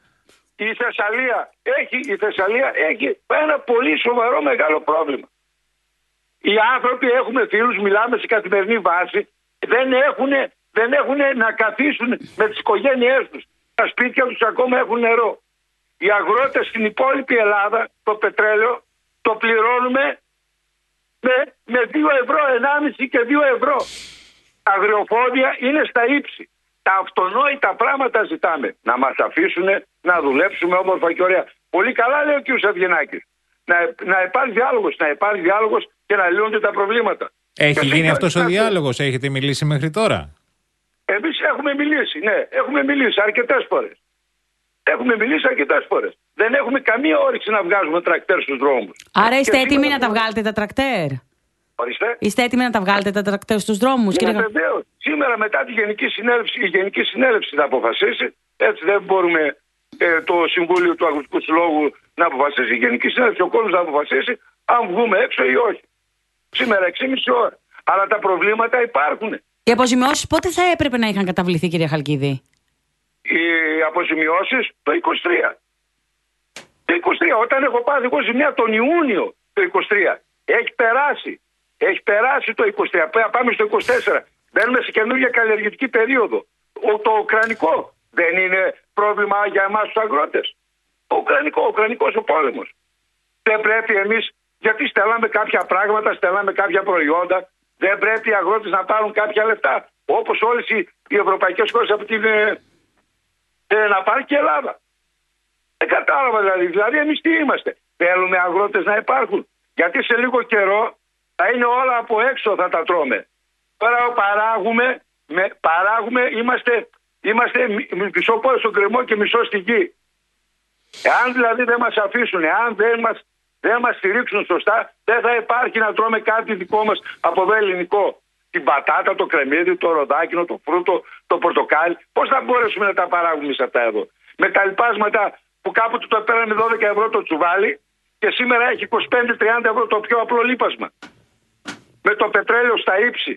Η Θεσσαλία έχει, η Θεσσαλία έχει ένα πολύ σοβαρό μεγάλο πρόβλημα. Οι άνθρωποι, έχουμε φίλους, μιλάμε σε καθημερινή βάση, δεν έχουν, δεν έχουν να καθίσουν με τις οικογένειές τους. Τα σπίτια τους ακόμα έχουν νερό. Οι αγρότες στην υπόλοιπη Ελλάδα το πετρέλαιο το πληρώνουμε με, με δύο ευρώ, ενάμιση και δύο ευρώ. Τα αγριοφόδια είναι στα ύψη. Τα αυτονόητα πράγματα ζητάμε. Να μας αφήσουν να δουλέψουμε όμορφα και ωραία. Πολύ καλά λέει ο κ. Αυγενάκης. Να, να υπάρχει διάλογος, να υπάρχει διάλογος και να λύνονται τα προβλήματα. Έχει και γίνει αυτός ο διάλογος, έχετε μιλήσει μέχρι τώρα? Εμείς έχουμε μιλήσει, ναι, έχουμε μιλήσει αρκετές φορές. Έχουμε μιλήσει αρκετές φορές. Δεν έχουμε καμία όρεξη να βγάζουμε τρακτέρ στους δρόμους. Άρα είστε έτοιμοι να τα βγάλετε τα τρακτέρ? Ορίστε. Είστε έτοιμοι να τα βγάλετε τα τρακτέρ στους δρόμους? Ναι, κύριε... βεβαίως. Σήμερα μετά τη Γενική Συνέλευση, η Γενική Συνέλευση θα αποφασίσει. Έτσι δεν μπορούμε ε, το Συμβούλιο του Αγροτικού Συλλόγου να αποφασίσει. Η Γενική Συνέλευση, ο κόσμος θα αποφασίσει αν βγούμε έξω ή όχι. Σήμερα έξι και μισή ώρα. Αλλά τα προβλήματα υπάρχουν. Οι αποζημιώσεις πότε θα έπρεπε να είχαν καταβληθεί, κύριε Χαλκίδη? Οι αποζημιώσεις το είκοσι τρία. Το είκοσι τρία, όταν έχω πάθει εγώ ζημιά τον Ιούνιο το είκοσι τρία. Έχει περάσει. Έχει περάσει το είκοσι τρία. Πάμε στο είκοσι τέσσερα. Μπαίνουμε σε καινούργια καλλιεργητική περίοδο. Ο, το ουκρανικό δεν είναι πρόβλημα για εμάς τους αγρότες? Ο ουκρανικό, ο ουκρανικός ο πόλεμος. Δεν πρέπει εμείς, γιατί στέλναμε κάποια πράγματα, στέλναμε κάποια προϊόντα, δεν πρέπει οι αγρότες να πάρουν κάποια λεφτά? Όπως όλες οι, οι ευρωπαϊκές χώρες από την... Ε, να πάρει και η Ελλάδα. Δεν κατάλαβα δηλαδή. Δηλαδή εμείς τι είμαστε? Θέλουμε αγρότες να υπάρχουν? Γιατί σε λίγο καιρό θα είναι όλα από έξω, θα τα τρώμε. Τώρα παράγουμε, με, παράγουμε είμαστε, είμαστε μισό πόδι στον κρεμό και μισό στη γη. Εάν δηλαδή δεν μας αφήσουν, εάν δεν μας δεν μας στηρίξουν σωστά, δεν θα υπάρχει να τρώμε κάτι δικό μας από εδώ ελληνικό. Την πατάτα, το κρεμμύδι, το ροδάκινο, το φρούτο, το πορτοκάλι. Πώς θα μπορέσουμε να τα παράγουμε σε αυτά εδώ? Με τα λοιπάσματα που κάποτε το παίρναμε δώδεκα ευρώ το τσουβάλι και σήμερα έχει είκοσι πέντε με τριάντα ευρώ το πιο απλό λίπασμα. Με το πετρέλαιο στα ύψη.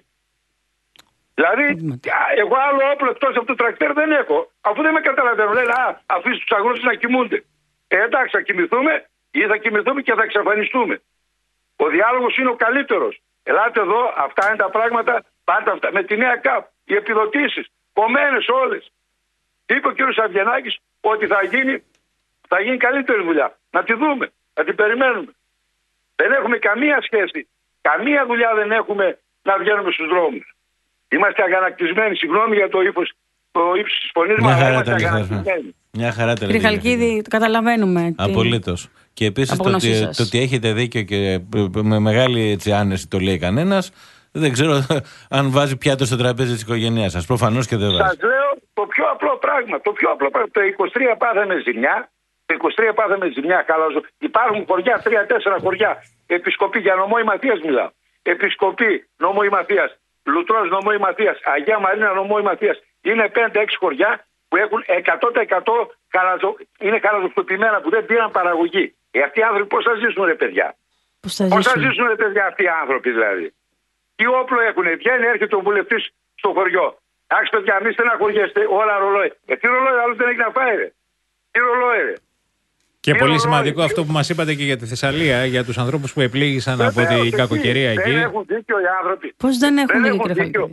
Δηλαδή, εγώ άλλο όπλο εκτός από το τρακτέρ δεν έχω. Αφού δεν με καταλαβαίνω, λένε α, αφήσει τους αγρότες να κοιμούνται. Ε, εντάξει, θα κοιμηθούμε ή θα κοιμηθούμε και θα εξαφανιστούμε. Ο διάλογος είναι ο καλύτερος. Ελάτε εδώ, αυτά είναι τα πράγματα, πάντα αυτά. Με τη νέα ΚΑΠ, οι επιδοτήσεις, κομμένες όλες. Είπε ο κύριος Αβγενάκης ότι θα γίνει, θα γίνει καλύτερη δουλειά. Να τη δούμε, να την περιμένουμε. Δεν έχουμε καμία σχέση, καμία δουλειά δεν έχουμε να βγαίνουμε στους δρόμους. Είμαστε αγανακτισμένοι, συγγνώμη για το ύφος, το ύψος της φωνής μας, αλλά είμαστε αγανακτισμένοι. Μια χαρά τα Κύριε Χαλκίδη, το καταλαβαίνουμε. Απολύτως. Και επίσης το ότι, το ότι έχετε δίκιο και με μεγάλη έτσι, άνεση το λέει κανένας, δεν ξέρω αν βάζει πιάτο στο τραπέζι της οικογένειάς σας. Προφανώς και δεν βάζει. Σας λέω το πιο απλό πράγμα. Το πιο απλό πράγμα. Το είκοσι τρία πάθαμε ζημιά. Το είκοσι τρία πάθαμε ζημιά. Χαλαζο... Υπάρχουν χωριά, τρία τέσσερα χωριά. Επισκοπή, για νομό Ηματίας μιλάω. Επισκοπή, νομό Ηματίας. Λουτρός, νομό Ηματίας. Αγία Μαρίνα, νομό Ηματίας. Είναι πέντε έξι χωριά που έχουν εκατό τοις εκατό χαλαζο... είναι χαλαζοσκοπημένα που δεν πήραν παραγωγή. Ε, αυτοί οι άνθρωποι πώς θα ζήσουν, ρε παιδιά? Πώς θα, πώς θα ζήσουν, ρε παιδιά, αυτοί οι άνθρωποι δηλαδή? Τι όπλο έχουν? Βγαίνει, έρχεται ο βουλευτής στο χωριό. Άξι, παιδιά, μη στεναχωριέστε, όλα ρολόι. Ε, τι ρολόι, άλλο δεν έχει να φάει, ρε. Τι ρολόι, ρε. Και τι πολύ ρολόι, σημαντικό τι... αυτό που μας είπατε και για τη Θεσσαλία, για τους ανθρώπους που επλήγησαν Βεβαίως, από την εκεί. κακοκαιρία εκεί. Δεν έχουν δίκιο οι άνθρωποι. Πώς δεν έχουν δεν δίκιο, κύριε Χαλκίδη?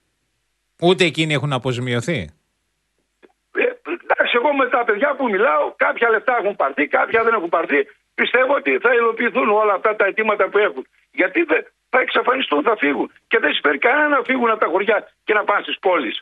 Ούτε εκείνοι έχουν αποζημιωθεί. Ε, εντάξει, εγώ με τα παιδιά που μιλάω, κάποια λεφτά έχουν πάρθει, κάποια δεν έχουν πάρθει. Πιστεύω ότι θα υλοποιηθούν όλα αυτά τα αιτήματα που έχουν. Γιατί δεν θα εξαφανιστούν, θα φύγουν. Και δεν συμφέρει κανένα να φύγουν από τα χωριά και να πάνε στις πόλεις.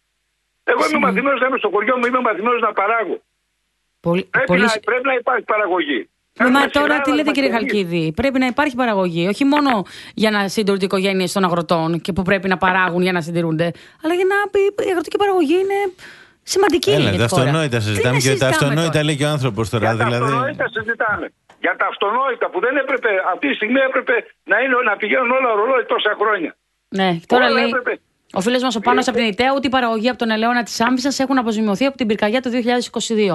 Εγώ είμαι μαθημένος να είμαι στο χωριό μου, είμαι μαθημένος να παράγω. Πολύ, πρέπει, πολύ... να, πρέπει να υπάρχει παραγωγή. Ναι, μα τώρα τι λέτε, κύριε Χαλκίδη? Πρέπει να υπάρχει παραγωγή. Όχι μόνο για να συντηρούνται οι οικογένειες των αγροτών και που πρέπει να παράγουν για να συντηρούνται, αλλά για να η αγροτική παραγωγή είναι σημαντική. Έλα, τα αυτονόητα συζητάμε και τα αυτονόητα λέει και ο άνθρωπος τώρα. Για δηλαδή... τα αυτονόητα συζητάμε. Για τα αυτονόητα που δεν έπρεπε, αυτή τη στιγμή έπρεπε να, είναι, να πηγαίνουν όλα ρολόι τόσα χρόνια. Ναι, τώρα όλα λέει έπρεπε. ο φίλος μας ο Πάνος από την Ιταία ότι η παραγωγή από τον ελαιόνα της Άμβισσας έχουν αποζημιωθεί από την πυρκαγιά του δύο χιλιάδες είκοσι δύο.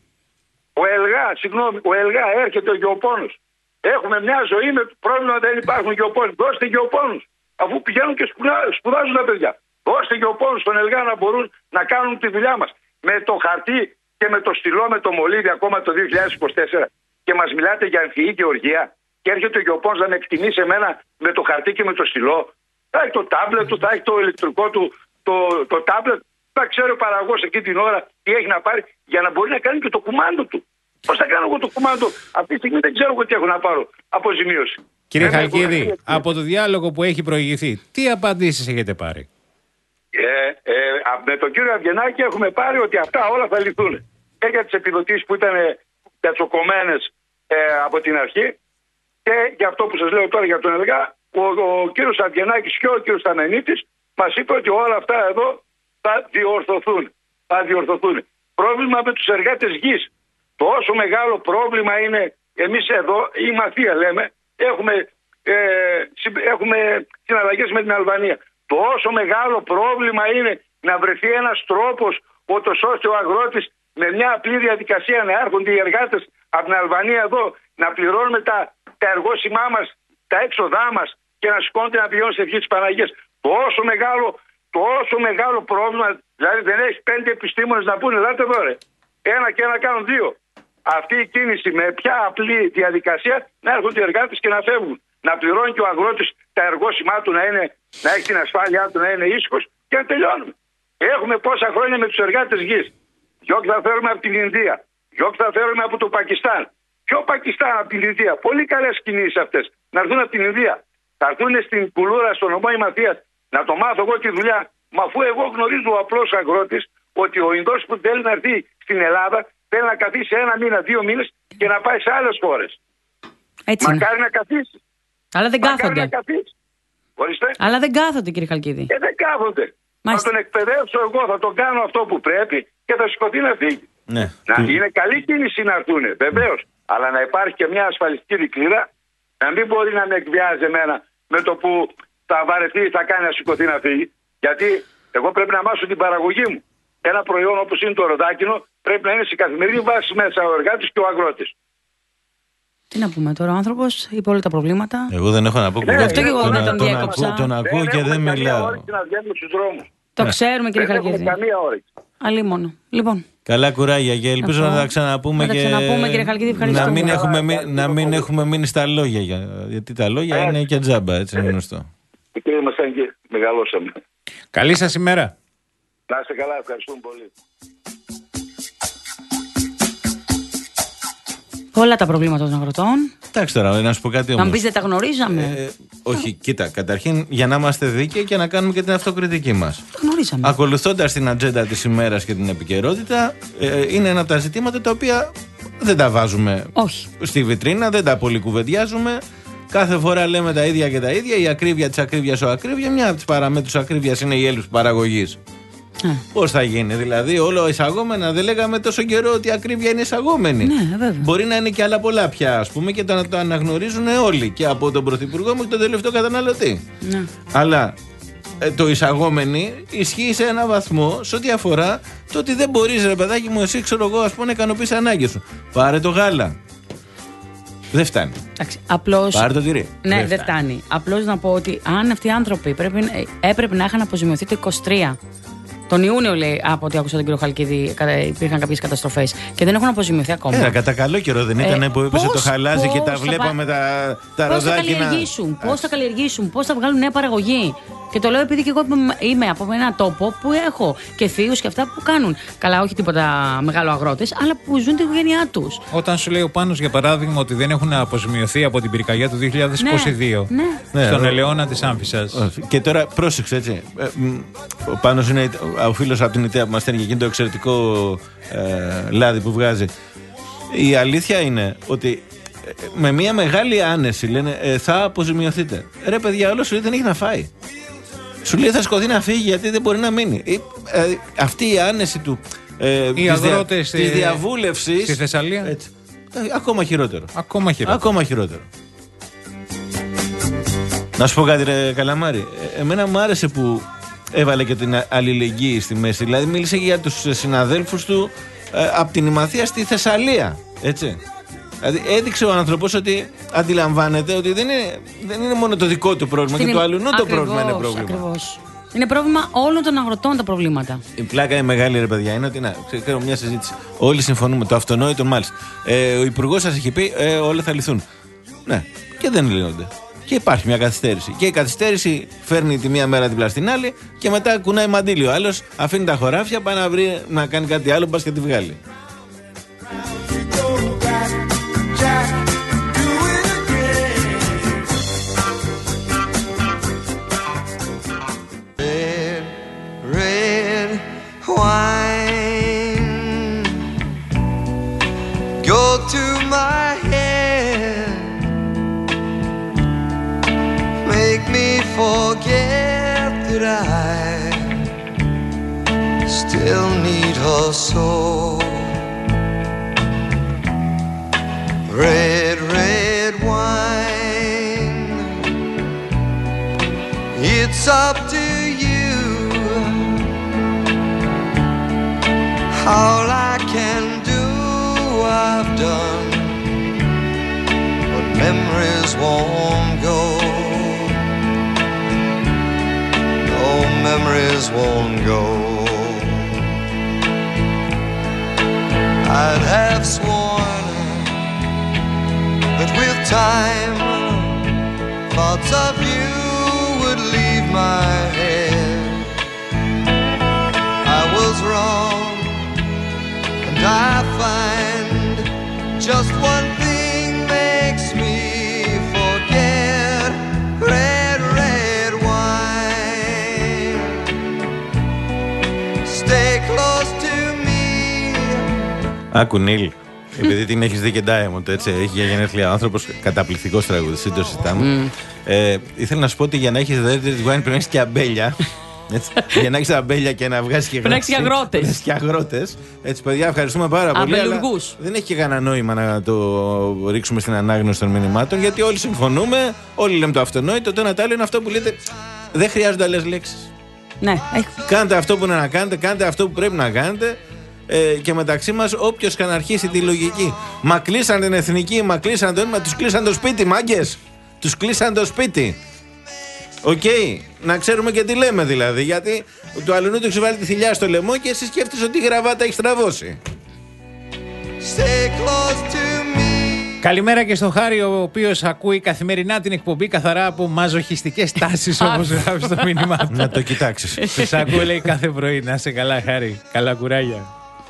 Ο Ελγά, συγγνώμη, ο Ελγά έρχεται ο γεωπόνος. Έχουμε μια ζωή με πρόβλημα, δεν υπάρχουν γεωπόνους. Δώστε γεωπόνους. Αφού πηγαίνουν και σπουδάζουν τα παιδιά. Δώστε γεωπόνους στον Ελγά να μπορούν να κάνουν τη δουλειά μας. Με το χαρτί και με το στυλό, με το μολύβι ακόμα το δύο χιλιάδες είκοσι τέσσερα. Και μας μιλάτε για αμφιή γεωργία. Και έρχεται ο γεωπόνος να με εκτιμήσει εμένα με το χαρτί και με το στυλό. Θα έχει το τάμπλετ του, θα έχει το ηλεκτρικό του, το, το τάμπλετ. Θα ξέρει ο παραγωγός εκεί την ώρα τι έχει να πάρει για να μπορεί να κάνει και το κουμάντο του. Πώς θα κάνω εγώ το κουμάντο? Αυτή τη στιγμή δεν ξέρω εγώ τι έχω να πάρω αποζημίωση. Κύριε Χαλκίδη, από το διάλογο που έχει προηγηθεί, τι απαντήσεις έχετε πάρει? Ε, ε, με τον κύριο Αβγενάκη έχουμε πάρει ότι αυτά όλα θα λυθούν. Και για τις επιδοτήσεις που ήταν πετσοκομμένες ε, από την αρχή και για αυτό που σας λέω τώρα για τον Ελγά, ο, ο κύριος Αβγενάκης και ο κύριος Σταμενίτης μας είπε ότι όλα αυτά εδώ θα διορθωθούν. Θα διορθωθούν. Πρόβλημα με τους εργάτες γης. Το όσο μεγάλο πρόβλημα είναι, εμείς εδώ, η Μαθία λέμε, έχουμε, ε, έχουμε συναλλαγές με την Αλβανία. Το όσο μεγάλο πρόβλημα είναι να βρεθεί ένας τρόπος ούτως ώστε ο αγρότης με μια απλή διαδικασία να έρχονται οι εργάτες από την Αλβανία εδώ, να πληρώνουμε τα, τα εργόσιμά μας, τα έξοδά μας και να σηκώνονται να πηγαίνουν σε ευχή της Παναγίας. Το όσο μεγάλο, το όσο μεγάλο πρόβλημα, δηλαδή δεν έχει πέντε επιστήμονες να πούνε, ελάτε εδώ ρε, ένα και ένα κάνουν δύο. Αυτή η κίνηση με ποια απλή διαδικασία να έρχονται οι εργάτες και να φεύγουν. Να πληρώνει και ο αγρότης τα εργόσιμά του να, είναι, να έχει την ασφάλειά του να είναι ήσυχος και να τελειώνουμε. Έχουμε πόσα χρόνια με τους εργάτες γης. Γιόκ θα φέρουμε από την Ινδία. Γιόκ θα φέρουμε από το Πακιστάν. Ποιο Πακιστάν από την Ινδία? Πολύ καλές κινήσεις αυτές. Να έρθουν από την Ινδία. Θα έρθουν στην Κουλούρα, στον νομό Ματίας. Να το μάθω εγώ τη δουλειά. Μα αφού εγώ γνωρίζω ο απλός αγρότης ότι ο Ινδός που θέλει να έρθει στην Ελλάδα θέλει να καθίσει ένα μήνα, δύο μήνες και να πάει σε άλλες χώρες. Έτσι Μακάρι να καθίσει. Αλλά δεν Μακάρι κάθονται. να καθίσει. Ορίστε. Αλλά δεν κάθονται, κύριε Χαλκίδη. Και δεν κάθονται. Μάλιστα. Θα τον εκπαιδεύσω εγώ, θα τον κάνω αυτό που πρέπει και θα σηκωθεί να φύγει. Ναι. Να, είναι καλή κίνηση να έρθουν, βεβαίως. Αλλά να υπάρχει και μια ασφαλιστική δικλείδα, να μην μπορεί να με εκβιάζει εμένα με το που θα βαρεθεί ή θα κάνει να σηκωθεί να φύγει. Γιατί εγώ πρέπει να μάσω την παραγωγή μου. Ένα προϊόν όπως είναι το ροδάκινο πρέπει να είναι σε καθημερινή βάση μέσα ο εργάτης και ο αγρότης. Τι να πούμε τώρα, ο άνθρωπος είπε όλα τα προβλήματα. Εγώ δεν έχω να πω. Γι' αυτό και εγώ δεν τον διέκοψα. Τον ακούω και δεν μιλάω. Το ξέρουμε, κύριε Χαλκίδη. Δεν έχουμε καμία όρεξη. Αλίμονο. Λοιπόν. Καλά κουράγια και ελπίζω να τα ξαναπούμε. Να τα ξαναπούμε, κύριε Χαλκίδη, ευχαριστώ. Να μην έχουμε, να μην έχουμε μείνει στα λόγια. Γιατί τα λόγια είναι και τζάμπα, έτσι είναι γνωστό. Κύριε Μασάνγκη, μεγαλώσαμε. Καλή σας ημέρα. Να είστε καλά, ευχαριστούμε πολύ. Όλα τα προβλήματα των αγροτών. Εντάξει τώρα, να σου πω κάτι όμως. Να μπεις δεν τα γνωρίζαμε. Ε, όχι, κοίτα, καταρχήν για να είμαστε δίκαιοι και να κάνουμε και την αυτοκριτική μας. Τα γνωρίζαμε. Ακολουθώντας την ατζέντα της ημέρας και την επικαιρότητα, ε, είναι ένα από τα ζητήματα τα οποία δεν τα βάζουμε όχι. στη βιτρίνα, δεν τα πολυκουβεντιάζουμε. Κάθε φορά λέμε τα ίδια και τα ίδια. Η ακρίβεια της ακρίβειας ο ακρίβεια. Μια από τις παραμέτρους ακρίβειας είναι η έλλειψη παραγωγής. Ε. Πώς θα γίνει, δηλαδή, όλο εισαγόμενα δεν λέγαμε τόσο καιρό ότι η ακρίβεια είναι εισαγόμενη. Ναι, βέβαια. Μπορεί να είναι και άλλα πολλά πια, ας πούμε, και το, το αναγνωρίζουν όλοι και από τον Πρωθυπουργό μέχρι τον τελευταίο καταναλωτή. Ναι. Αλλά ε, το εισαγόμενη ισχύει σε έναν βαθμό σε ό,τι αφορά το ότι δεν μπορείς, ρε παιδάκι μου, εσύ ξέρω εγώ, ας πούμε, να ικανοποιήσεις ανάγκες σου. Πάρε το γάλα. Δεν φτάνει. Εντάξει, απλώς... Πάρε το τυρί. Ναι, δεν, δεν φτάνει. φτάνει. Απλώς να πω ότι αν αυτοί οι άνθρωποι πρέπει, έπρεπε να είχαν αποζημιωθεί το είκοσι τρία. Τον Ιούνιο, λέει, από ό,τι άκουσα τον κύριο Χαλκίδη, υπήρχαν κάποιες καταστροφές και δεν έχουν αποζημιωθεί ακόμα. Έλα, κατά καλό καιρό δεν ήταν ε, που έπεσε το χαλάζι και τα βλέπαμε τα, τα πώς ροδάκινα. Πώς θα καλλιεργήσουν, πώς θα καλλιεργήσουν, πώς θα βγάλουν νέα παραγωγή. Και το λέω επειδή και εγώ είμαι από ένα τόπο που έχω και θείους και αυτά που κάνουν. Καλά, όχι τίποτα μεγάλο αγρότες, αλλά που ζουν την οικογένειά τους. Όταν σου λέει ο Πάνος, για παράδειγμα, ότι δεν έχουν αποζημιωθεί από την πυρκαγιά του δύο χιλιάδες είκοσι δύο ναι, ναι. στον ναι, ελαιώνα της Άμφισσας. Και τώρα πρόσεξε, έτσι. Ο Πάνος είναι ο φίλος από την ΙΤΕΑ που μας στέλνει και εκείνο το εξαιρετικό ε, λάδι που βγάζει. Η αλήθεια είναι ότι με μια μεγάλη άνεση λένε ε, θα αποζημιωθείτε. Ρε παιδιά, όλο σου λέει δεν έχει να φάει. Σου λέει θα σκοτεί να φύγει γιατί δεν μπορεί να μείνει. Ε, ε, αυτή η άνεση του ε, οι αγρότες της δια, διαβούλευσης στη Θεσσαλία έτσι, ε, ακόμα χειρότερο. Ακόμα χειρότερο. Ακόμα χειρότερο. Να σου πω κάτι, ρε Καλαμάρη. Ε, εμένα μου άρεσε που έβαλε και την αλληλεγγύη στη μέση. Δηλαδή μίλησε και για τους συναδέλφους του ε, από την Ημαθία στη Θεσσαλία. Έτσι. Δηλαδή έδειξε ο άνθρωπος ότι αντιλαμβάνεται ότι δεν είναι, δεν είναι μόνο το δικό του πρόβλημα Στην και το αλλουνό το πρόβλημα είναι πρόβλημα. Ακριβώς. Είναι πρόβλημα όλων των αγροτών τα προβλήματα. Η πλάκα είναι μεγάλη, ρε παιδιά. Είναι ότι να ξέρω μια συζήτηση. Όλοι συμφωνούμε. Το αυτονόητο μάλιστα. Ε, ο υπουργός σας έχει πει ε, όλα θα λυθούν. Ναι, και δεν λύνονται. Και υπάρχει μια καθυστέρηση. Και η καθυστέρηση φέρνει τη μία μέρα δίπλα στην άλλη και μετά κουνάει μαντήλιο. Ο άλλος αφήνει τα χωράφια, πάει να βρει να κάνει κάτι άλλο, πας και τη βγάλει. To my head, make me forget that I still need her so. Red, red wine, it's up to you. All I can do I've done, but memories won't go. No, memories won't go. I'd have sworn that with time thoughts of you would leave my head. I was wrong, and I find just one thing makes me forget. Red, red wine, stay close to me. Άκου Νίλ, επειδή την έχεις δει και Diamond, έτσι, έχει για γενέθλια άνθρωπος, καταπληκτικός τραγουδιστής, το συζητάμε. Mm. Ε, ήθελα να σου πω ότι για να έχεις red, red wine πρέπει να έχεις και αμπέλια. Έτσι, για να έχει αμπέλια και να βγάζει και γράψει. Να έχει αγρότες. Και αγρότες. Έτσι, παιδιά, ευχαριστούμε πάρα πολύ. Αλλά δεν έχει και κανένα νόημα να το ρίξουμε στην ανάγνωση των μηνυμάτων, γιατί όλοι συμφωνούμε, όλοι λέμε το αυτονόητο. Το ένα το άλλο είναι αυτό που λέτε. Δεν χρειάζονται άλλες λέξεις. Ναι. Κάντε αυτό που είναι να κάνετε, κάντε αυτό που πρέπει να κάνετε. Ε, και μεταξύ μας, όποιος καν αρχίσει τη λογική. Μα κλείσαν την εθνική, μα κλείσαν το όνομα, τους κλείσαν το σπίτι, μάγκες. Τους κλείσαν το σπίτι. Οκ, okay. Να ξέρουμε και τι λέμε δηλαδή. Γιατί του αλλού του ξεβάλει τη θηλιά στο λαιμό και εσύ σκέφτεσαι ότι η γραβάτα έχει στραβώσει. Καλημέρα και στο Χάρη, ο οποίος ακούει καθημερινά την εκπομπή καθαρά από μαζοχιστικές τάσεις, όπως γράφει στο μήνυμα. Να το κοιτάξεις. Τις ακούω, λέει, κάθε πρωί. Να είσαι καλά, Χάρη. Καλά κουράγια.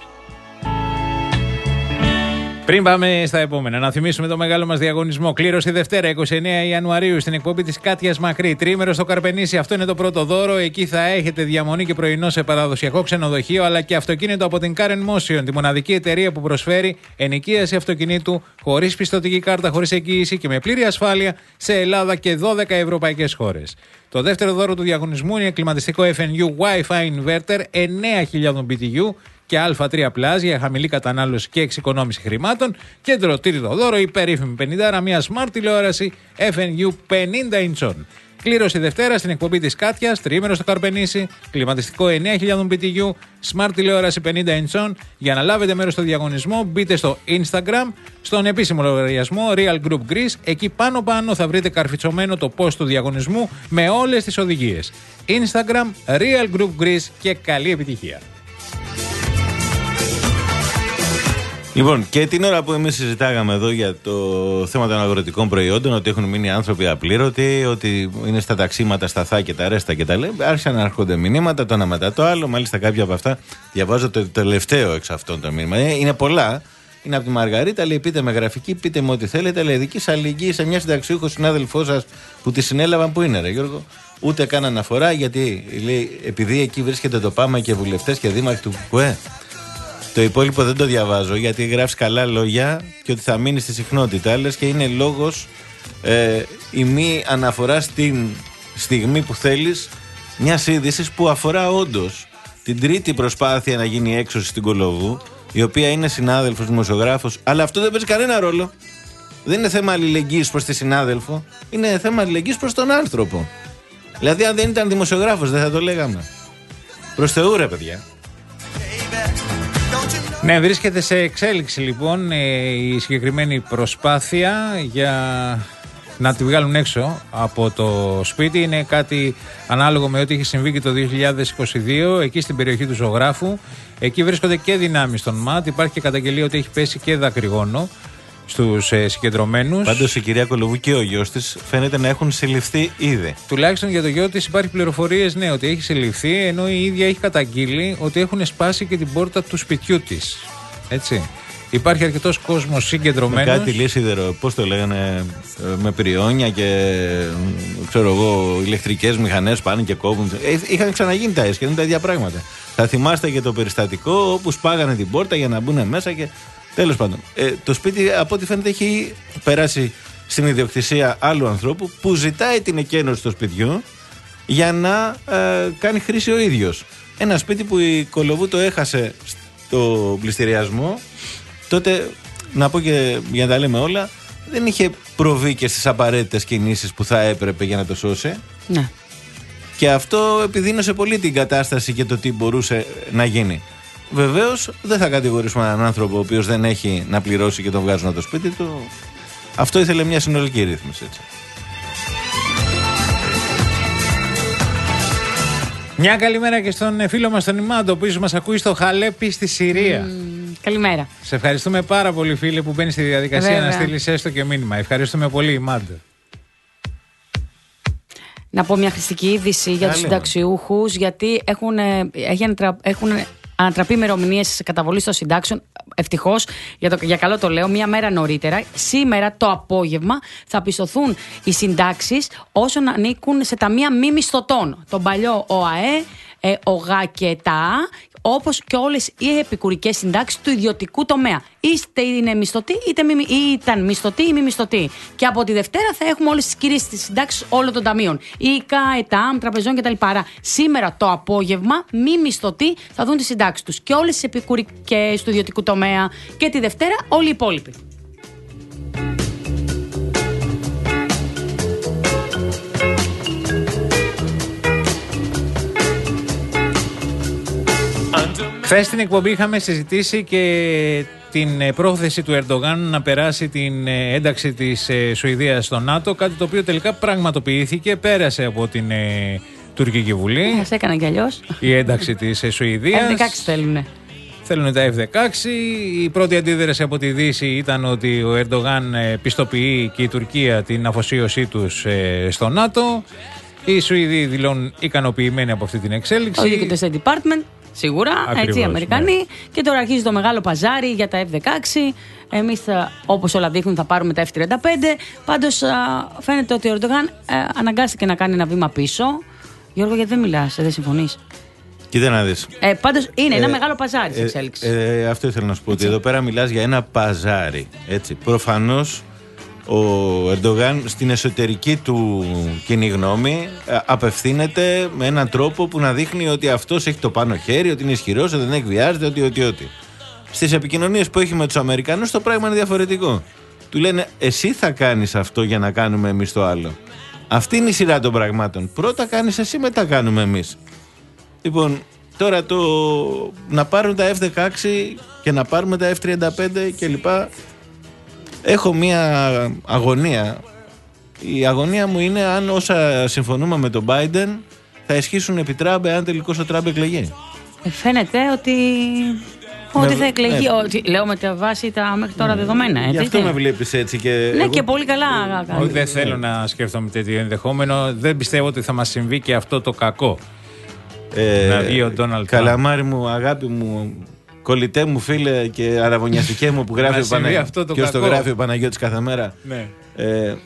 Πριν πάμε στα επόμενα, να θυμίσουμε το μεγάλο μας διαγωνισμό. Κλήρωση Δευτέρα, είκοσι εννέα Ιανουαρίου, στην εκπομπή της Κάτιας Μακρύ. Τρίμερο στο Καρπενήσι. Αυτό είναι το πρώτο δώρο. Εκεί θα έχετε διαμονή και πρωινό σε παραδοσιακό ξενοδοχείο, αλλά και αυτοκίνητο από την Car εν Motion, τη μοναδική εταιρεία που προσφέρει ενοικίαση αυτοκινήτου χωρίς πιστωτική κάρτα, χωρίς εγγύηση και με πλήρη ασφάλεια σε Ελλάδα και δώδεκα ευρωπαϊκές χώρες. Το δεύτερο δώρο του διαγωνισμού είναι κλιματιστικό εφ εν γιου Wi-Fi Inverter εννέα χιλιάδες μπι τι γιου και Α τρία Plus για χαμηλή κατανάλωση και εξοικονόμηση χρημάτων. Και το τρίτο δώρο, η περίφημη πενήντα, μια smart τηλεόραση εφ εν γιου πενήντα ιντσών. Κλήρωση Δευτέρα στην εκπομπή της Κάτιας, τριήμερο στο Καρπενήσι, κλιματιστικό εννέα χιλιάδες μπι τι γιου, smart τηλεόραση πενήντα ιντσών. Για να λάβετε μέρος στο διαγωνισμό, μπείτε στο Instagram, στον επίσημο λογαριασμό Real Group Greece. Εκεί πάνω πάνω θα βρείτε καρφιτσωμένο το post του διαγωνισμού με όλες τις οδηγίες. Instagram Real Group Greece και καλή επιτυχία. Λοιπόν, και την ώρα που εμείς συζητάγαμε εδώ για το θέμα των αγροτικών προϊόντων, ότι έχουν μείνει άνθρωποι απλήρωτοι, ότι είναι στα ταξίματα, στα θά και τα ρέστα και τα λέει, άρχισαν να έρχονται μηνύματα το ένα μετά το άλλο. Μάλιστα, κάποια από αυτά διαβάζω το τελευταίο εξ αυτών των μηνύματων. Είναι πολλά. Είναι από τη Μαργαρίτα, λέει: πείτε με γραφική, πείτε με ό,τι θέλετε. Λέει: δική αλληλεγγύη σε μια συνταξιούχο συνάδελφό σα που τη συνέλαβαν. Πού είναι, ρε Γιώργο? Ούτε καν αναφορά, γιατί λέει: επειδή εκεί βρίσκεται το ΠΑΜΑ και βουλευτές και δήμαρχοι του ΚΚΕ. Το υπόλοιπο δεν το διαβάζω, γιατί γράφεις καλά λόγια και ότι θα μείνει στη συχνότητα, λες, και είναι λόγος ε, η μη αναφορά στην στιγμή που θέλεις μια είδηση που αφορά όντως την τρίτη προσπάθεια να γίνει έξωση στην Κολοβού, η οποία είναι συνάδελφος δημοσιογράφος, αλλά αυτό δεν παίζει κανένα ρόλο. Δεν είναι θέμα αλληλεγγύης προς τη συνάδελφο, είναι θέμα αλληλεγγύης προς τον άνθρωπο. Δηλαδή, αν δεν ήταν δημοσιογράφος, δεν θα το λέγαμε. Προς Θεού, ρε παιδιά. Ναι, βρίσκεται σε εξέλιξη λοιπόν η συγκεκριμένη προσπάθεια για να τη βγάλουν έξω από το σπίτι. Είναι κάτι ανάλογο με ό,τι είχε συμβεί και το δύο χιλιάδες είκοσι δύο εκεί στην περιοχή του Ζωγράφου. Εκεί βρίσκονται και δυνάμεις των ΜΑΤ. Υπάρχει και καταγγελία ότι έχει πέσει και δακρυγόνο στους ε, συγκεντρωμένους. Πάντως η κυρία Κολοβού και ο γιος της φαίνεται να έχουν συλληφθεί ήδη. Τουλάχιστον για το γιο της υπάρχει πληροφορίες, ναι, ότι έχει συλληφθεί, ενώ η ίδια έχει καταγγείλει ότι έχουν σπάσει και την πόρτα του σπιτιού της. Έτσι. Υπάρχει αρκετός κόσμος συγκεντρωμένος. Με κάτι λύσιδερο, πώς το λέγανε, με πριόνια και ξέρω εγώ, ηλεκτρικές μηχανές πάνε και κόβουν. Είχαν ξαναγίνει τα έσχεδα, είναι τα ίδια πράγματα. Θα θυμάστε και το περιστατικό όπου σπάγανε την πόρτα για να μπουν μέσα και. Τέλος πάντων, ε, το σπίτι από ό,τι φαίνεται έχει περάσει στην ιδιοκτησία άλλου ανθρώπου που ζητάει την εκένωση του σπιτιού για να ε, κάνει χρήση ο ίδιος. Ένα σπίτι που η Κολοβού το έχασε στο πληστηριασμό, τότε, να πω και για να τα λέμε όλα, δεν είχε προβεί και στις απαραίτητες κινήσεις που θα έπρεπε για να το σώσει. Ναι. Και αυτό επιδίνωσε πολύ την κατάσταση και το τι μπορούσε να γίνει. Βεβαίως δεν θα κατηγορήσουμε έναν άνθρωπο ο οποίος δεν έχει να πληρώσει και τον βγάζουν από το σπίτι του. Αυτό ήθελε μια συνολική ρύθμιση, έτσι. Μια καλημέρα και στον φίλο μας τον Ιμάντο, ο οποίος μας ακούει στο Χαλέπι στη Συρία. Mm, καλημέρα. Σε ευχαριστούμε πάρα πολύ, φίλε, που μπαίνει στη διαδικασία Βέβαια. να στείλεις έστω και μήνυμα. Ευχαριστούμε πολύ, Ιμάντο. Να πω μια χρηστική είδηση για τους συνταξιούχους, γιατί έχουν, έχουν, έχουν ανατραπεί ημερομηνίες καταβολής των συντάξεων. Ευτυχώς, για, το, για καλό το λέω, μία μέρα νωρίτερα. Σήμερα το απόγευμα θα πιστωθούν οι συντάξεις όσων ανήκουν σε ταμεία μη μισθωτών. Τον παλιό ΟΑΕ, ε, ογάκετα, όπως και όλες οι επικουρικές συντάξεις του ιδιωτικού τομέα. Είτε είναι μισθωτή, είτε μη, ή ήταν μισθωτή ή μη μισθωτή. Και από τη Δευτέρα θα έχουμε όλες τις κυρίες της συντάξεις όλων των ταμείων. ΙΚΑ, ΕΤΑΜ, τραπεζών κτλ. Σήμερα το απόγευμα, μη μισθωτοί θα δουν τις συντάξεις τους. Και όλες τις επικουρικές του ιδιωτικού τομέα. Και τη Δευτέρα όλοι οι υπόλοιποι. Χθες στην εκπομπή είχαμε συζητήσει και την πρόθεση του Ερντογάν να περάσει την ένταξη της Σουηδίας στο ΝΑΤΟ, κάτι το οποίο τελικά πραγματοποιήθηκε, πέρασε από την ε, Τουρκική Βουλή. Ας έκανα κι αλλιώς. Η ένταξη της Σουηδίας. εφ δεκαέξι θέλουνε. Θέλουν τα εφ δεκαέξι. Η πρώτη αντίδραση από τη Δύση ήταν ότι ο Ερντογάν πιστοποιεί και η Τουρκία την αφοσίωσή τους ε, στο ΝΑΤΟ. Οι Σουηδοί δηλώνουν ικανοποιημένοι από αυτή την εξέλιξη. Όχι και το State Department. Σίγουρα, Ακριβώς, έτσι οι Αμερικανοί. Ναι. Και τώρα αρχίζει το μεγάλο παζάρι για τα εφ δεκαέξι. Εμείς, όπως όλα δείχνουν, θα πάρουμε τα εφ τριάντα πέντε. Πάντως, φαίνεται ότι ο Ερντογάν αναγκάστηκε να κάνει ένα βήμα πίσω. Γιώργο, γιατί δεν μιλάς, δεν συμφωνείς? Κοίτα να δεις. Ε, πάντως, είναι ε, ένα μεγάλο παζάρι της ε, εξέλιξης. Ε, ε, αυτό ήθελα να σου πω. Ότι εδώ πέρα μιλάς για ένα παζάρι. Έτσι. Προφανώς ο Ερντογάν στην εσωτερική του κοινή γνώμη απευθύνεται με έναν τρόπο που να δείχνει ότι αυτός έχει το πάνω χέρι, ότι είναι ισχυρός, ότι δεν εκβιάζεται, ότι, ότι, ότι. Στις επικοινωνίες που έχει με τους Αμερικανούς το πράγμα είναι διαφορετικό. Του λένε εσύ θα κάνεις αυτό για να κάνουμε εμείς το άλλο. Αυτή είναι η σειρά των πραγμάτων. Πρώτα κάνεις εσύ, μετά κάνουμε εμείς. Λοιπόν, τώρα το να πάρουν τα εφ δεκαέξι και να πάρουμε τα εφ τριάντα πέντε κλπ. Έχω μία αγωνία. Η αγωνία μου είναι αν όσα συμφωνούμε με τον Biden θα ισχύσουν επί Τραμπ, αν τελικώς ο Τραμπ εκλεγεί. Ε, φαίνεται ότι, με, ότι θα εκλεγεί. ναι. Ότι, λέω με τα βάση τα μέχρι τώρα δεδομένα. Έτσι, Γι' αυτό με βλέπεις έτσι. Και ναι, εγώ... και πολύ καλά. Όχι, δεν θέλω να σκέφτομαι τέτοιο ενδεχόμενο. Δεν πιστεύω ότι θα μας συμβεί και αυτό το κακό. Ε, να βγει ο Ντόναλντ Τραμπ. Καλαμάρι μου, αγάπη μου, κολλητέ μου φίλε και αραβωνιαστικέ μου που γράφει ο Παναγιώτης και στο γράφει ο Παναγιώτης κάθε μέρα. Ναι. Ε,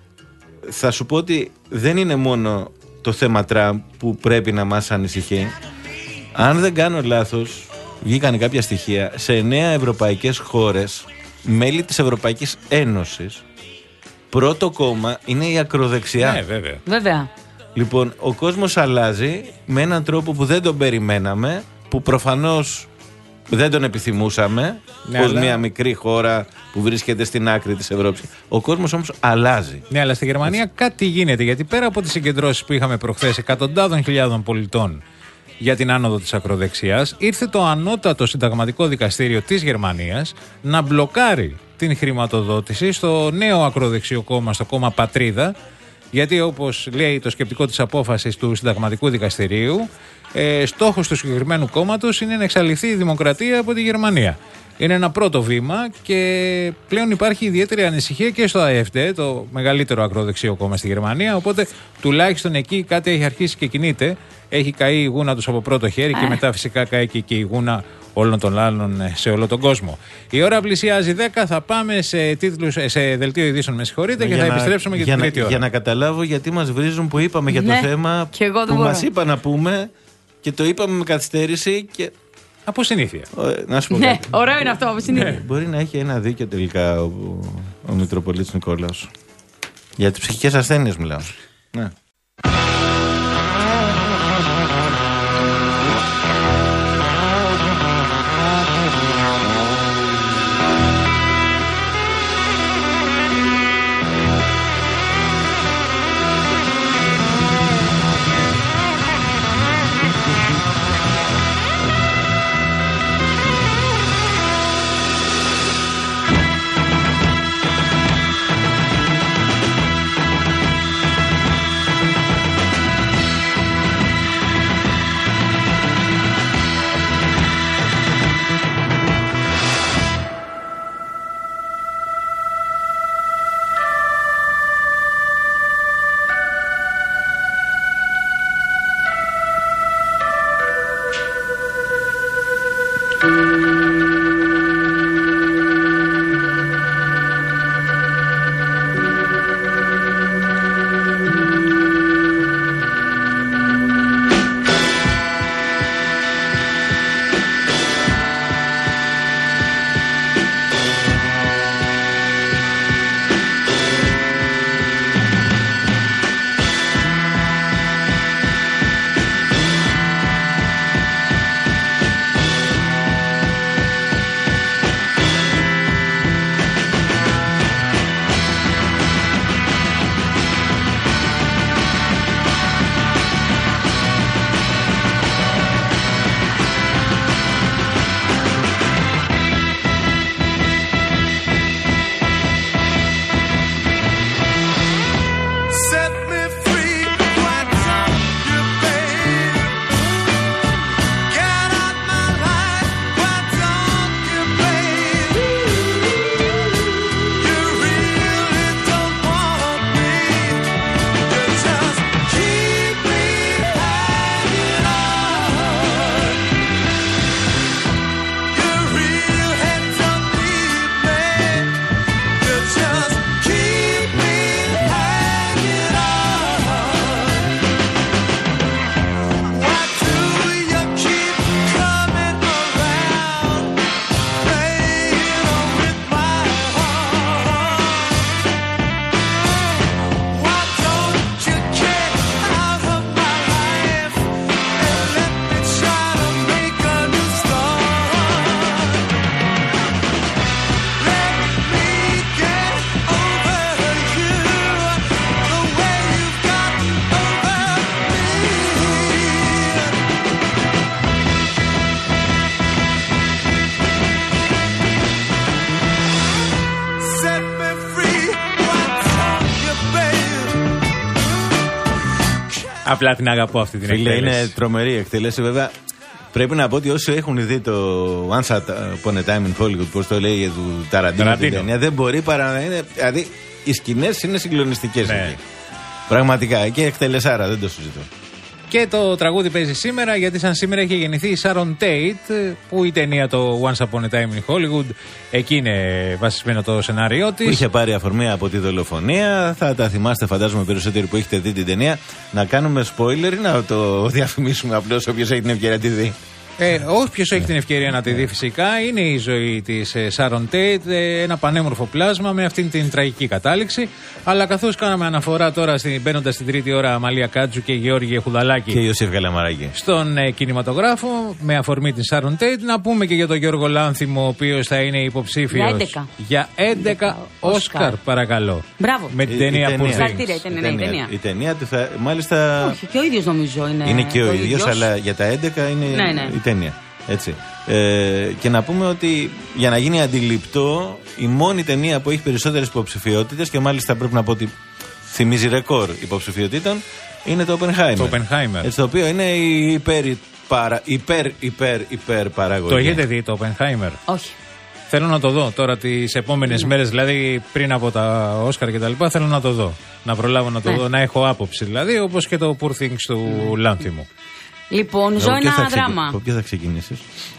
θα σου πω ότι δεν είναι μόνο το θέμα Τραμπ που πρέπει να μας ανησυχεί. Αν δεν κάνω λάθος, βγήκαν κάποια στοιχεία σε εννέα ευρωπαϊκές χώρες, μέλη της Ευρωπαϊκής Ένωσης, πρώτο κόμμα είναι η ακροδεξιά. Ναι, βέβαια. Βέβαια. Λοιπόν, ο κόσμος αλλάζει με έναν τρόπο που δεν τον περιμέναμε, που προφανώς δεν τον επιθυμούσαμε, ναι, ως αλλά... μια μικρή χώρα που βρίσκεται στην άκρη της Ευρώπης. Ο κόσμος όμως αλλάζει. Ναι, αλλά στη Γερμανία κάτι γίνεται, γιατί πέρα από τις συγκεντρώσεις που είχαμε προχθές εκατοντάδων χιλιάδων πολιτών για την άνοδο της ακροδεξιάς, ήρθε το ανώτατο συνταγματικό δικαστήριο της Γερμανίας να μπλοκάρει την χρηματοδότηση στο νέο ακροδεξιό κόμμα, στο κόμμα Πατρίδα, γιατί όπως λέει το σκεπτικό της απόφασης του συνταγματικού δικαστηρίου, ε, στόχος του συγκεκριμένου κόμματος είναι να εξαλειφθεί η δημοκρατία από τη Γερμανία. Είναι ένα πρώτο βήμα και πλέον υπάρχει ιδιαίτερη ανησυχία και στο έι εφ ντι, το μεγαλύτερο ακροδεξιό κόμμα στη Γερμανία, οπότε τουλάχιστον εκεί κάτι έχει αρχίσει και κινείται. Έχει καεί η γούνα τους από πρώτο χέρι και μετά φυσικά καεί και, και η γούνα όλων των άλλων σε όλο τον κόσμο. Η ώρα πλησιάζει δέκα, θα πάμε σε, τίτλους, σε δελτίο ειδήσεων, με συγχωρείτε, και θα να, επιστρέψουμε για, για την να, τρίτη ώρα. Για να καταλάβω γιατί μας βρίζουν που είπαμε για ναι, το θέμα που μας είπα να πούμε και το είπαμε με καθυστέρηση και... Από συνήθεια. Να σου πω ναι, κάτι. ωραίο είναι αυτό από συνήθεια. Ναι, μπορεί να έχει ένα δίκιο τελικά ο, ο Μητροπολίτης Νικόλαος. Για τις ψυχικές ασθένειες μιλάω. Ναι. Απλά την αγαπώ αυτή την Φίλε, εκτέλεση. είναι τρομερή εκτέλεση, βέβαια. Πρέπει να πω ότι όσοι έχουν δει το Once Upon a Time in Hollywood, πώς το λέει, του Ταραντίνο, την ταινία, δεν μπορεί παρά να είναι. Δηλαδή, οι σκηνές είναι συγκλονιστικές Ναι. εκεί. Πραγματικά. Και εκτελεσάρα, δεν το συζητώ. Και το τραγούδι παίζει σήμερα, γιατί σαν σήμερα έχει γεννηθεί η Sharon Tate, που η ταινία το Once Upon a Time in Hollywood, εκεί είναι βασισμένο το σενάριό της. Που είχε πάρει αφορμή από τη δολοφονία. Θα τα θυμάστε, φαντάζομαι, περισσότεροι που έχετε δει την ταινία. Να κάνουμε spoiler ή να το διαφημίσουμε απλώς όποιος έχει την ευκαιρία να τη δει. Ε, όποιος έχει την ευκαιρία να τη δει, φυσικά, είναι η ζωή της ε, Sharon Tate, ε, ένα πανέμορφο πλάσμα με αυτήν την τραγική κατάληξη. Αλλά καθώς κάναμε αναφορά τώρα, μπαίνοντας στην τρίτη ώρα, Αμαλία Κάτζου και Γεώργη Χουδαλάκη Και Ιωσήφ Καλαμαράκη. στον ε, κινηματογράφο, με αφορμή την Sharon Tate, να πούμε και για τον Γιώργο Λάνθιμο, ο οποίος θα είναι υποψήφιος Για έντεκα. για έντεκα Όσκαρ, παρακαλώ. Μπράβο. Με την ταινία που Συγχαρητήρια, η ταινία, ναι, η ταινία. Η ταινία του θα. Μάλιστα. Όχι, και ο ίδιος νομίζω είναι. Είναι και ο το ίδιος, ίδιος. αλλά για τα έντεκα είναι Ναι, ναι. η ταινία. Έτσι. Ε, και να πούμε ότι για να γίνει αντιληπτό, η μόνη ταινία που έχει περισσότερες υποψηφιότητες, και μάλιστα πρέπει να πω ότι θυμίζει ρεκόρ υποψηφιότητων, είναι το Oppenheimer. Το Oppenheimer. Έτσι, το οποίο είναι η υπέρ, παρα, υπέρ, υπέρ, υπέρ παραγωγή. Το έχετε δει το Oppenheimer? Όχι. Θέλω να το δω τώρα τις επόμενες Ναι. μέρες, δηλαδή πριν από τα Όσκαρ και τα λοιπά. Θέλω να το δω. Να προλάβω να το Ναι. δω, να έχω άποψη δηλαδή, όπως και το Poor Things του Λάνθιμου. Λοιπόν, ζω ένα δράμα. Από ποιο θα ξεκινήσεις?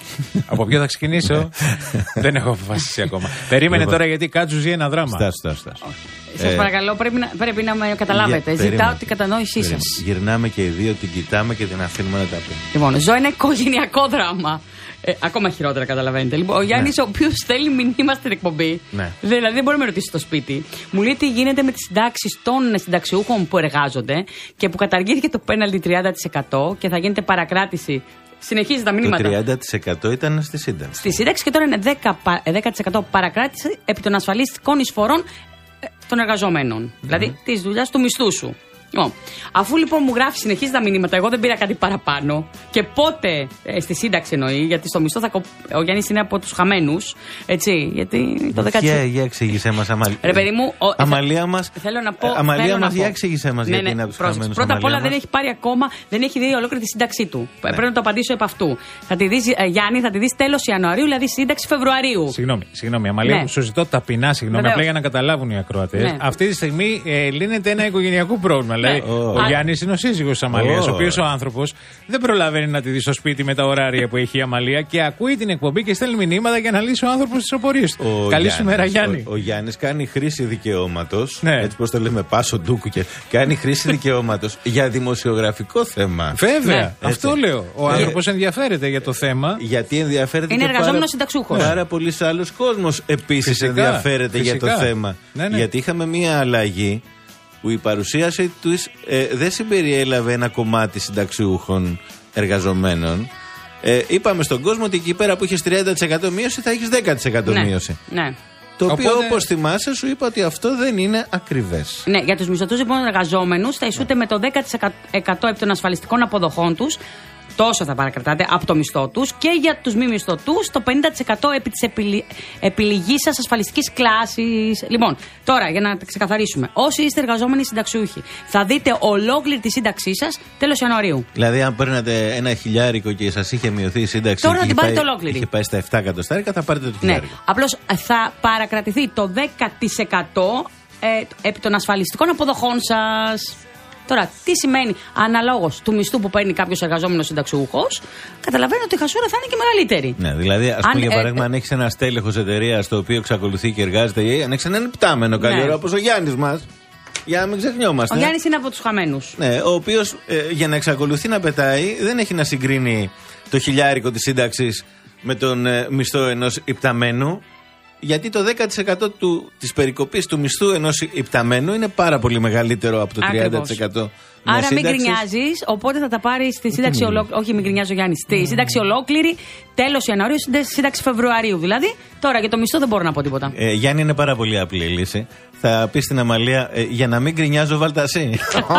Από ποιο θα ξεκινήσω? Δεν έχω αποφασίσει ακόμα. Περίμενε Λοιπόν. τώρα, γιατί Κάτσου ζει ένα δράμα. Στάσου, στάσου, στάσου. Σας Ε, παρακαλώ, πρέπει να, πρέπει να με καταλάβετε. για- Ζητάω περίμενε. την κατανόησή Περίμενε. σας. Γυρνάμε και οι δύο, την κοιτάμε και την αφήνουμε να τα πει. Λοιπόν, ζω ένα οικογενειακό δράμα. Ε, ακόμα χειρότερα, καταλαβαίνετε. Λοιπόν, ο Γιάννης, ο οποίος στέλνει μηνύμα στην εκπομπή, Ναι. δηλαδή δεν μπορεί να με ρωτήσει στο σπίτι, μου λέει τι γίνεται με τις συντάξεις των συνταξιούχων που εργάζονται και που καταργήθηκε το πέναλτι τριάντα τοις εκατό και θα γίνεται παρακράτηση. Συνεχίζει τα Το μηνύματα. τριάντα τοις εκατό ήταν στη σύνταξη. Στη σύνταξη και τώρα είναι δέκα, πα- δέκα τοις εκατό παρακράτηση επί των ασφαλιστικών εισφορών ε, των εργαζομένων. Δηλαδή τη δουλειά του μισθού σου. Λοιπόν, αφού λοιπόν μου γράφει, συνεχίζει τα μηνύματα, εγώ δεν πήρα κάτι παραπάνω και πότε ε, στη σύνταξη εννοεί, γιατί στο μισθό θα κοπ... ο Γιάννης είναι από τους χαμένους. Έτσι, γιατί το δέκα τοις εκατό. Για, για εξήγησέ μας, Αμαλία. Ρε παιδί μου, ο- Αμαλία μας. Θέλω να πω. Ε, Αμαλία θέλω να μας, πω. για εξήγησέ μας, Ναι, γιατί ναι, είναι από τους πρόσεξε. χαμένους, Πρώτα απ' όλα Αμαλία δεν μας. έχει πάρει ακόμα, δεν έχει δει ολόκληρη τη σύνταξή του. Πρέπει να το απαντήσω επ' αυτού. Θα τη δεις, ε, Γιάννη, θα τη δει τέλος Ιανουαρίου, δηλαδή σύνταξη Φεβρουαρίου. Συγγνώμη, συγγνώμη, Αμαλία, Ναι. μου σου ζητώ ταπεινά συγγνώμη, Βεβαίως. απλά για να καταλάβουν οι ακροατές. Ναι. Αυτή τη στιγμή ε, λύνεται ένα οικογενειακό πρόβλημα. Δηλαδή, Oh. ο Γιάννης είναι ο σύζυγος της Αμαλίας, Oh. ο οποίος ο άνθρωπος δεν προλαβαίνει να τη δει στο σπίτι με τα ωράρια που έχει η Αμαλία και ακούει την εκπομπή και στέλνει μηνύματα για να λύσει ο άνθρωπος τις απορίες του. Ο Καλή Γιάννης, σου μέρα, Γιάννη. Ο, ο Γιάννης κάνει χρήση δικαιώματος. Ναι. Έτσι πώς το λέμε, πάσο ντούκου και. Κάνει χρήση δικαιώματος για δημοσιογραφικό θέμα. Βέβαια, Ναι. αυτό Έτσι. λέω. Ο Ε, άνθρωπος ενδιαφέρεται για το θέμα. Γιατί ενδιαφέρεται. Είναι και εργαζόμενος πάρα- συνταξιούχος. Πάρα πολλοί άλλος κόσμος επίσης Φυσικά, ενδιαφέρεται για φυσικά. το θέμα. Ναι, ναι. Γιατί είχαμε μία αλλαγή που η παρουσίαση του ε, δεν συμπεριέλαβε ένα κομμάτι συνταξιούχων εργαζομένων. Ε, είπαμε στον κόσμο ότι εκεί πέρα που είχε τριάντα τοις εκατό μείωση θα έχει δέκα τοις εκατό Ναι. μείωση. Ναι. Το οποίο, Οπότε- όπως θυμάσαι, σου είπα ότι αυτό δεν είναι ακριβές. Ναι, για τους μισθωτούς λοιπόν εργαζόμενους θα ισούται με το δέκα τοις εκατό επί των ασφαλιστικών αποδοχών τους. Τόσο θα παρακρατάτε από το μισθό τους. Και για τους μη μισθωτούς το πενήντα τοις εκατό επί της επιλη... επιλογής σας ασφαλιστικής κλάσης. Λοιπόν, τώρα για να τα ξεκαθαρίσουμε. Όσοι είστε εργαζόμενοι συνταξιούχοι, θα δείτε ολόκληρη τη σύνταξή σας τέλος Ιανουαρίου. Δηλαδή, αν παίρνατε ένα χιλιάρικο και σας είχε μειωθεί η σύνταξη. Τώρα και την είχε πάρετε πάει- ολόκληρη. Είχε πάει στα επτά εκατοστάρικα, θα πάρετε το Ναι, χιλιάρικο. απλώς θα παρακρατηθεί το δέκα τοις εκατό ε, επί των ασφαλιστικών αποδοχών σας. Τώρα, τι σημαίνει αναλόγως του μισθού που παίρνει κάποιος εργαζόμενος συνταξιούχος, καταλαβαίνω ότι η χασούρα θα είναι και μεγαλύτερη. Ναι, δηλαδή, α Αν, πούμε, για ε, παράδειγμα, ε, αν έχει ένα στέλεχο εταιρεία το οποίο εξακολουθεί και εργάζεται, ή αν έχει έναν υπτάμενο καλή Ναι. ώρα, όπως ο Γιάννης μας, για να μην ξεχνιόμαστε. Ο Γιάννης είναι από τους χαμένους. Ναι, ο οποίος για να εξακολουθεί να πετάει, δεν έχει να συγκρίνει το χιλιάρικο της σύνταξης με τον ε, μισθό ενός υπταμένου. Γιατί το δέκα τοις εκατό του, της περικοπής του μισθού ενός υπταμένου είναι πάρα πολύ μεγαλύτερο από το τριάντα τοις εκατό. Άρα μην σύνταξης. γκρινιάζεις, οπότε θα τα πάρει στη σύνταξη ολόκληρη. Όχι, μην γκρινιάζει ο Γιάννης. Στη σύνταξη ολόκληρη, τέλος Ιανουαρίου, σύντε- σύνταξη Φεβρουαρίου. Δηλαδή, τώρα για το μισθό δεν μπορώ να πω τίποτα. Ε, Γιάννη, είναι πάρα πολύ απλή η λύση. Θα πει στην Αμαλία, ε, για να μην γκρινιάζω, βάλτα εσύ.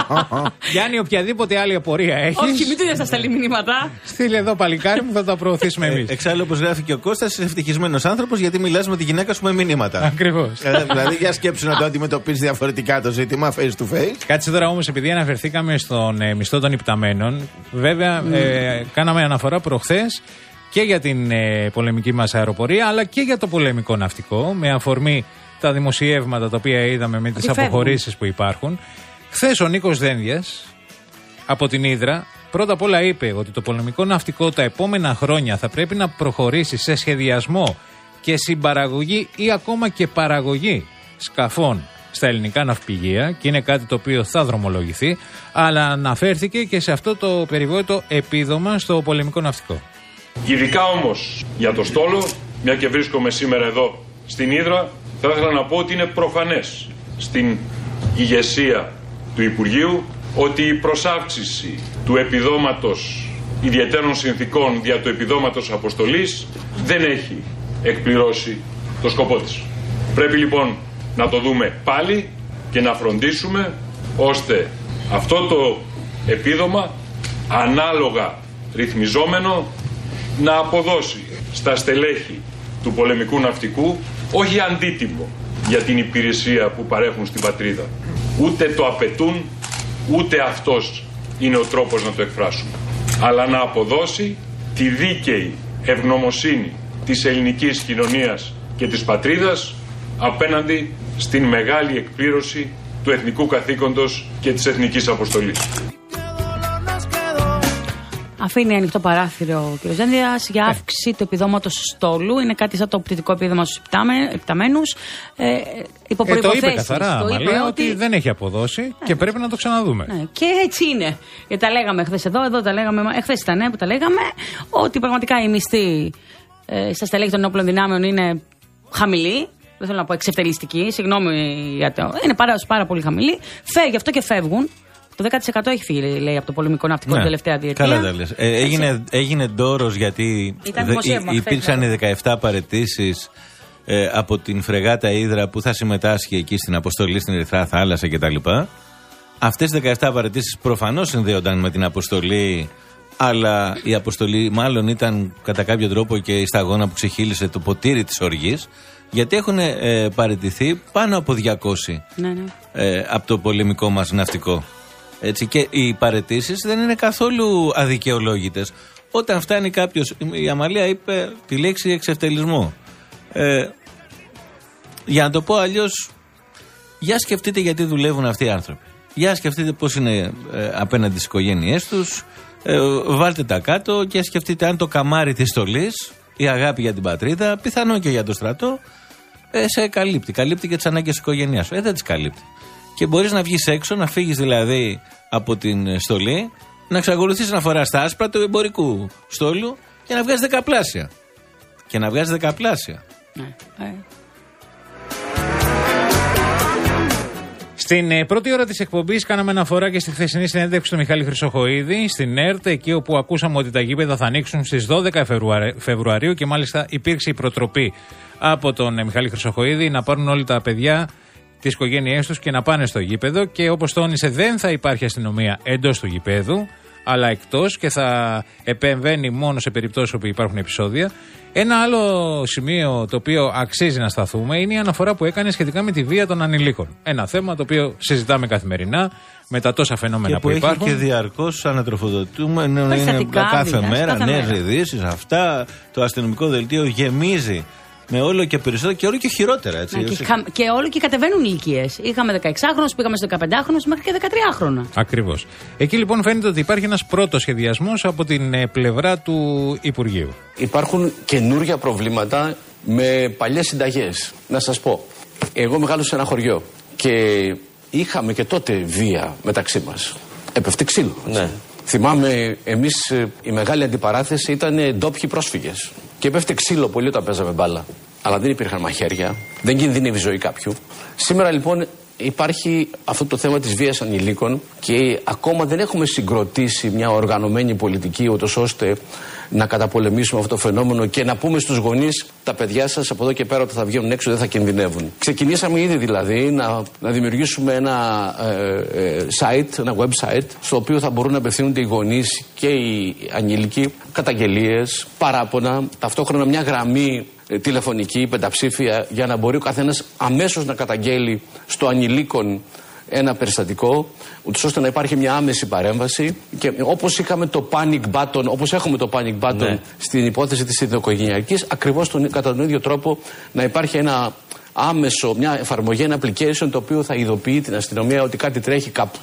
Γιάννη, οποιαδήποτε άλλη απορία έχει. Όχι, μην του θα στέλνει μηνύματα. Στείλε εδώ, παλικάρι μου, θα τα προωθήσουμε εμείς. Ε, εξάλλου, όπως γράφει και ο Κώστας, είσαι ευτυχισμένος άνθρωπος γιατί μιλάς με τη γυναίκα σου με μηνύματα. Ακριβώς. Ε, δηλαδή, για σκέψου να το αντιμετωπίσεις διαφορετικά το ζήτημα face to face. Κάτσε τώρα όμως, επειδή αναφερθήκατε αναφερθήκαμε στον ε, μισθό των υπταμένων. Βέβαια, mm. ε, κάναμε αναφορά προχθές και για την ε, πολεμική μας αεροπορία, αλλά και για το πολεμικό ναυτικό, με αφορμή τα δημοσιεύματα τα οποία είδαμε με τις αποχωρήσεις που υπάρχουν. Χθες ο Νίκος Δένδιας από την Ύδρα πρώτα απ' όλα είπε ότι το πολεμικό ναυτικό τα επόμενα χρόνια θα πρέπει να προχωρήσει σε σχεδιασμό και συμπαραγωγή ή ακόμα και παραγωγή σκαφών στα ελληνικά ναυπηγεία, και είναι κάτι το οποίο θα δρομολογηθεί, αλλά αναφέρθηκε και σε αυτό το περιβόητο επίδομα στο πολεμικό ναυτικό. Ειδικά όμως για το στόλο, μια και βρίσκομαι σήμερα εδώ στην Ύδρα, θα ήθελα να πω ότι είναι προφανές στην ηγεσία του Υπουργείου ότι η προσάυξηση του επιδόματος ιδιαιτέρων συνθήκων δια του επιδόματος αποστολής δεν έχει εκπληρώσει το σκοπό της. Πρέπει λοιπόν να το δούμε πάλι και να φροντίσουμε ώστε αυτό το επίδομα ανάλογα ρυθμιζόμενο να αποδώσει στα στελέχη του πολεμικού ναυτικού όχι αντίτιμο για την υπηρεσία που παρέχουν στην πατρίδα. Ούτε το απαιτούν, ούτε αυτός είναι ο τρόπος να το εκφράσουμε. Αλλά να αποδώσει τη δίκαιη ευγνωμοσύνη της ελληνικής κοινωνίας και της πατρίδας απέναντι στην μεγάλη εκπλήρωση του εθνικού καθήκοντος και της εθνικής αποστολής. Αφήνει ανοιχτό παράθυρο ο κ. Δένδιας για αύξηση του επιδόματος στόλου. Είναι κάτι σαν το πτυτικό επίδομα στους υπταμένους. Ε, υπό ε, το είπε καθαρά, το είπε ότι... ότι δεν έχει αποδώσει ναι. και πρέπει να το ξαναδούμε. Ναι. Και έτσι είναι. Και τα λέγαμε χθες εδώ, εδώ τα λέγαμε, εχθές ήταν ναι, που τα λέγαμε, ότι πραγματικά οι μισθοί ε, στα στελέχη των ενόπλων δυνάμεων είναι χαμηλοί. Δεν θέλω να πω εξευτελιστικοί, συγγνώμη για το. Είναι πάρα, πάρα πολύ χαμηλοί. Φεύγει, γι' αυτό και φεύγουν. Το δέκα τοις εκατό έχει φύγει, λέει, από το πολεμικό ναυτικό ναι, την τελευταία διετία. Καλά τα λες. Ε, έγινε, έγινε ντόρος γιατί δε, υπήρξαν οι δεκαεπτά παραιτήσεις ε, από την φρεγάτα Ύδρα που θα συμμετάσχει εκεί στην αποστολή στην Ερυθρά Θάλασσα κτλ. Αυτές οι δεκαεπτά παραιτήσεις προφανώς συνδέονταν με την αποστολή, αλλά η αποστολή μάλλον ήταν κατά κάποιο τρόπο και η σταγόνα που ξεχύλισε το ποτήρι της οργής. Γιατί έχουν ε, παραιτηθεί πάνω από διακόσιοι ναι, ναι. Ε, από το πολεμικό μας ναυτικό. Έτσι, και οι παραιτήσεις δεν είναι καθόλου αδικαιολόγητες. Όταν φτάνει κάποιος, η Αμαλία είπε τη λέξη εξευτελισμό. Ε, για να το πω αλλιώς, για σκεφτείτε γιατί δουλεύουν αυτοί οι άνθρωποι. Για σκεφτείτε πώς είναι ε, απέναντι στις οικογένειές τους. Ε, βάλτε τα κάτω και σκεφτείτε αν το καμάρι της στολής, η αγάπη για την πατρίδα, πιθανόν και για το στρατό, ε, σε καλύπτει. Καλύπτει και τις ανάγκες της οικογένειάς σου. Ε, δεν τις καλύπτει. Και μπορείς να βγεις έξω, να φύγεις δηλαδή από την στολή, να εξακολουθείς να φοράς τα άσπρα του εμπορικού στόλου και να βγάζεις δεκαπλάσια. Και να βγάζεις δεκαπλάσια. Ναι. Ε. Στην ε, πρώτη ώρα της εκπομπής κάναμε αναφορά και στη χθεσινή συνέντευξη του Μιχάλη Χρυσοχοΐδη στην ΕΡΤ, εκεί όπου ακούσαμε ότι τα γήπεδα θα ανοίξουν στις δώδεκα Φεβρουαρίου και μάλιστα υπήρξε η προτροπή από τον ε, Μιχάλη Χρυσοχοΐδη να πάρουν όλοι τα παιδιά τις οικογένειές τους και να πάνε στο γήπεδο, και όπως τόνισε δεν θα υπάρχει αστυνομία εντός του γηπέδου αλλά εκτός, και θα επεμβαίνει μόνο σε περιπτώσεις όπου υπάρχουν επεισόδια. Ένα άλλο σημείο το οποίο αξίζει να σταθούμε είναι η αναφορά που έκανε σχετικά με τη βία των ανηλίκων. Ένα θέμα το οποίο συζητάμε καθημερινά με τα τόσα φαινόμενα και που, που υπάρχουν. Και διαρκώς ανατροφοδοτούμε είναι κάθε μέρα νέες ειδήσεις, αυτά. Το αστυνομικό δελτίο γεμίζει με όλο και περισσότερο και όλο και χειρότερα. Έτσι, ναι, και, χα... και όλο και κατεβαίνουν ηλικίες. Είχαμε δεκαεξάχρονους, πήγαμε στο δεκαπεντάχρονους μέχρι και δεκατριάχρονα. Ακριβώς. Εκεί λοιπόν φαίνεται ότι υπάρχει ένας πρώτος σχεδιασμός από την ε, πλευρά του Υπουργείου. Υπάρχουν καινούργια προβλήματα με παλιές συνταγές. Να σας πω, εγώ μεγάλωσα σε ένα χωριό και είχαμε και τότε βία μεταξύ μας. Έπεφτε ξύλο. Ναι. Θυμάμαι, εμείς η μεγάλη αντιπαράθεση ήταν ντόπιοι πρόσφυγες. Και πέφτει ξύλο πολύ όταν παίζαμε μπάλα. Αλλά δεν υπήρχαν μαχαίρια, δεν κινδύνευε η ζωή κάποιου. Σήμερα λοιπόν υπάρχει αυτό το θέμα της βίας ανηλίκων και ακόμα δεν έχουμε συγκροτήσει μια οργανωμένη πολιτική ούτως ώστε να καταπολεμήσουμε αυτό το φαινόμενο και να πούμε στους γονείς τα παιδιά σας από εδώ και πέρα όταν θα βγαίνουν έξω δεν θα κινδυνεύουν. Ξεκινήσαμε ήδη δηλαδή να, να δημιουργήσουμε ένα ε, ε, site, ένα website στο οποίο θα μπορούν να απευθύνονται οι γονείς και οι ανήλικοι, καταγγελίες, παράπονα, ταυτόχρονα μια γραμμή ε, τηλεφωνική, πενταψήφια, για να μπορεί ο καθένας αμέσως να καταγγέλει στο ανηλίκον ένα περιστατικό, ούτως ώστε να υπάρχει μια άμεση παρέμβαση και όπως είχαμε το panic button, όπως έχουμε το panic button ναι. στην υπόθεση της οικογενειακής, ακριβώς τον, κατά τον ίδιο τρόπο να υπάρχει ένα άμεσο, μια εφαρμογή, ένα application το οποίο θα ειδοποιεί την αστυνομία ότι κάτι τρέχει κάπου.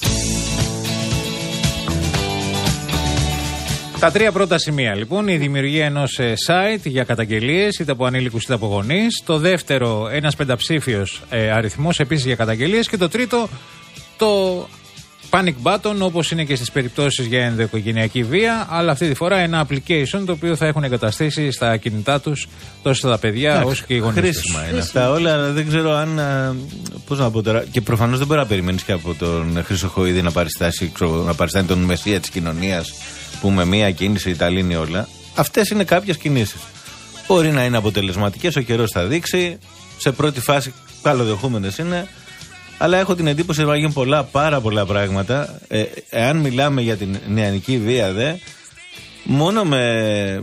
Τα τρία πρώτα σημεία λοιπόν, η δημιουργία ενός ε, site για καταγγελίες είτε από ανήλικους είτε από γονείς. Το δεύτερο, ένας πενταψήφιος ε, αριθμός επίσης για καταγγελίες. Και το τρίτο, το panic button, όπως είναι και στις περιπτώσεις για ενδοοικογενειακή βία, αλλά αυτή τη φορά ένα application το οποίο θα έχουν εγκαταστήσει στα κινητά τους τόσο τα παιδιά όσο και οι γονείς. Χρήσιμα είναι αυτά όλα, αλλά δεν ξέρω αν. Πώς να πω τώρα. Και προφανώς δεν μπορεί να περιμένεις και από τον Χρυσοχοΐδη να παριστάσει, να παριστάνει τον μεσία της κοινωνίας που με μία κίνηση τα λύνει όλα. Αυτές είναι κάποιες κινήσεις. Μπορεί να είναι αποτελεσματικές, ο καιρός θα δείξει. Σε πρώτη φάση καλοδεχούμενες είναι. Αλλά έχω την εντύπωση ότι γίνουν πολλά, πάρα πολλά πράγματα. Ε, εάν μιλάμε για την νεανική βία, δε, μόνο με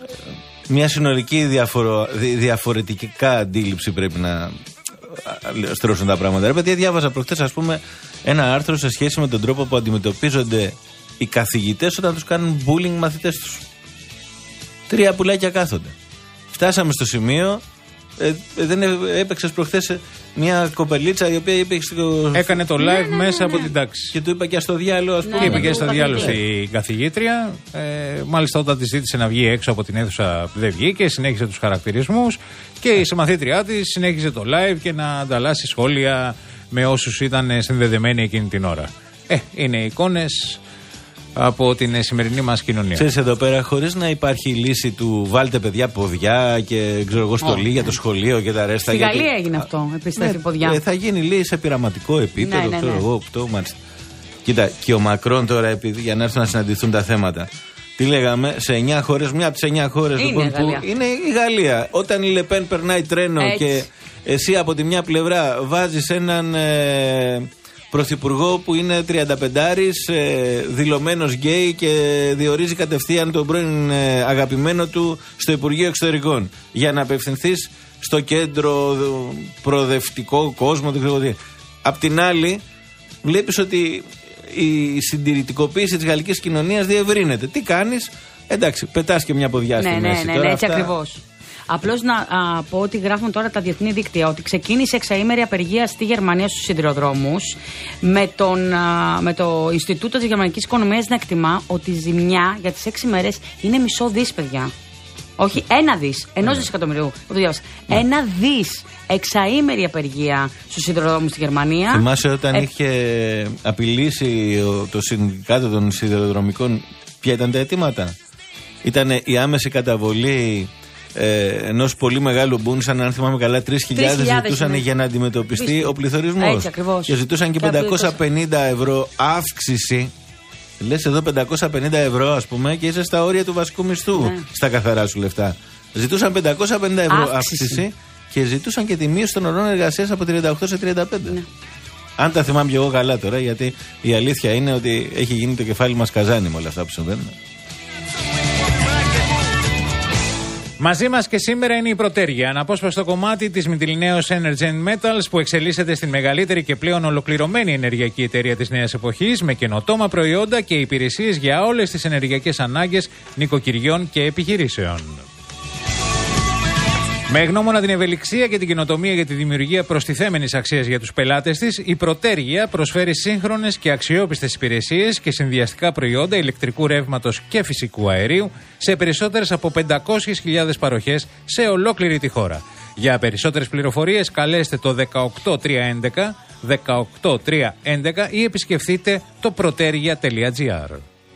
μια συνολική διαφορο, διαφορετικά αντίληψη πρέπει να στρώσουν τα πράγματα. Ρε παιδιά, διάβαζα προχτές, ας πούμε, ένα άρθρο σε σχέση με τον τρόπο που αντιμετωπίζονται οι καθηγητές όταν τους κάνουν bullying μαθητές τους. Τρία πουλάκια κάθονται. Φτάσαμε στο σημείο. Ε, δεν έπαιξες προχθές μια κοπελίτσα η οποία είπε στο... Έκανε το live ναι, ναι, ναι, μέσα ναι. από την τάξη. Και του είπα και στο διάλογο, ας πούμε. Ναι, είπε και στο διάλογο στην καθηγήτρια. Ε, μάλιστα, όταν τη ζήτησε να βγει έξω από την αίθουσα, δεν βγήκε. Συνέχισε τους χαρακτηρισμούς. Και η συμμαθήτριά τη συνέχισε το live και να ανταλλάσσει σχόλια με όσους ήταν συνδεδεμένοι εκείνη την ώρα. Ε, είναι εικόνες από την σημερινή μας κοινωνία. Ξέρεις, εδώ πέρα, χωρίς να υπάρχει λύση του βάλτε παιδιά ποδιά και ξέρω εγώ στολή oh. για το σχολείο και τα ρέστα. Στη Γαλλία γιατί... έγινε αυτό, επιστρέφει ναι, ποδιά. Ε, θα γίνει λύση σε πειραματικό επίπεδο, ναι, ναι, ξέρω ναι. εγώ. Αυτό, μάλιστα. Κοίτα, και ο Μακρόν τώρα, επειδή, για να έρθουν να συναντηθούν τα θέματα. Τι λέγαμε, σε εννιά χώρες, μια από τις εννιά χώρες λοιπόν, που είναι η Γαλλία. Όταν η Λεπέν περνάει τρένο έτσι. Και εσύ από τη μια πλευρά βάζεις έναν. Ε, πρωθυπουργό που είναι τριανταπεντάρης, ε, δηλωμένος γκέι και διορίζει κατευθείαν τον πρώην ε, αγαπημένο του στο Υπουργείο Εξωτερικών για να απευθυνθείς στο κέντρο προοδευτικό κόσμο, δεν ξέρω τι. Απ' την άλλη βλέπεις ότι η συντηρητικοποίηση της γαλλικής κοινωνίας διευρύνεται. Τι κάνεις? Εντάξει, πετάς και μια ποδιά στη ναι, μέση. Ναι, ναι, τώρα ναι, έτσι αυτά... ακριβώς. Απλώς να α, πω ότι γράφουν τώρα τα διεθνή δίκτυα ότι ξεκίνησε εξαήμερη απεργία στη Γερμανία στους σιδηροδρόμους με, τον, α, με το Ινστιτούτο της Γερμανικής Οικονομίας να εκτιμά ότι η ζημιά για τις έξι μέρες είναι μισό δις, παιδιά. Όχι, ένα δις, ενός yeah. δισεκατομμυρίου. Το διάβασα. Yeah. Ένα δις εξαήμερη απεργία στους σιδηροδρόμους στη Γερμανία. Θυμάσαι όταν ε... είχε απειλήσει το Συνδικάτο των Σιδηροδρομικών, ποια ήταν τα αιτήματα? Ήταν η άμεση καταβολή ε, ενός πολύ μεγάλου μπούνς, αν θυμάμαι καλά, τρεις χιλιάδες ζητούσαν για να αντιμετωπιστεί Βίστε. ο πληθωρισμός. Και ζητούσαν και πεντακόσια πενήντα ευρώ αύξηση. Λες εδώ πεντακόσια πενήντα ευρώ, ας πούμε, και είσαι στα όρια του βασικού μισθού ναι. στα καθαρά σου λεφτά. Ζητούσαν πεντακόσια πενήντα ευρώ αύξηση, αύξηση και ζητούσαν και τη μείωση των ωρών εργασίας από τριάντα οκτώ σε τριάντα πέντε. Ναι. Αν τα θυμάμαι και εγώ καλά τώρα, γιατί η αλήθεια είναι ότι έχει γίνει το κεφάλι μας καζάνι με όλα αυτά που συμβαίνουν. Μαζί μας και σήμερα είναι η Πρωτέργεια, αναπόσπαστο κομμάτι της Mytilineos Energy Metals που εξελίσσεται στην μεγαλύτερη και πλέον ολοκληρωμένη ενεργειακή εταιρεία της νέας εποχής με καινοτόμα προϊόντα και υπηρεσίες για όλες τις ενεργειακές ανάγκες νοικοκυριών και επιχειρήσεων. Με γνώμονα την ευελιξία και την καινοτομία για τη δημιουργία προστιθέμενης αξίας για τους πελάτες της, η Πρωτέργεια προσφέρει σύγχρονες και αξιόπιστες υπηρεσίες και συνδυαστικά προϊόντα ηλεκτρικού ρεύματος και φυσικού αερίου σε περισσότερες από πεντακόσιες χιλιάδες παροχές σε ολόκληρη τη χώρα. Για περισσότερες πληροφορίες καλέστε το δεκαοκτώ τριακόσια έντεκα δεκαοκτώ τριακόσια έντεκα ή επισκεφτείτε το protergia τελεία gr.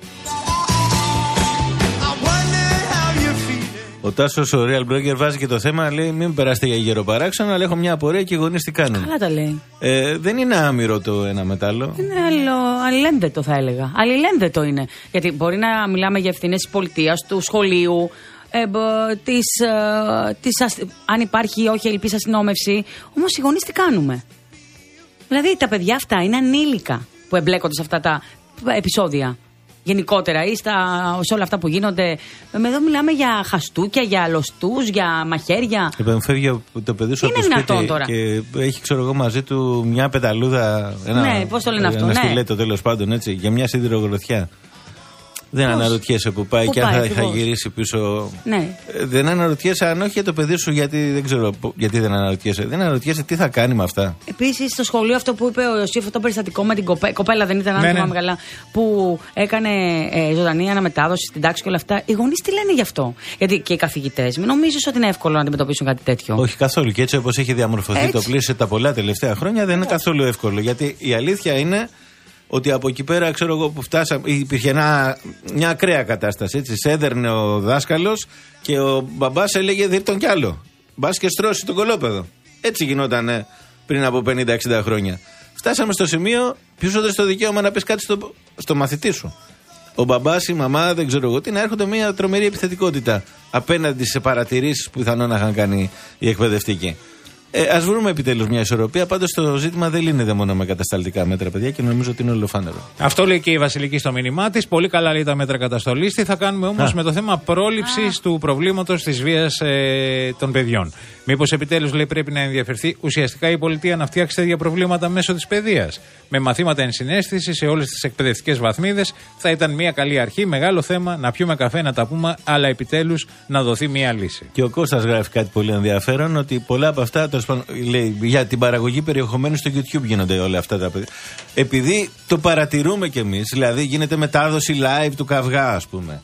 Ο Τάσος, ο Real Blogger, βάζει και το θέμα, λέει: μην περάσετε για γεροπαράξενα, αλλά έχω μια απορία και οι γονείς τι κάνουν. Καλά τα λέει. Ε, δεν είναι άμυρο το ένα μετάλλο. Είναι αλληλένδετο, θα έλεγα. Αλληλένδετο είναι. Γιατί μπορεί να μιλάμε για ευθύνες της πολιτείας, του σχολείου, ε, της, ε, της, αν υπάρχει ή όχι ελλειπής αστυνόμευση. Όμως οι γονείς τι κάνουμε? Δηλαδή τα παιδιά αυτά είναι ανήλικα που εμπλέκονται σε αυτά τα επεισόδια. γενικότερα ή στα, σε όλα αυτά που γίνονται. Εδώ μιλάμε για χαστούκια, για λοστούς, για μαχαίρια. Λοιπόν, φεύγει το παιδί σου από το σπίτι τώρα. Και έχει, ξέρω εγώ, μαζί του μια πεταλούδα. Ένα, ναι, πώς το λένε αυτό, ένα ναι. στιλέτο τέλος πάντων, έτσι, για μια σιδηρογροθιά. Δεν πώς? Αναρωτιέσαι που πάει που και πάει, αν θα, θα γυρίσει πίσω. Ναι. Δεν αναρωτιέσαι, αν όχι για το παιδί σου, γιατί δεν ξέρω γιατί δεν αναρωτιέσαι. Δεν αναρωτιέσαι τι θα κάνει με αυτά. Επίσης, στο σχολείο αυτό που είπε ο Ιωσήφ, το περιστατικό με την κοπέ, κοπέλα, δεν ήταν, αν ναι, θυμάμαι ναι. καλά, που έκανε ε, ζωντανή αναμετάδοση στην τάξη και όλα αυτά. Οι γονείς τι λένε γι' αυτό? Γιατί και οι καθηγητές, μην νομίζεις ότι είναι εύκολο να αντιμετωπίσουν κάτι τέτοιο. Όχι καθόλου. Και έτσι όπως έχει διαμορφωθεί έτσι. Το πλαίσιο τα πολλά τελευταία χρόνια, δεν είναι έτσι. καθόλου εύκολο. Γιατί η αλήθεια είναι ότι από εκεί πέρα, ξέρω εγώ, που φτάσαμε, υπήρχε ένα, μια ακραία κατάσταση. Έτσι, σέδερνε ο δάσκαλος και ο μπαμπάς έλεγε δίρτον κι άλλο. Μπας και στρώσει το κολόπεδο. Έτσι γινόταν ε, πριν από πενήντα εξήντα χρόνια. Φτάσαμε στο σημείο, ποιος έδωσε το δικαίωμα να πεις κάτι στο, στο μαθητή σου. Ο μπαμπάς, η μαμά, δεν ξέρω εγώ τι, να έρχονται μια τρομερή επιθετικότητα απέναντι σε παρατηρήσεις που πιθανόν να είχαν κάνει οι εκπαιδευτικοί. Ε, ας βρούμε επιτέλους μια ισορροπία. Πάντως το ζήτημα δεν λύνεται μόνο με κατασταλτικά μέτρα, παιδιά, και νομίζω ότι είναι ολοφάνερο. Αυτό λέει και η Βασιλική στο μήνυμά της. Πολύ καλά λέει τα μέτρα καταστολής. Τι θα κάνουμε όμως με το θέμα πρόληψης του προβλήματος της βίας ε, των παιδιών? Μήπως επιτέλους, λέει, πρέπει να ενδιαφερθεί ουσιαστικά η πολιτεία να φτιάξει τέτοια προβλήματα μέσω της παιδείας? Με μαθήματα ενσυναίσθησης σε όλες τις εκπαιδευτικές βαθμίδες θα ήταν μια καλή αρχή. Μεγάλο θέμα να πιούμε καφέ, να τα πούμε, αλλά επιτέλους να δοθεί μια λύση. Και ο Κώστας γράφει κάτι πολύ ενδιαφέρον, ότι πολλά από αυτά, λέει, για την παραγωγή περιεχομένου στο YouTube γίνονται όλα αυτά τα παιδιά. Επειδή το παρατηρούμε κι εμείς, δηλαδή γίνεται μετάδοση live του καυγά, ας πούμε,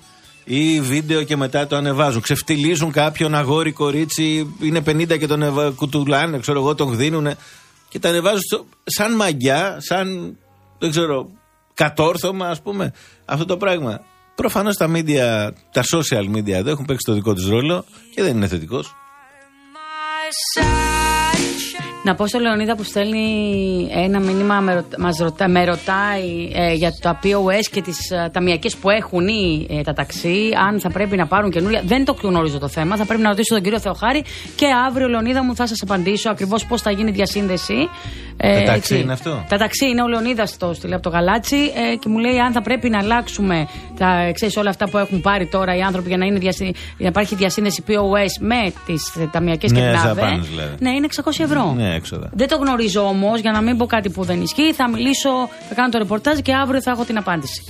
ή βίντεο και μετά το ανεβάζουν. Ξεφτιλίζουν κάποιον αγόρι, κορίτσι, είναι πενήντα και τον ευα... κουτουλάνε, ξέρω εγώ, τον γδίνουνε και τα ανεβάζουν στο... σαν μαγιά, σαν, δεν ξέρω, κατόρθωμα, ας πούμε, αυτό το πράγμα. Προφανώς τα media, τα social media εδώ έχουν παίξει το δικό τους ρόλο και δεν είναι θετικός. Να πω στο Λεωνίδα που στέλνει ένα μήνυμα, με, μας ρωτά, με ρωτάει ε, για τα πι ο ες και τις ε, ταμιακές που έχουν ή ε, τα ταξί, αν θα πρέπει να πάρουν καινούρια. Δεν το γνωρίζω το θέμα, θα πρέπει να ρωτήσω τον κύριο Θεοχάρη και αύριο, Λεωνίδα μου, θα σας απαντήσω ακριβώς πώς θα γίνει η διασύνδεση. Ε, τα ταξί είναι αυτό? Τα ταξί είναι, ο Λεωνίδας το στείλε από το Γαλάτσι ε, και μου λέει αν θα πρέπει να αλλάξουμε τα, ξέρεις, όλα αυτά που έχουν πάρει τώρα οι άνθρωποι για να, είναι διασύ, για να υπάρχει διασύνδεση πι ο ες με τις ε, ταμιακές ναι, και την ΑΒΕ. Δηλαδή. Ναι, είναι εξακόσια ευρώ. Ναι, έξοδα. Δεν το γνωρίζω όμως, για να μην πω κάτι που δεν ισχύει. Θα μιλήσω, θα κάνω το ρεπορτάζ και αύριο θα έχω την απάντηση.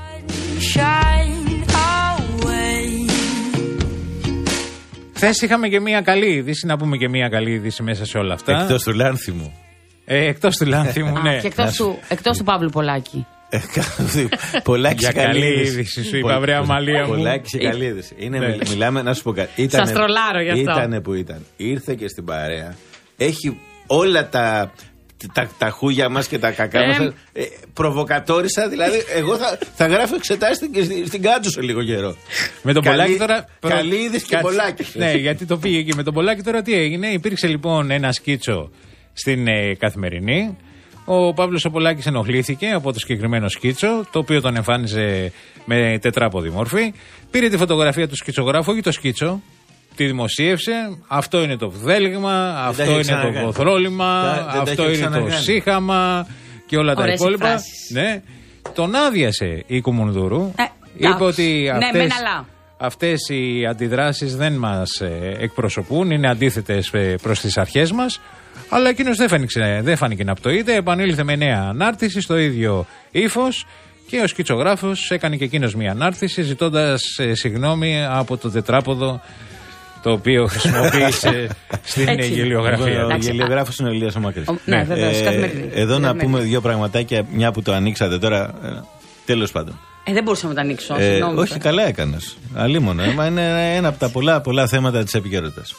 Χθες είχαμε και μια καλή είδηση, να πούμε και μια καλή είδηση μέσα σε όλα αυτά. Εκτός του Λάνθιμου. Ε, εκτός του Λάνθιμου, ναι. Και εκτός του, εκτός του Παύλου Πολάκη. Πολάκης για καλή είδηση σου είπα, βρε Αμαλία μου. Πολάκης και καλή είδηση. Μιλάμε, να σου πω κάτι. Σας τρολάρω γι' αυτό. Ήτανε που ήταν. Ήρθε και στην παρέα. Έχει όλα τα... Τα, τα χούγια μας και τα κακά μας. Ε, ε, προβοκατόρισα, δηλαδή. Εγώ θα, θα γράφω εξετάσεις στην, στην κάτσο σε λίγο καιρό. Με τον Πολάκη τώρα. Καλή είδηση και Πολάκη. Ναι, γιατί το πήγε εκεί με τον Πολάκη. Τώρα τι έγινε? Υπήρξε λοιπόν ένα σκίτσο στην ε, Καθημερινή. Ο Παύλος ο Πολάκης ενοχλήθηκε από το συγκεκριμένο σκίτσο, το οποίο τον εμφάνιζε με τετράποδη μορφή. Πήρε τη φωτογραφία του σκιτσογράφου, όχι το σκίτσο. Τη δημοσίευσε, αυτό είναι το βδέλγμα, αυτό είναι το βοθρόλημα, αυτό είναι το σύχαμα και όλα τα υπόλοιπα. Ναι. Τον άδειασε η Κουμουνδούρου. Ε, είπε ότι αυτές, ναι, αυτές οι αντιδράσεις δεν μας ε, εκπροσωπούν, είναι αντίθετες ε, προς τις αρχές μας. Αλλά εκείνος δεν φάνηκε, δεν φάνηκε να πτωείται, επανήλθε με νέα ανάρτηση στο ίδιο ύφος. Και ο σκιτσογράφος έκανε και εκείνος μια ανάρτηση ζητώντας ε, συγγνώμη από το τετράποδο το οποίο χρησιμοποίησε στην γελιογραφία. Ο γελιογράφος είναι ο Ηλίας ο Μακρύς. Ναι, βέβαια. Εδώ να πούμε δύο πραγματάκια, μια που το ανοίξατε τώρα. Τέλος πάντων. Ε, δεν μπορούσα να το ανοίξω. Ε, όχι, καλά έκανες. Αλίμονο. Είναι ένα από τα πολλά, πολλά θέματα της επικαιρότητας.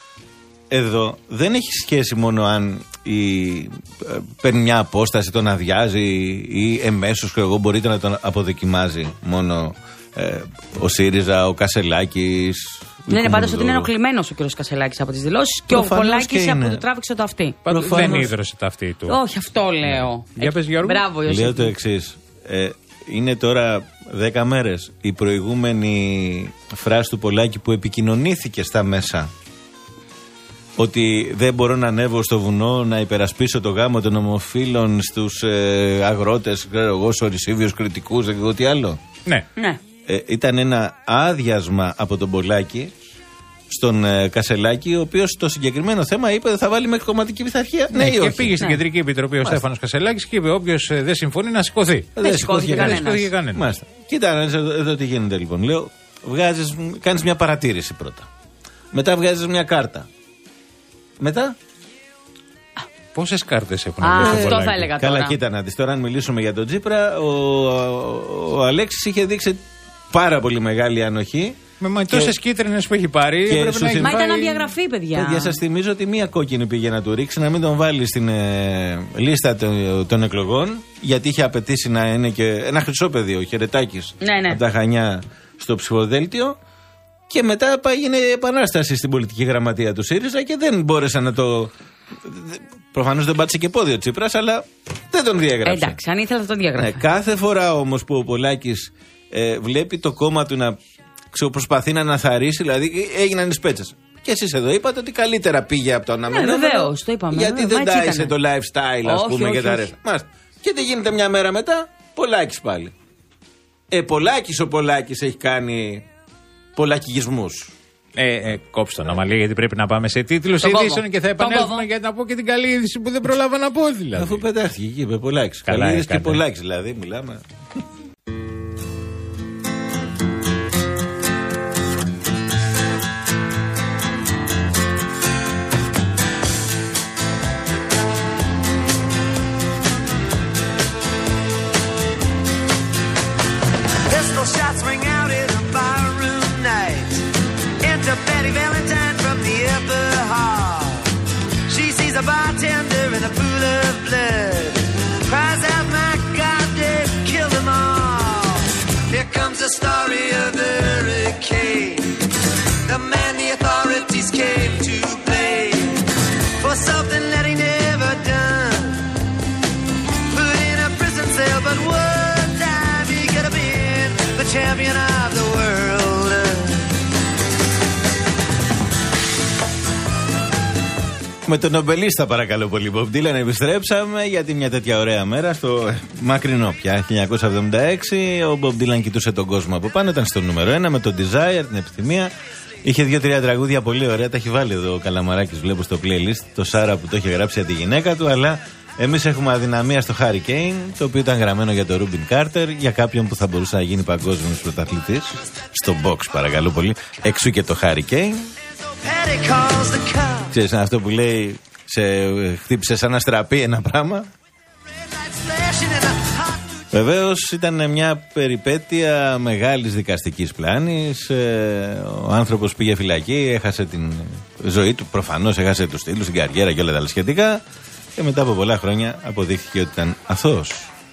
Εδώ δεν έχει σχέση μόνο αν η, ε, παίρνει μια απόσταση, τον αδειάζει ή εμέσως και εγώ μπορείτε να τον αποδοκιμάζει μόνο ε, ο ΣΥΡΙΖΑ, ο Κασελάκης. Ναι, είναι πάντως ότι είναι ενοχλημένος ο κ. Κασελάκης από τις δηλώσεις και ο Πολάκης από το τράβηξε το αυτί. Δεν ίδρωσε το αυτί του. Όχι, αυτό λέω. Για πες, Γιώργο. Μπράβο, Ιωσήφ. Λέω το εξής. Ε, είναι τώρα δέκα μέρες η προηγούμενη φράση του Πολάκη που επικοινωνήθηκε στα μέσα. Ότι δεν μπορώ να ανέβω στο βουνό να υπερασπίσω το γάμο των ομοφύλων στους ε, αγρότες, ξέρω εγώ, στους ορισίβιους κριτικούς, δεν ξέρω τι άλλο. Ναι. ναι. Ε, ήταν ένα άδειασμα από τον Πολάκη στον ε, Κασελάκη, ο οποίος στο συγκεκριμένο θέμα είπε ότι θα βάλει μέχρι κομματική πειθαρχία. Ναι, ναι, ή και όχι. πήγε στην ναι. Κεντρική Επιτροπή ο Στέφανος Κασελάκης και είπε: όποιος ε, δεν συμφωνεί να σηκωθεί. Δεν, δεν σηκώθηκε κανένας. Μάλιστα. Κοίτα, εδώ, εδώ τι γίνεται λοιπόν. Λέω, βγάζεις, κάνεις μια παρατήρηση πρώτα. Μετά βγάζεις μια κάρτα. Μετά. Πόσες κάρτες έχουν Α, βγει αυτό θα έλεγα τώρα. Καλά, κοίτα να δεις. Τώρα, αν μιλήσουμε για τον Τσίπρα, ο, ο, ο Αλέξης είχε δείξει πάρα πολύ μεγάλη ανοχή. Με μα, τόσες κίτρινες που έχει πάρει. Και Μα φάει... ήταν αδιαγραφή, παιδιά. Παιδιά, σας θυμίζω ότι μία κόκκινη πήγε να του ρίξει, να μην τον βάλει στην ε, λίστα των, των εκλογών, γιατί είχε απαιτήσει να είναι και ένα χρυσό παιδί, ο Χερετάκης, ναι, ναι. από τα Χανιά στο ψηφοδέλτιο. Και μετά έγινε επανάσταση στην πολιτική γραμματεία του ΣΥΡΙΖΑ και δεν μπόρεσε να το. Προφανώς δεν πάτησε και πόδι ο Τσίπρας, αλλά δεν τον διέγραψε. Εντάξει, αν ήθελα θα τον διαγράψει. Ναι, κάθε φορά όμως που ο Πολάκης ε, βλέπει το κόμμα του να προσπαθεί να αναθαρρύσει, δηλαδή έγιναν οι σπέτσες. Και εσείς εδώ είπατε ότι καλύτερα πήγε από το αναμενόμενο. Ναι, βεβαίως, το είπαμε. Γιατί βέβαια, δεν τάισε το lifestyle, ας πούμε, και τα ρέστα. Μάλιστα. Και τι γίνεται μια μέρα μετά, Πολάκης πάλι. Ε, Πολάκης ο Πολάκης έχει κάνει πολλακιγισμούς. Ε, ε, κόψτε τον αμαλία, γιατί πρέπει να πάμε σε τίτλους ειδήσεων και θα επανέλθουμε για να πω και την καλή είδηση που δεν προλάβα να πω, δηλαδή. Αφού πετάχτηκε εκεί, είπε Πολάκης. Καλή είδηση και Πολάκης, δηλαδή, μιλάμε. Shots ring out in a barroom night. Enter Betty Valentine from the upper hall. She sees a bartender in a pool of blood. Cries out, my God, they've killed them all. Here comes the story of the hurricane. The man the authorities came to blame for something that he never done. Put in a prison cell, but one time he could have been the champion of the world. Με τον νομπελίστα, παρακαλώ πολύ, Bob Dylan, επιστρέψαμε γιατί μια τέτοια ωραία μέρα στο μακρινό πια χίλια εννιακόσια εβδομήντα έξι. Ο Bob Dylan κοιτούσε τον κόσμο από πάνω, ήταν στο νούμερο ένα με το Desire, την επιθυμία. Είχε δύο-τρία τραγούδια πολύ ωραία, τα έχει βάλει εδώ ο Καλαμαράκης, βλέπω στο playlist, το Σάρα που το είχε γράψει για τη γυναίκα του, αλλά εμείς έχουμε αδυναμία στο Hurricane, το οποίο ήταν γραμμένο για τον Ρούμπιν Κάρτερ, για κάποιον που θα μπορούσε να γίνει παγκόσμιος πρωταθλητής. Στο box, παρακαλώ πολύ. Εξού και το Hurricane. Ξέρεις, είναι αυτό που λέει, σε χτύπησε σαν αστραπή ένα πράγμα. Βεβαίως ήταν μια περιπέτεια μεγάλης δικαστικής πλάνης. Ο άνθρωπος πήγε φυλακή, έχασε την ζωή του, προφανώς έχασε τους στήλους, την καριέρα και όλα τα άλλα σχετικά. Και μετά από πολλά χρόνια αποδείχθηκε ότι ήταν αθώος.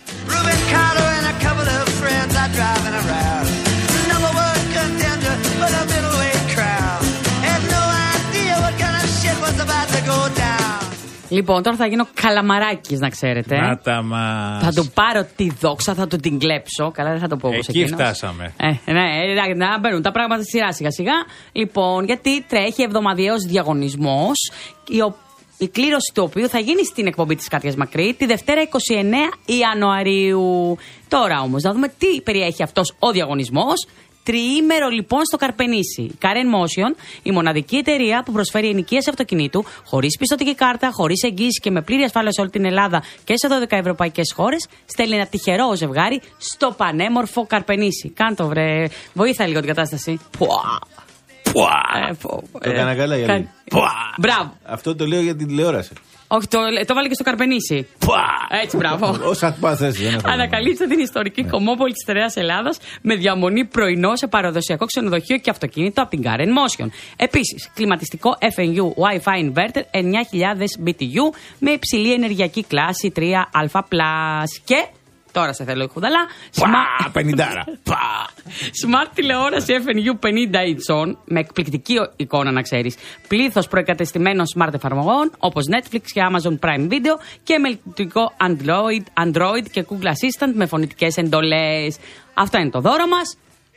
Λοιπόν, τώρα θα γίνω Καλαμαράκης, να ξέρετε. Να τα μας. Θα του πάρω τη δόξα, θα του την κλέψω. Καλά, δεν θα το πω όπως εκεί φτάσαμε. Ε, ναι, να μπαίνουν τα πράγματα σειρά σιγά σιγά. Λοιπόν, γιατί τρέχει εβδομαδιαίος διαγωνισμός, η, η κλήρωση του οποίου θα γίνει στην εκπομπή της Κάτιας Μακρύ τη Δευτέρα εικοστή ενάτη Ιανουαρίου. Τώρα όμως, να δούμε τι περιέχει αυτός ο διαγωνισμός. Τριήμερο λοιπόν στο Καρπενήσι. Karen Motion, η μοναδική εταιρεία που προσφέρει ενοικίαση αυτοκινήτου χωρίς πιστωτική κάρτα, χωρίς εγγύηση και με πλήρη ασφάλεια σε όλη την Ελλάδα και σε δώδεκα ευρωπαϊκές χώρες, στέλνει ένα τυχερό ζευγάρι στο πανέμορφο Καρπενήσι. Κάντο βρε, βοήθα λίγο την κατάσταση. Πουά. Πουά. Ε, το έκανα καλά για λίγο. Μπράβο. Αυτό το λέω για την τηλεόραση. Όχι, το, το βάλε και στο Καρπενήσι. Έτσι, μπράβο. Όσα πάθες. Ανακαλύψτε την ιστορική κομμόπολη της στερεάς Ελλάδας με διαμονή πρωινό σε παραδοσιακό ξενοδοχείο και αυτοκίνητο από την Karen Motion. Επίσης, κλιματιστικό εφ εν γιου Wi-Fi Inverter εννιά χιλιάδες μπι τι γιου με υψηλή ενεργειακή κλάση τρία α πλας. Και τώρα σε θέλω, χουδαλά. πενηντάρα. Smart τηλεόραση εφ εν γιου πενήντα inch on, με εκπληκτική εικόνα να ξέρεις. Πλήθος προεγκατεστημένων smart εφαρμογών όπως Netflix και Amazon Prime Video και με λειτουργικό Android, Android και Google Assistant με φωνητικές εντολές. Αυτό είναι το δώρο μας.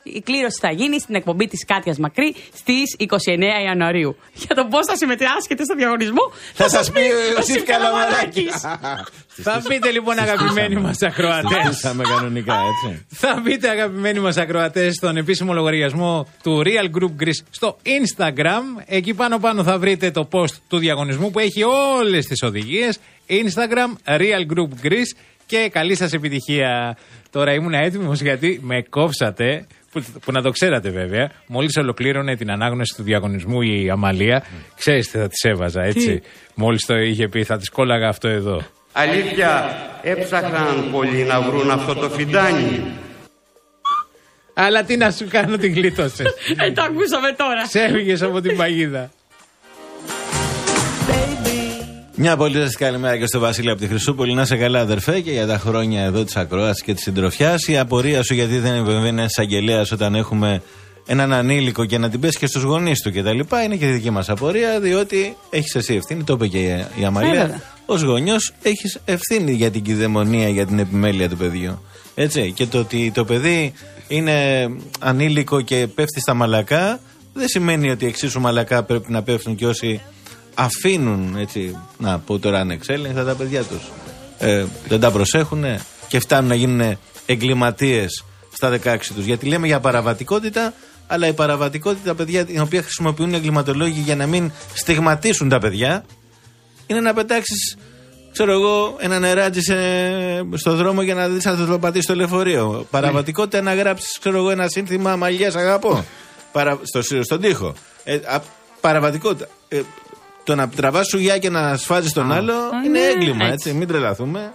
Η κλήρωση θα γίνει στην εκπομπή της Κάτιας Μακρύ στις είκοσι εννέα Ιανουαρίου. Για το πώς θα συμμετάσχετε στο διαγωνισμό θα σας πει ο Ιωσήφ Καλαμαράκης. Θα μπείτε λοιπόν, αγαπημένοι μας ακροατές. Θα κανονικά, έτσι. Θα μπείτε, αγαπημένοι μας ακροατές, στον επίσημο λογαριασμό του Real Group Greece στο Instagram. Εκεί πάνω πάνω θα βρείτε το post του διαγωνισμού που έχει όλες τις οδηγίες. Instagram Real Group Greece. Και καλή σας επιτυχία. Τώρα ήμουν έτοιμος γιατί με κόψατε, που, που να το ξέρατε βέβαια, μόλις ολοκλήρωνε την ανάγνωση του διαγωνισμού η Αμαλία, mm. ξέρεις τι θα της έβαζα, έτσι. Μόλις το είχε πει, θα της κόλλαγα αυτό εδώ. Αλήθεια, έψαχναν πολλοί να βρουν αυτό το φιντάνι. Αλλά τι να σου κάνω, την γλίτωσες. Ε, το ακούσαμε τώρα. Ξέφυγες από την παγίδα. Μια πολύ σας καλημέρα και στο Βασίλη από τη Χρυσούπολη. Να σε καλά, αδερφέ, και για τα χρόνια εδώ της ακρόασης και της συντροφιάς. Η απορία σου γιατί δεν επεμβαίνει ένας εισαγγελέας όταν έχουμε έναν ανήλικο και να την πέσει και στους γονείς του κτλ. Είναι και δική μας απορία, διότι έχεις εσύ ευθύνη, το είπε και η Αμαλία. Ως γονιός έχεις ευθύνη για την κυδαιμονία, για την επιμέλεια του παιδιού. Έτσι. Και το ότι το παιδί είναι ανήλικο και πέφτει στα μαλακά, δεν σημαίνει ότι εξίσου μαλακά πρέπει να πέφτουν και όσοι αφήνουν, έτσι, να πω τώρα ανεξέλεγκτα τα παιδιά τους. Ε, δεν τα προσέχουν και φτάνουν να γίνουν εγκληματίες στα δεκαέξι τους. Γιατί λέμε για παραβατικότητα, αλλά η παραβατικότητα, παιδιά, την οποία χρησιμοποιούν οι εγκληματολόγοι για να μην στιγματίσουν τα παιδιά, είναι να πετάξεις, ξέρω εγώ, ένα νεράτζι σε, στο δρόμο για να δεις αν θα το πατήσεις στο λεωφορείο. Παραβατικότητα να γράψεις, ξέρω εγώ, ένα σύνθημα «Μαλλιές αγαπώ» Παρα, στο, στον τοίχο. Ε, α, παραβατικότητα. Ε, Το να τραβάς σουγιά και να σφάζεις τον άλλο oh, είναι έγκλημα, έτσι. Μην τρελαθούμε.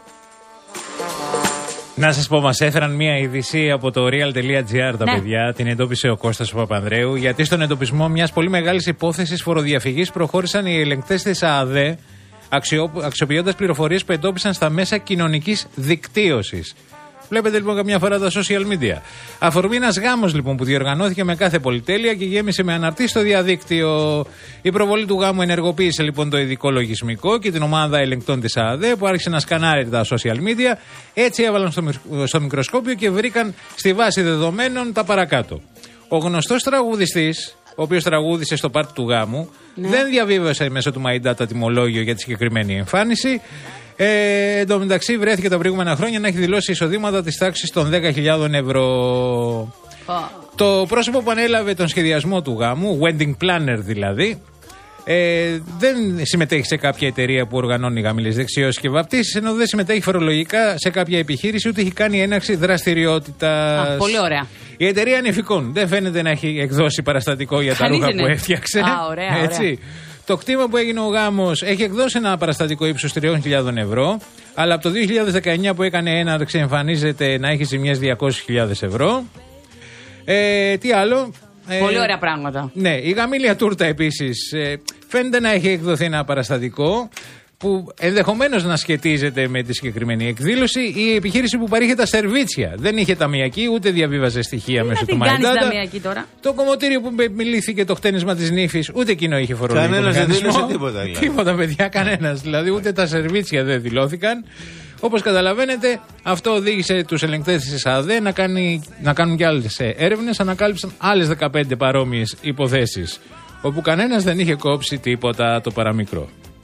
Να σας πω, μας έφεραν μία είδηση από το real.gr τα ναι. παιδιά. Την εντόπισε ο Κώστας ο Παπανδρέου. Γιατί στον εντοπισμό μιας πολύ μεγάλης υπόθεσης φοροδιαφυγής προχώρησαν οι ελεγκτές της ΑΑΔΕ, αξιο, αξιοποιώντας πληροφορίες που εντόπισαν στα μέσα κοινωνικής δικτύωσης. Βλέπετε λοιπόν καμιά φορά τα social media. Αφορμή ένας γάμος λοιπόν που διοργανώθηκε με κάθε πολυτέλεια και γέμισε με αναρτήσεις στο διαδίκτυο. Η προβολή του γάμου ενεργοποίησε λοιπόν το ειδικό λογισμικό και την ομάδα ελεγκτών της ΑΑΔΕ που άρχισε να σκανάρει τα social media. Έτσι έβαλαν στο, στο μικροσκόπιο και βρήκαν στη βάση δεδομένων τα παρακάτω. Ο γνωστός τραγουδιστής, ο οποίος τραγούδισε στο πάρτι του γάμου, ναι. δεν διαβίβασε μέσω του My Data τιμολόγιο για τη συγκεκριμένη εμφάνιση. Ε, εν τω μεταξύ βρέθηκε τα προηγούμενα χρόνια να έχει δηλώσει εισοδήματα της τάξης των δέκα χιλιάδες ευρώ. Oh. Το πρόσωπο που ανέλαβε τον σχεδιασμό του γάμου, wedding planner δηλαδή, ε, δεν συμμετέχει σε κάποια εταιρεία που οργανώνει γαμηλές δεξιώσεις και βαπτίσεις, ενώ δεν συμμετέχει φορολογικά σε κάποια επιχείρηση, ούτε έχει κάνει έναρξη δραστηριότητας. Ah, πολύ ωραία. Η εταιρεία Ανηφικών δεν φαίνεται να έχει εκδώσει παραστατικό για τα Κανείς ρούχα που είναι. έφτιαξε. Ah, ωραία, έτσι. ωραία. Το κτήμα που έγινε ο γάμος έχει εκδώσει ένα παραστατικό ύψους τριών χιλιάδων ευρώ, αλλά από το δύο χιλιάδες δεκαεννιά που έκανε έναρξη εμφανίζεται να έχει ζημιές διακόσιες χιλιάδες ευρώ. Ε, τι άλλο. Πολύ ε, ωραία πράγματα. Ναι, η γαμήλια τούρτα επίσης ε, φαίνεται να έχει εκδοθεί ένα παραστατικό που ενδεχομένως να σχετίζεται με τη συγκεκριμένη εκδήλωση. Η επιχείρηση που παρήχε τα σερβίτσια δεν είχε ταμιακή ούτε διαβίβαζε στοιχεία μέσω του MyData. Το κομμωτήριο που μιλήθηκε το χτένισμα της νύφης, ούτε εκείνο είχε φορολογικό μηχανισμό. Κανένας δεν δήλωσε τίποτα. Δηλαδή. Τίποτα, παιδιά, κανένας. Δηλαδή ούτε τα σερβίτσια δεν δηλώθηκαν. Όπως καταλαβαίνετε, αυτό οδήγησε τους ελεγκτές της ΑΑΔΕ να, κάνει, να κάνουν και άλλες έρευνες. Ανακάλυψαν άλλες δεκαπέντε παρόμοιες υποθέσεις, όπου κανένας δεν είχε κόψει τίποτα το παραμικρό.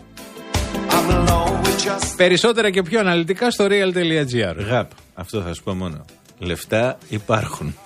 Περισσότερα και πιο αναλυτικά στο real.gr. Γαπ, αυτό θα σου πω μόνο. Λεφτά υπάρχουν.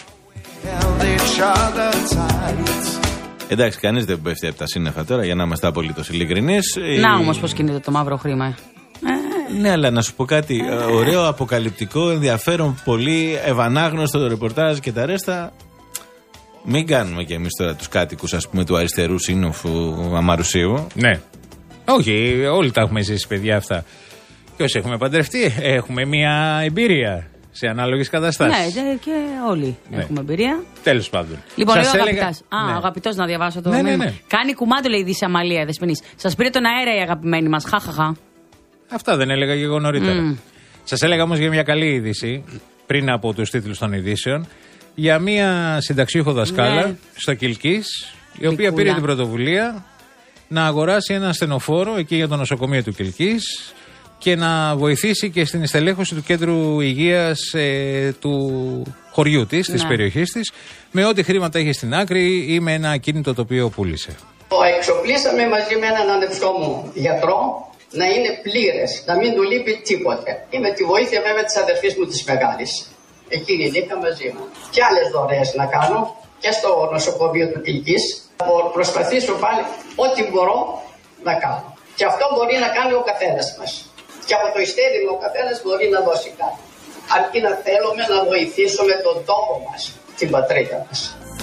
Εντάξει, κανείς δεν πέφτει από τα σύννεφα τώρα, για να είμαστε απολύτως ειλικρινείς. Να όμως πώς κινείται το μαύρο χρήμα. Ναι, αλλά να σου πω κάτι ωραίο, αποκαλυπτικό, ενδιαφέρον, πολύ ευανάγνωστο το ρεπορτάζ και τα ρέστα. Μην κάνουμε κι εμείς τώρα τους κάτοικους, ας πούμε, του αριστερού σύννεφου Αμαρουσίου. Ναι. Όχι, όλοι τα έχουμε ζήσει, παιδιά, αυτά. Και όσοι έχουμε παντρευτεί, έχουμε μια εμπειρία σε ανάλογες καταστάσεις. Ναι, και όλοι ναι. έχουμε εμπειρία. Τέλος πάντων. Λοιπόν, λέω έλεγα... αγαπητάς. Α, ναι. αγαπητός να διαβάσω το ναι, μήνυμα. ναι, ναι. Κάνει κουμάντο, λέει η Δύση Αμαλία Δεσποινής. Σας πήρε τον αέρα η αγαπημένη μας. Χαχαχα. Αυτά δεν έλεγα και εγώ νωρίτερα. Mm. Σας έλεγα όμως για μια καλή είδηση, πριν από τους τίτλους των ειδήσεων, για μια συνταξίουχο δασκάλα ναι. στο Κιλκής, η οποία Λικούλα. πήρε την πρωτοβουλία να αγοράσει ένα ασθενοφόρο εκεί για το νοσοκομείο του Κιλκής, και να βοηθήσει και στην στελέχωση του κέντρου υγείας ε, του χωριού της, ναι. της περιοχής της, με ό,τι χρήματα είχε στην άκρη ή με ένα ακίνητο το οποίο πούλησε. Το εξοπλίσαμε μαζί με έναν αδελφό μου γιατρό να είναι πλήρες, να μην του λείπει τίποτε. Ή με τη βοήθεια βέβαια της αδερφής μου της μεγάλης. Εκείνη νύχτα μαζί μου. Και άλλες δωρεές να κάνω και στο νοσοκομείο του Κιλκής. Θα προσπαθήσω πάλι ό,τι μπορώ να κάνω. Και αυτό μπορεί να κάνει ο καθένας μας. Και από το ειστέρημα ο καθένας μπορεί να δώσει κάτι. Αρκεί να θέλουμε να βοηθήσουμε τον τόπο μας, την πατρίδα μας.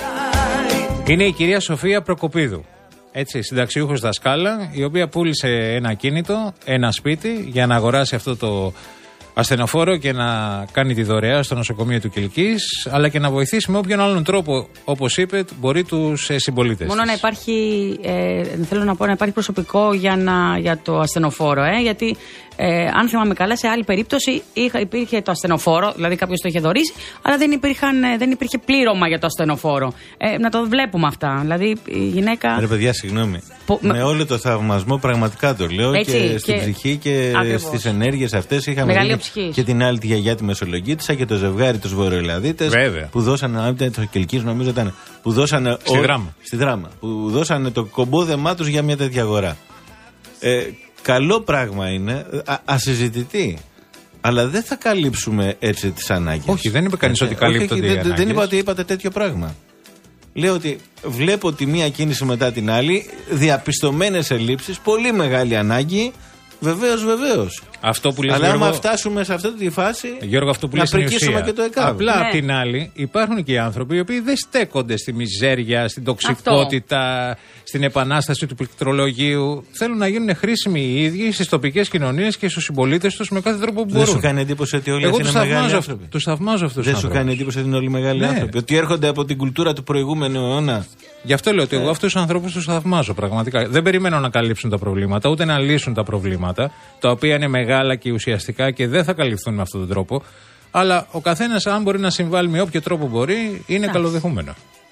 Είναι η κυρία Σοφία Προκοπίδου. Έτσι, συνταξιούχος δασκάλα, η οποία πούλησε ένα ακίνητο, ένα σπίτι, για να αγοράσει αυτό το ασθενοφόρο και να κάνει τη δωρεά στο νοσοκομείο του Κιλκής, αλλά και να βοηθήσει με όποιον άλλον τρόπο, όπως είπε, μπορεί τους ε, συμπολίτες. Μόνο της. να υπάρχει, ε, θέλω να πω, να υπάρχει προσωπικό για, να, για το ασθενοφόρο, ε, γιατί ε, αν θυμάμαι καλά, σε άλλη περίπτωση είχα, υπήρχε το ασθενοφόρο, δηλαδή κάποιος το είχε δωρήσει, αλλά δεν, υπήρχαν, δεν υπήρχε πλήρωμα για το ασθενοφόρο. Ε, να το βλέπουμε αυτά. Δηλαδή η γυναίκα. Ρε παιδιά, συγγνώμη. Που, με, με όλο το θαυμασμό, πραγματικά το λέω, έτσι, και στην και... ψυχή και στις ενέργειες αυτές είχαμε δει και την άλλη τη γιαγιά τη Μεσολογγίτισσα και το ζευγάρι του Βορειοελλαδίτες που δώσανε, το Κιλκής νομίζω ήταν, που δώσανε στη, ο, δράμα. στη δράμα, που δώσανε το κομπόδεμά τους για μια τέτοια αγορά. Ε, καλό πράγμα είναι, α, ασυζητητή. Αλλά δεν θα καλύψουμε έτσι τις ανάγκες. Όχι, δεν είπε κανείς ότι καλύπτονται οι ανάγκες. Δεν είπα ότι είπατε τέτοιο πράγμα. Λέω ότι βλέπω τη μία κίνηση μετά την άλλη, διαπιστωμένες ελλείψεις, πολύ μεγάλη ανάγκη. Βεβαίως, βεβαίως. Αυτό που λες, αλλά Γιώργο, άμα φτάσουμε σε αυτή τη φάση, Γιώργο, αυτό που να λες πρικίσουμε και το ΕΚΑΒ. Απλά ναι. απ' την άλλη υπάρχουν και οι άνθρωποι οι οποίοι δεν στέκονται στη μιζέρια, στην τοξικότητα, αυτό. Στην επανάσταση του πληκτρολογίου. Θέλουν να γίνουν χρήσιμοι οι ίδιοι στις τοπικές κοινωνίες και στους συμπολίτες τους με κάθε τρόπο που μπορούν. Δεν σου κάνει εντύπωση ότι όλοι αυτοί είναι μεγάλοι άνθρωποι? Τους θαυμάζω αυτούς. Δεν σου κάνει εντύπωση ότι είναι όλοι μεγάλοι ναι. άνθρωποι? Ότι έρχονται από την κουλτούρα του προηγούμενου αιώνα. Γι' αυτό λέω ότι εγώ αυτούς τους ανθρώπους τους θαυμάζω πραγματικά. Δεν περιμένω να καλύψουν τα προβλήματα, ούτε να λύσουν τα προβλήματα, τα οποία είναι μεγάλα και ουσιαστικά και δεν θα καλυφθούν με αυτόν τον τρόπο. Αλλά ο καθένας, αν μπορεί να συμβάλλει με όποιο τρόπο μπορεί, είναι καλοδεχούμενο.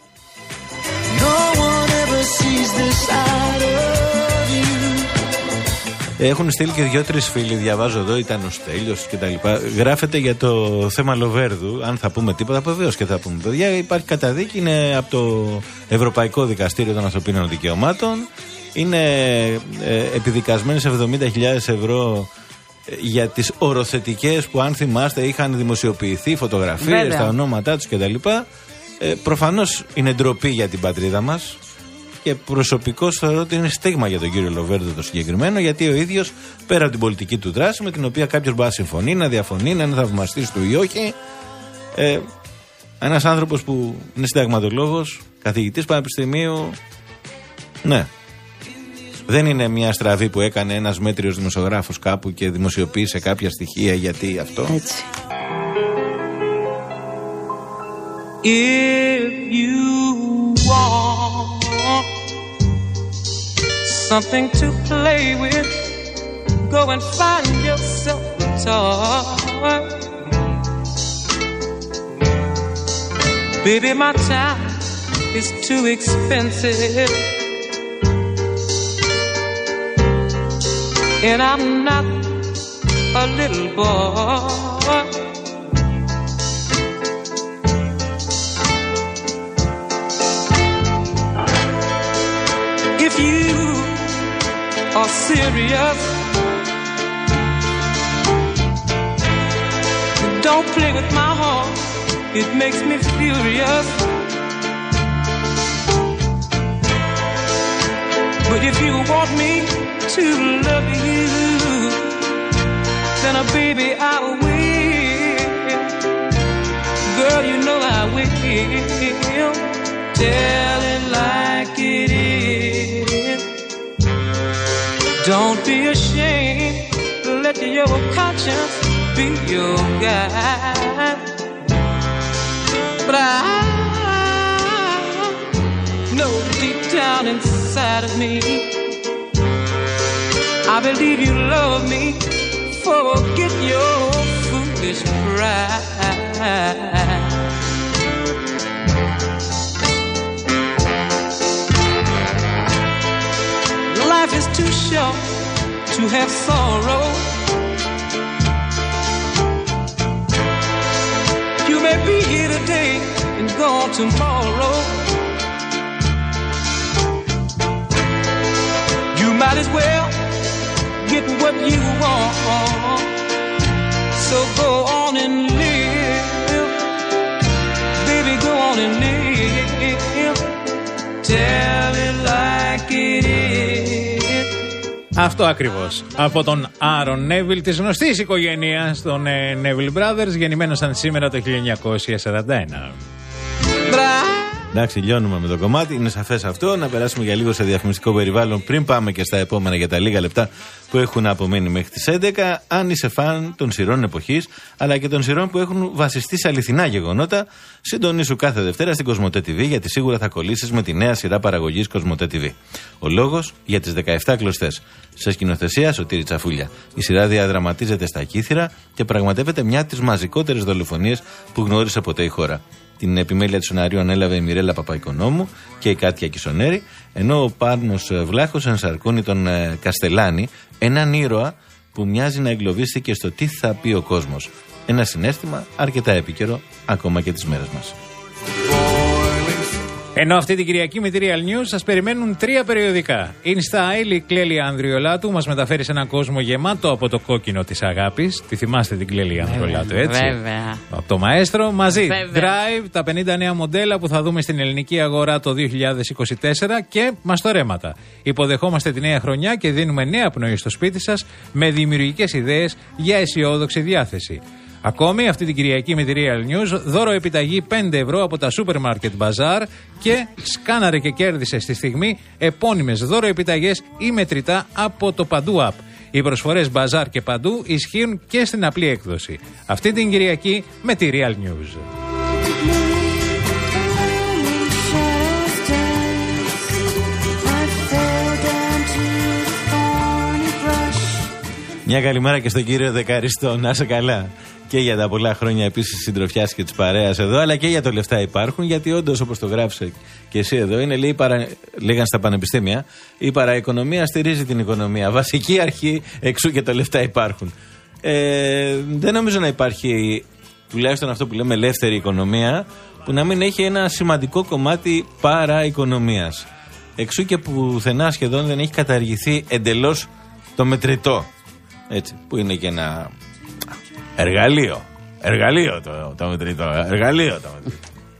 Έχουν στείλει και δύο-τρεις φίλοι, διαβάζω εδώ, ήταν ο Στέλιος και τα λοιπά. Γράφεται για το θέμα Λοβέρδου, αν θα πούμε τίποτα, βεβαίως και θα πούμε. Παιδιά, υπάρχει καταδίκη, είναι από το Ευρωπαϊκό Δικαστήριο των Ανθρωπίνων Δικαιωμάτων. Είναι ε, επιδικασμένοι σε εβδομήντα χιλιάδες ευρώ για τις οροθετικές που, αν θυμάστε, είχαν δημοσιοποιηθεί φωτογραφίες, βέβαια, τα ονόματά τους κτλ. Ε, προφανώς είναι ντροπή για την πατρίδα μας. Και προσωπικώς θεωρώ ότι είναι στίγμα για τον κύριο Λοβέρδο το συγκεκριμένο, γιατί ο ίδιος, πέρα από την πολιτική του δράση, με την οποία κάποιος μπορεί να συμφωνεί, να διαφωνεί, να είναι θαυμαστής του ή όχι, ε, ένας άνθρωπος που είναι συνταγματολόγος, καθηγητής πανεπιστημίου, ναι. Δεν είναι μια στραβή που έκανε ένας μέτριος δημοσιογράφος κάπου και δημοσιοποίησε κάποια στοιχεία γιατί αυτό. Έτσι. If you want something to play with, go and find yourself a toy. Baby, my time is too expensive, and I'm not a little boy. If you are serious, don't play with my heart, it makes me furious. But if you want me to love you, then a baby I will. Girl, you know I will. Tell it like it is. Don't be ashamed, let your conscience be your guide. But I know deep down inside of me, I believe you love me. Forget your foolish pride. Life is too short to have sorrow. tomorrow. You might as well get what you want. So go on and live, baby, go on and live. Tell it like it is. Αυτό ακριβώς. Από τον Άρον Νέβιλ της γνωστής οικογένειας των ε, Neville Brothers, γεννημένος σαν σήμερα το χίλια εννιακόσια σαράντα ένα. Εντάξει, λιώνουμε με το κομμάτι, είναι σαφές αυτό. Να περάσουμε για λίγο σε διαφημιστικό περιβάλλον πριν πάμε και στα επόμενα για τα λίγα λεπτά που έχουν απομείνει μέχρι τις έντεκα. Αν είσαι φαν των σειρών εποχής, αλλά και των σειρών που έχουν βασιστεί σε αληθινά γεγονότα, συντονίσου κάθε Δευτέρα στην Κοσμοτέ τι βι, γιατί σίγουρα θα κολλήσεις με τη νέα σειρά παραγωγής Κοσμοτέ τι βι. Ο λόγος για τις δεκαεπτά κλωστές. Σε σκηνοθεσία Σωτήρη Τσαφούλια. Η σειρά διαδραματίζεται στα Κύθυρα και πραγματεύεται μια από τις μαζικότερες δολοφονίες που γνώρισε ποτέ η χώρα. Την επιμέλεια του σενάριου ανέλαβε η Μιρέλα Παπαϊκονόμου και η Κάτια Κισονέρη, ενώ ο Πάρνος Βλάχος ενσαρκώνει τον ε, Καστελάνη, έναν ήρωα που μοιάζει να εγκλωβίστηκε στο τι θα πει ο κόσμος. Ένα συναίσθημα αρκετά επίκαιρο ακόμα και τις μέρες μας. Ενώ αυτή την Κυριακή με τη Real News σας περιμένουν τρία περιοδικά. In Style, η Κλέλια Ανδριολάτου μας μεταφέρει σε έναν κόσμο γεμάτο από το κόκκινο της αγάπης. Τη θυμάστε την Κλέλια Ανδριολάτου, έτσι? Βέβαια. Από το Μαέστρο. Μαζί, Βέβαια. Drive, τα πενήντα νέα μοντέλα που θα δούμε στην ελληνική αγορά το δύο χιλιάδες είκοσι τέσσερα και μαστορέματα. Υποδεχόμαστε τη νέα χρονιά και δίνουμε νέα πνοή στο σπίτι σας με δημιουργικές ιδέες για αισιόδοξη διάθεση. Ακόμη αυτή την Κυριακή με τη Real News, δώρο επιταγή πέντε ευρώ από τα Supermarket Bazaar και σκάναρε και κέρδισε στη στιγμή επώνυμες δώρο επιταγές ή μετρητά από το Παντού App. Οι προσφορές Bazaar και Παντού ισχύουν και στην απλή έκδοση. Αυτή την Κυριακή με τη Real News. Μια καλημέρα και στον κύριο Δεκαριστό, να είσαι καλά. Και για τα πολλά χρόνια επίσης συντροφιάς και της παρέας εδώ, αλλά και για το λεφτά υπάρχουν, γιατί όντως όπως το γράψε και εσύ εδώ, είναι λέει, παρα... λέγαν στα πανεπιστήμια, η παραοικονομία στηρίζει την οικονομία. Βασική αρχή, εξού και τα λεφτά υπάρχουν. Ε, δεν νομίζω να υπάρχει, τουλάχιστον αυτό που λέμε ελεύθερη οικονομία, που να μην έχει ένα σημαντικό κομμάτι παραοικονομίας. Εξού και πουθενά σχεδόν δεν έχει καταργηθεί εντελώς το μετρητό. Έτσι, που είναι και ένα εργαλείο. Εργαλείο το, το μετρητό. Εργαλείο το μετρητό.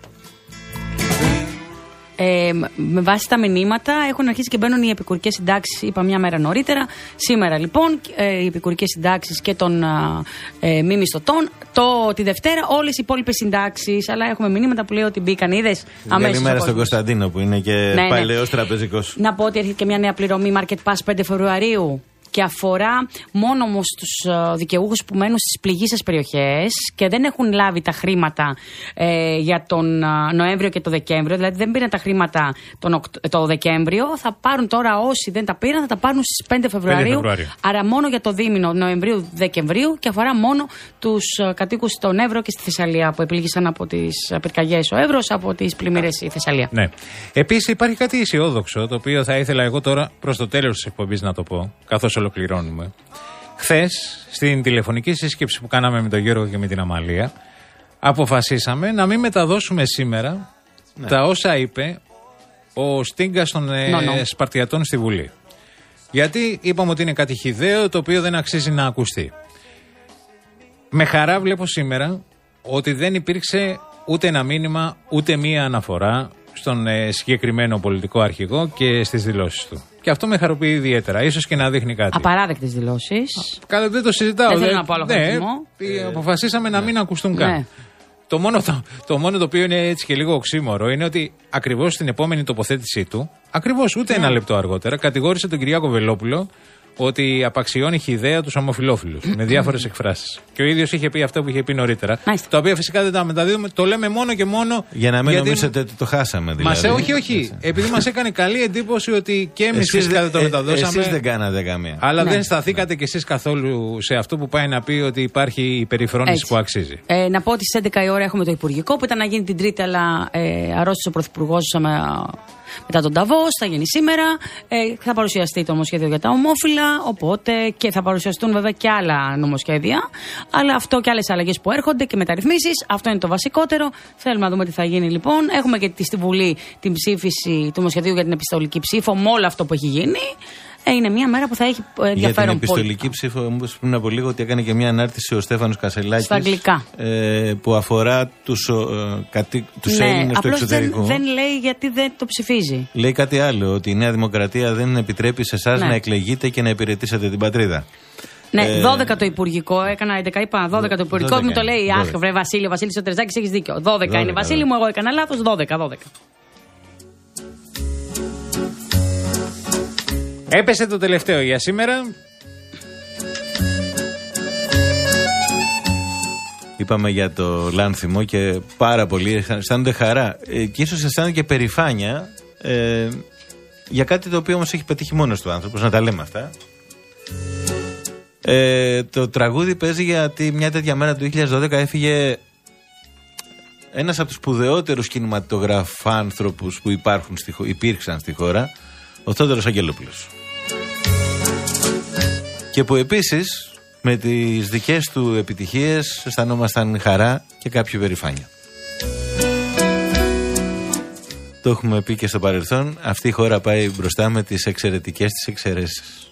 Ε, με βάση τα μηνύματα έχουν αρχίσει και μπαίνουν οι επικουρικές συντάξεις, είπα μια μέρα νωρίτερα. Σήμερα λοιπόν ε, οι επικουρικές συντάξεις και των ε, μη μισθωτών. Το, τη Δευτέρα όλες οι υπόλοιπες συντάξεις. Αλλά έχουμε μηνύματα που λέει ότι μπήκαν, είδες αμέσως. Καλημέρα στον Κωνσταντίνο που είναι και ναι, παλαιός ναι. τραπεζικός. Να πω ότι έρχεται και μια νέα πληρωμή Market Pass πέντε Φεβρουαρίου. Και αφορά μόνο όμως τους δικαιούχους που μένουν στις πληγείσες περιοχές και δεν έχουν λάβει τα χρήματα ε, για τον Νοέμβριο και τον Δεκέμβριο. Δηλαδή δεν πήραν τα χρήματα τον, το Δεκέμβριο. Θα πάρουν τώρα όσοι δεν τα πήραν, θα τα πάρουν στις πέντε Φεβρουαρίου. Άρα μόνο για το δίμηνο Νοεμβρίου-Δεκεμβρίου και αφορά μόνο τους κατοίκους στον Εύρο και στη Θεσσαλία που επλήγησαν από τις πυρκαγιές ο Εύρος, από τις πλημμύρες η Θεσσαλία. Ναι. Επίσης υπάρχει κάτι αισιόδοξο το οποίο θα ήθελα εγώ τώρα προς το τέλος της εκπομπής να το πω, καθώς ολοκληρώνουμε. Χθες, στην τηλεφωνική σύσκεψη που κάναμε με τον Γιώργο και με την Αμαλία, αποφασίσαμε να μην μεταδώσουμε σήμερα ναι. τα όσα είπε ο Στίγκας των ε, no, no. Σπαρτιατών στη Βουλή. Γιατί είπαμε ότι είναι κάτι χυδαίο το οποίο δεν αξίζει να ακουστεί. Με χαρά βλέπω σήμερα ότι δεν υπήρξε ούτε ένα μήνυμα ούτε μία αναφορά στον ε, συγκεκριμένο πολιτικό αρχηγό και στις δηλώσεις του. Και αυτό με χαροποιεί ιδιαίτερα. Ίσως και να δείχνει κάτι. Απαράδεκτες δηλώσεις. Καλά, δεν το συζητάω. Δεν θέλω να πω άλλο ναι, ε, αποφασίσαμε ναι. να μην ακουστούν ναι. καν. Το μόνο το, το μόνο το οποίο είναι έτσι και λίγο οξύμορο είναι ότι ακριβώς στην επόμενη τοποθέτησή του, ακριβώς ούτε ναι. ένα λεπτό αργότερα, κατηγόρησε τον Κυριάκο Βελόπουλο ότι απαξιώνει χυδαία τους ομοφυλόφιλους με διάφορες εκφράσεις. Και ο ίδιος είχε πει αυτό που είχε πει νωρίτερα. Μάλιστα. Τα οποία φυσικά δεν τα μεταδίδουμε, το λέμε μόνο και μόνο. Για να μην γιατί... νομίζετε ότι το χάσαμε δηλαδή. Μας, όχι, όχι. Επειδή μας έκανε καλή εντύπωση ότι και εμείς φυσικά δεν το μεταδώσαμε. Εσείς δεν κάνατε καμία. Αλλά ναι. δεν σταθήκατε ναι. κι εσείς καθόλου σε αυτό που πάει να πει ότι υπάρχει η περιφρόνηση που αξίζει. Ε, να πω ότι στις έντεκα η ώρα έχουμε το Υπουργικό που ήταν να γίνει την Τρίτη, αλλά ε, αρρώστησε ο Πρωθυπουργός. μετά τον Νταβός, θα γίνει σήμερα. Ε, θα παρουσιαστεί το νομοσχέδιο για τα ομόφυλα, οπότε και θα παρουσιαστούν βέβαια και άλλα νομοσχέδια. Αλλά αυτό και άλλες αλλαγές που έρχονται και μεταρρυθμίσεις. Αυτό είναι το βασικότερο. Θέλουμε να δούμε τι θα γίνει λοιπόν. Έχουμε και στη Βουλή την ψήφιση του νομοσχεδίου για την επιστολική ψήφο με όλο αυτό που έχει γίνει. Ε, είναι μια μέρα που θα έχει ενδιαφέρον. Για την επιστολική πολύ. ψήφο, όμως πριν από λίγο ότι έκανε και μια ανάρτηση ο Στέφανος Κασελάκης. Στα αγγλικά. Ε, που αφορά τους, ε, κατή, τους ναι, Έλληνες του εξωτερικού. Δεν, δεν λέει γιατί δεν το ψηφίζει. Λέει κάτι άλλο, ότι η Νέα Δημοκρατία δεν επιτρέπει σε εσάς ναι. να εκλεγείτε και να υπηρετήσετε την πατρίδα. Ναι, ε, δώδεκα το Υπουργικό, έκανα έντεκα, είπα δώδεκα το Υπουργικό, μου το λέει, αχ βρε Βασίλη, ο Βασίλης ο Τερζάκης, έχεις δίκιο. δώδεκα, δώδεκα είναι Βασίλη δώδεκα. Μου, εγώ έκανα λάθος, δώδεκα, δώδεκα. Έπεσε το τελευταίο για σήμερα. Είπαμε για το Λάνθιμο και πάρα πολλοί αισθάνονται χαρά ε, και ίσως αισθάνονται και περηφάνεια ε, για κάτι το οποίο όμως έχει πετύχει μόνος του άνθρωπος, να τα λέμε αυτά. Ε, το τραγούδι παίζει γιατί μια τέτοια μέρα του δύο χιλιάδες δώδεκα έφυγε ένας από τους σπουδαιότερους κινηματογραφάνθρωπους που υπάρχουν στη, υπήρξαν στη χώρα, ο Θόδωρος Αγγελόπουλος. Και που επίσης με τις δικές του επιτυχίες αισθανόμασταν χαρά και κάποια περηφάνεια. Το έχουμε πει και στο παρελθόν, αυτή η χώρα πάει μπροστά με τις εξαιρετικές της εξαιρέσεις.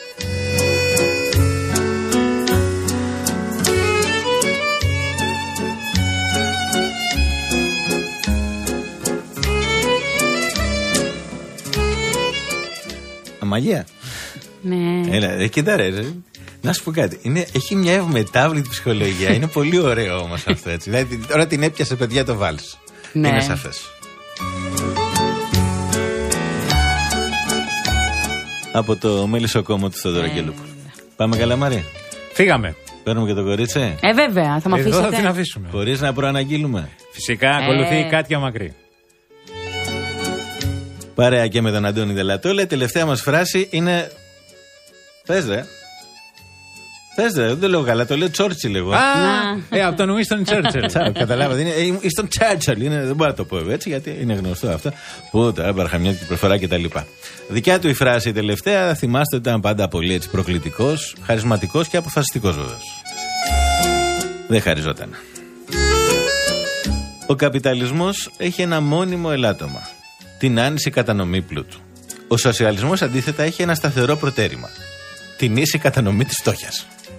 Αμαγία. Ναι. Έλα, ε, κοίτα ρε, ρε. Να σου πω κάτι. Είναι, έχει μια ευμετάβλητη ψυχολογία. Είναι πολύ ωραίο όμως αυτό έτσι. Δηλαδή, τώρα την έπιασε παιδιά το βάλς. Ναι. Είναι σαφές. Από το μέλισσοκόμο του Θόδωρα Αγγελόπουλου. Πάμε καλά, Μαρία. Φύγαμε. Παίρνουμε και το κορίτσι. Ε, βέβαια, θα με αφήσετε. Εδώ θα την αφήσουμε. Χωρίς να προαναγγείλουμε. Φυσικά, ακολουθεί η Κάτια Μακρύ. Παρέα και με τον Αντώνη Δελατόλα. Η τελευταία μας φράση είναι. Πες ρε. Πες ρε, δεν το λέω καλά, το λέω Τσόρτσιλ εγώ. Α, ε, από τον Winston Churchill. Καταλάβατε, είναι Winston Churchill, είναι, δεν μπορώ να το πω έτσι γιατί είναι γνωστό αυτό. Που τώρα παραχαμιώτικη προφορά κτλ. Δικιά του η φράση η τελευταία, θυμάστε ότι ήταν πάντα πολύ έτσι προκλητικός, χαρισματικός και αποφασιστικός βεβαίως. Δεν χαριζόταν. Ο καπιταλισμός έχει ένα μόνιμο ελάττωμα. Την άνηση κατανομή πλούτου. Ο σοσιαλισμός αντίθετα έχει ένα σταθερό προτέρημα. Την ίση κατανομή της φτώχειας.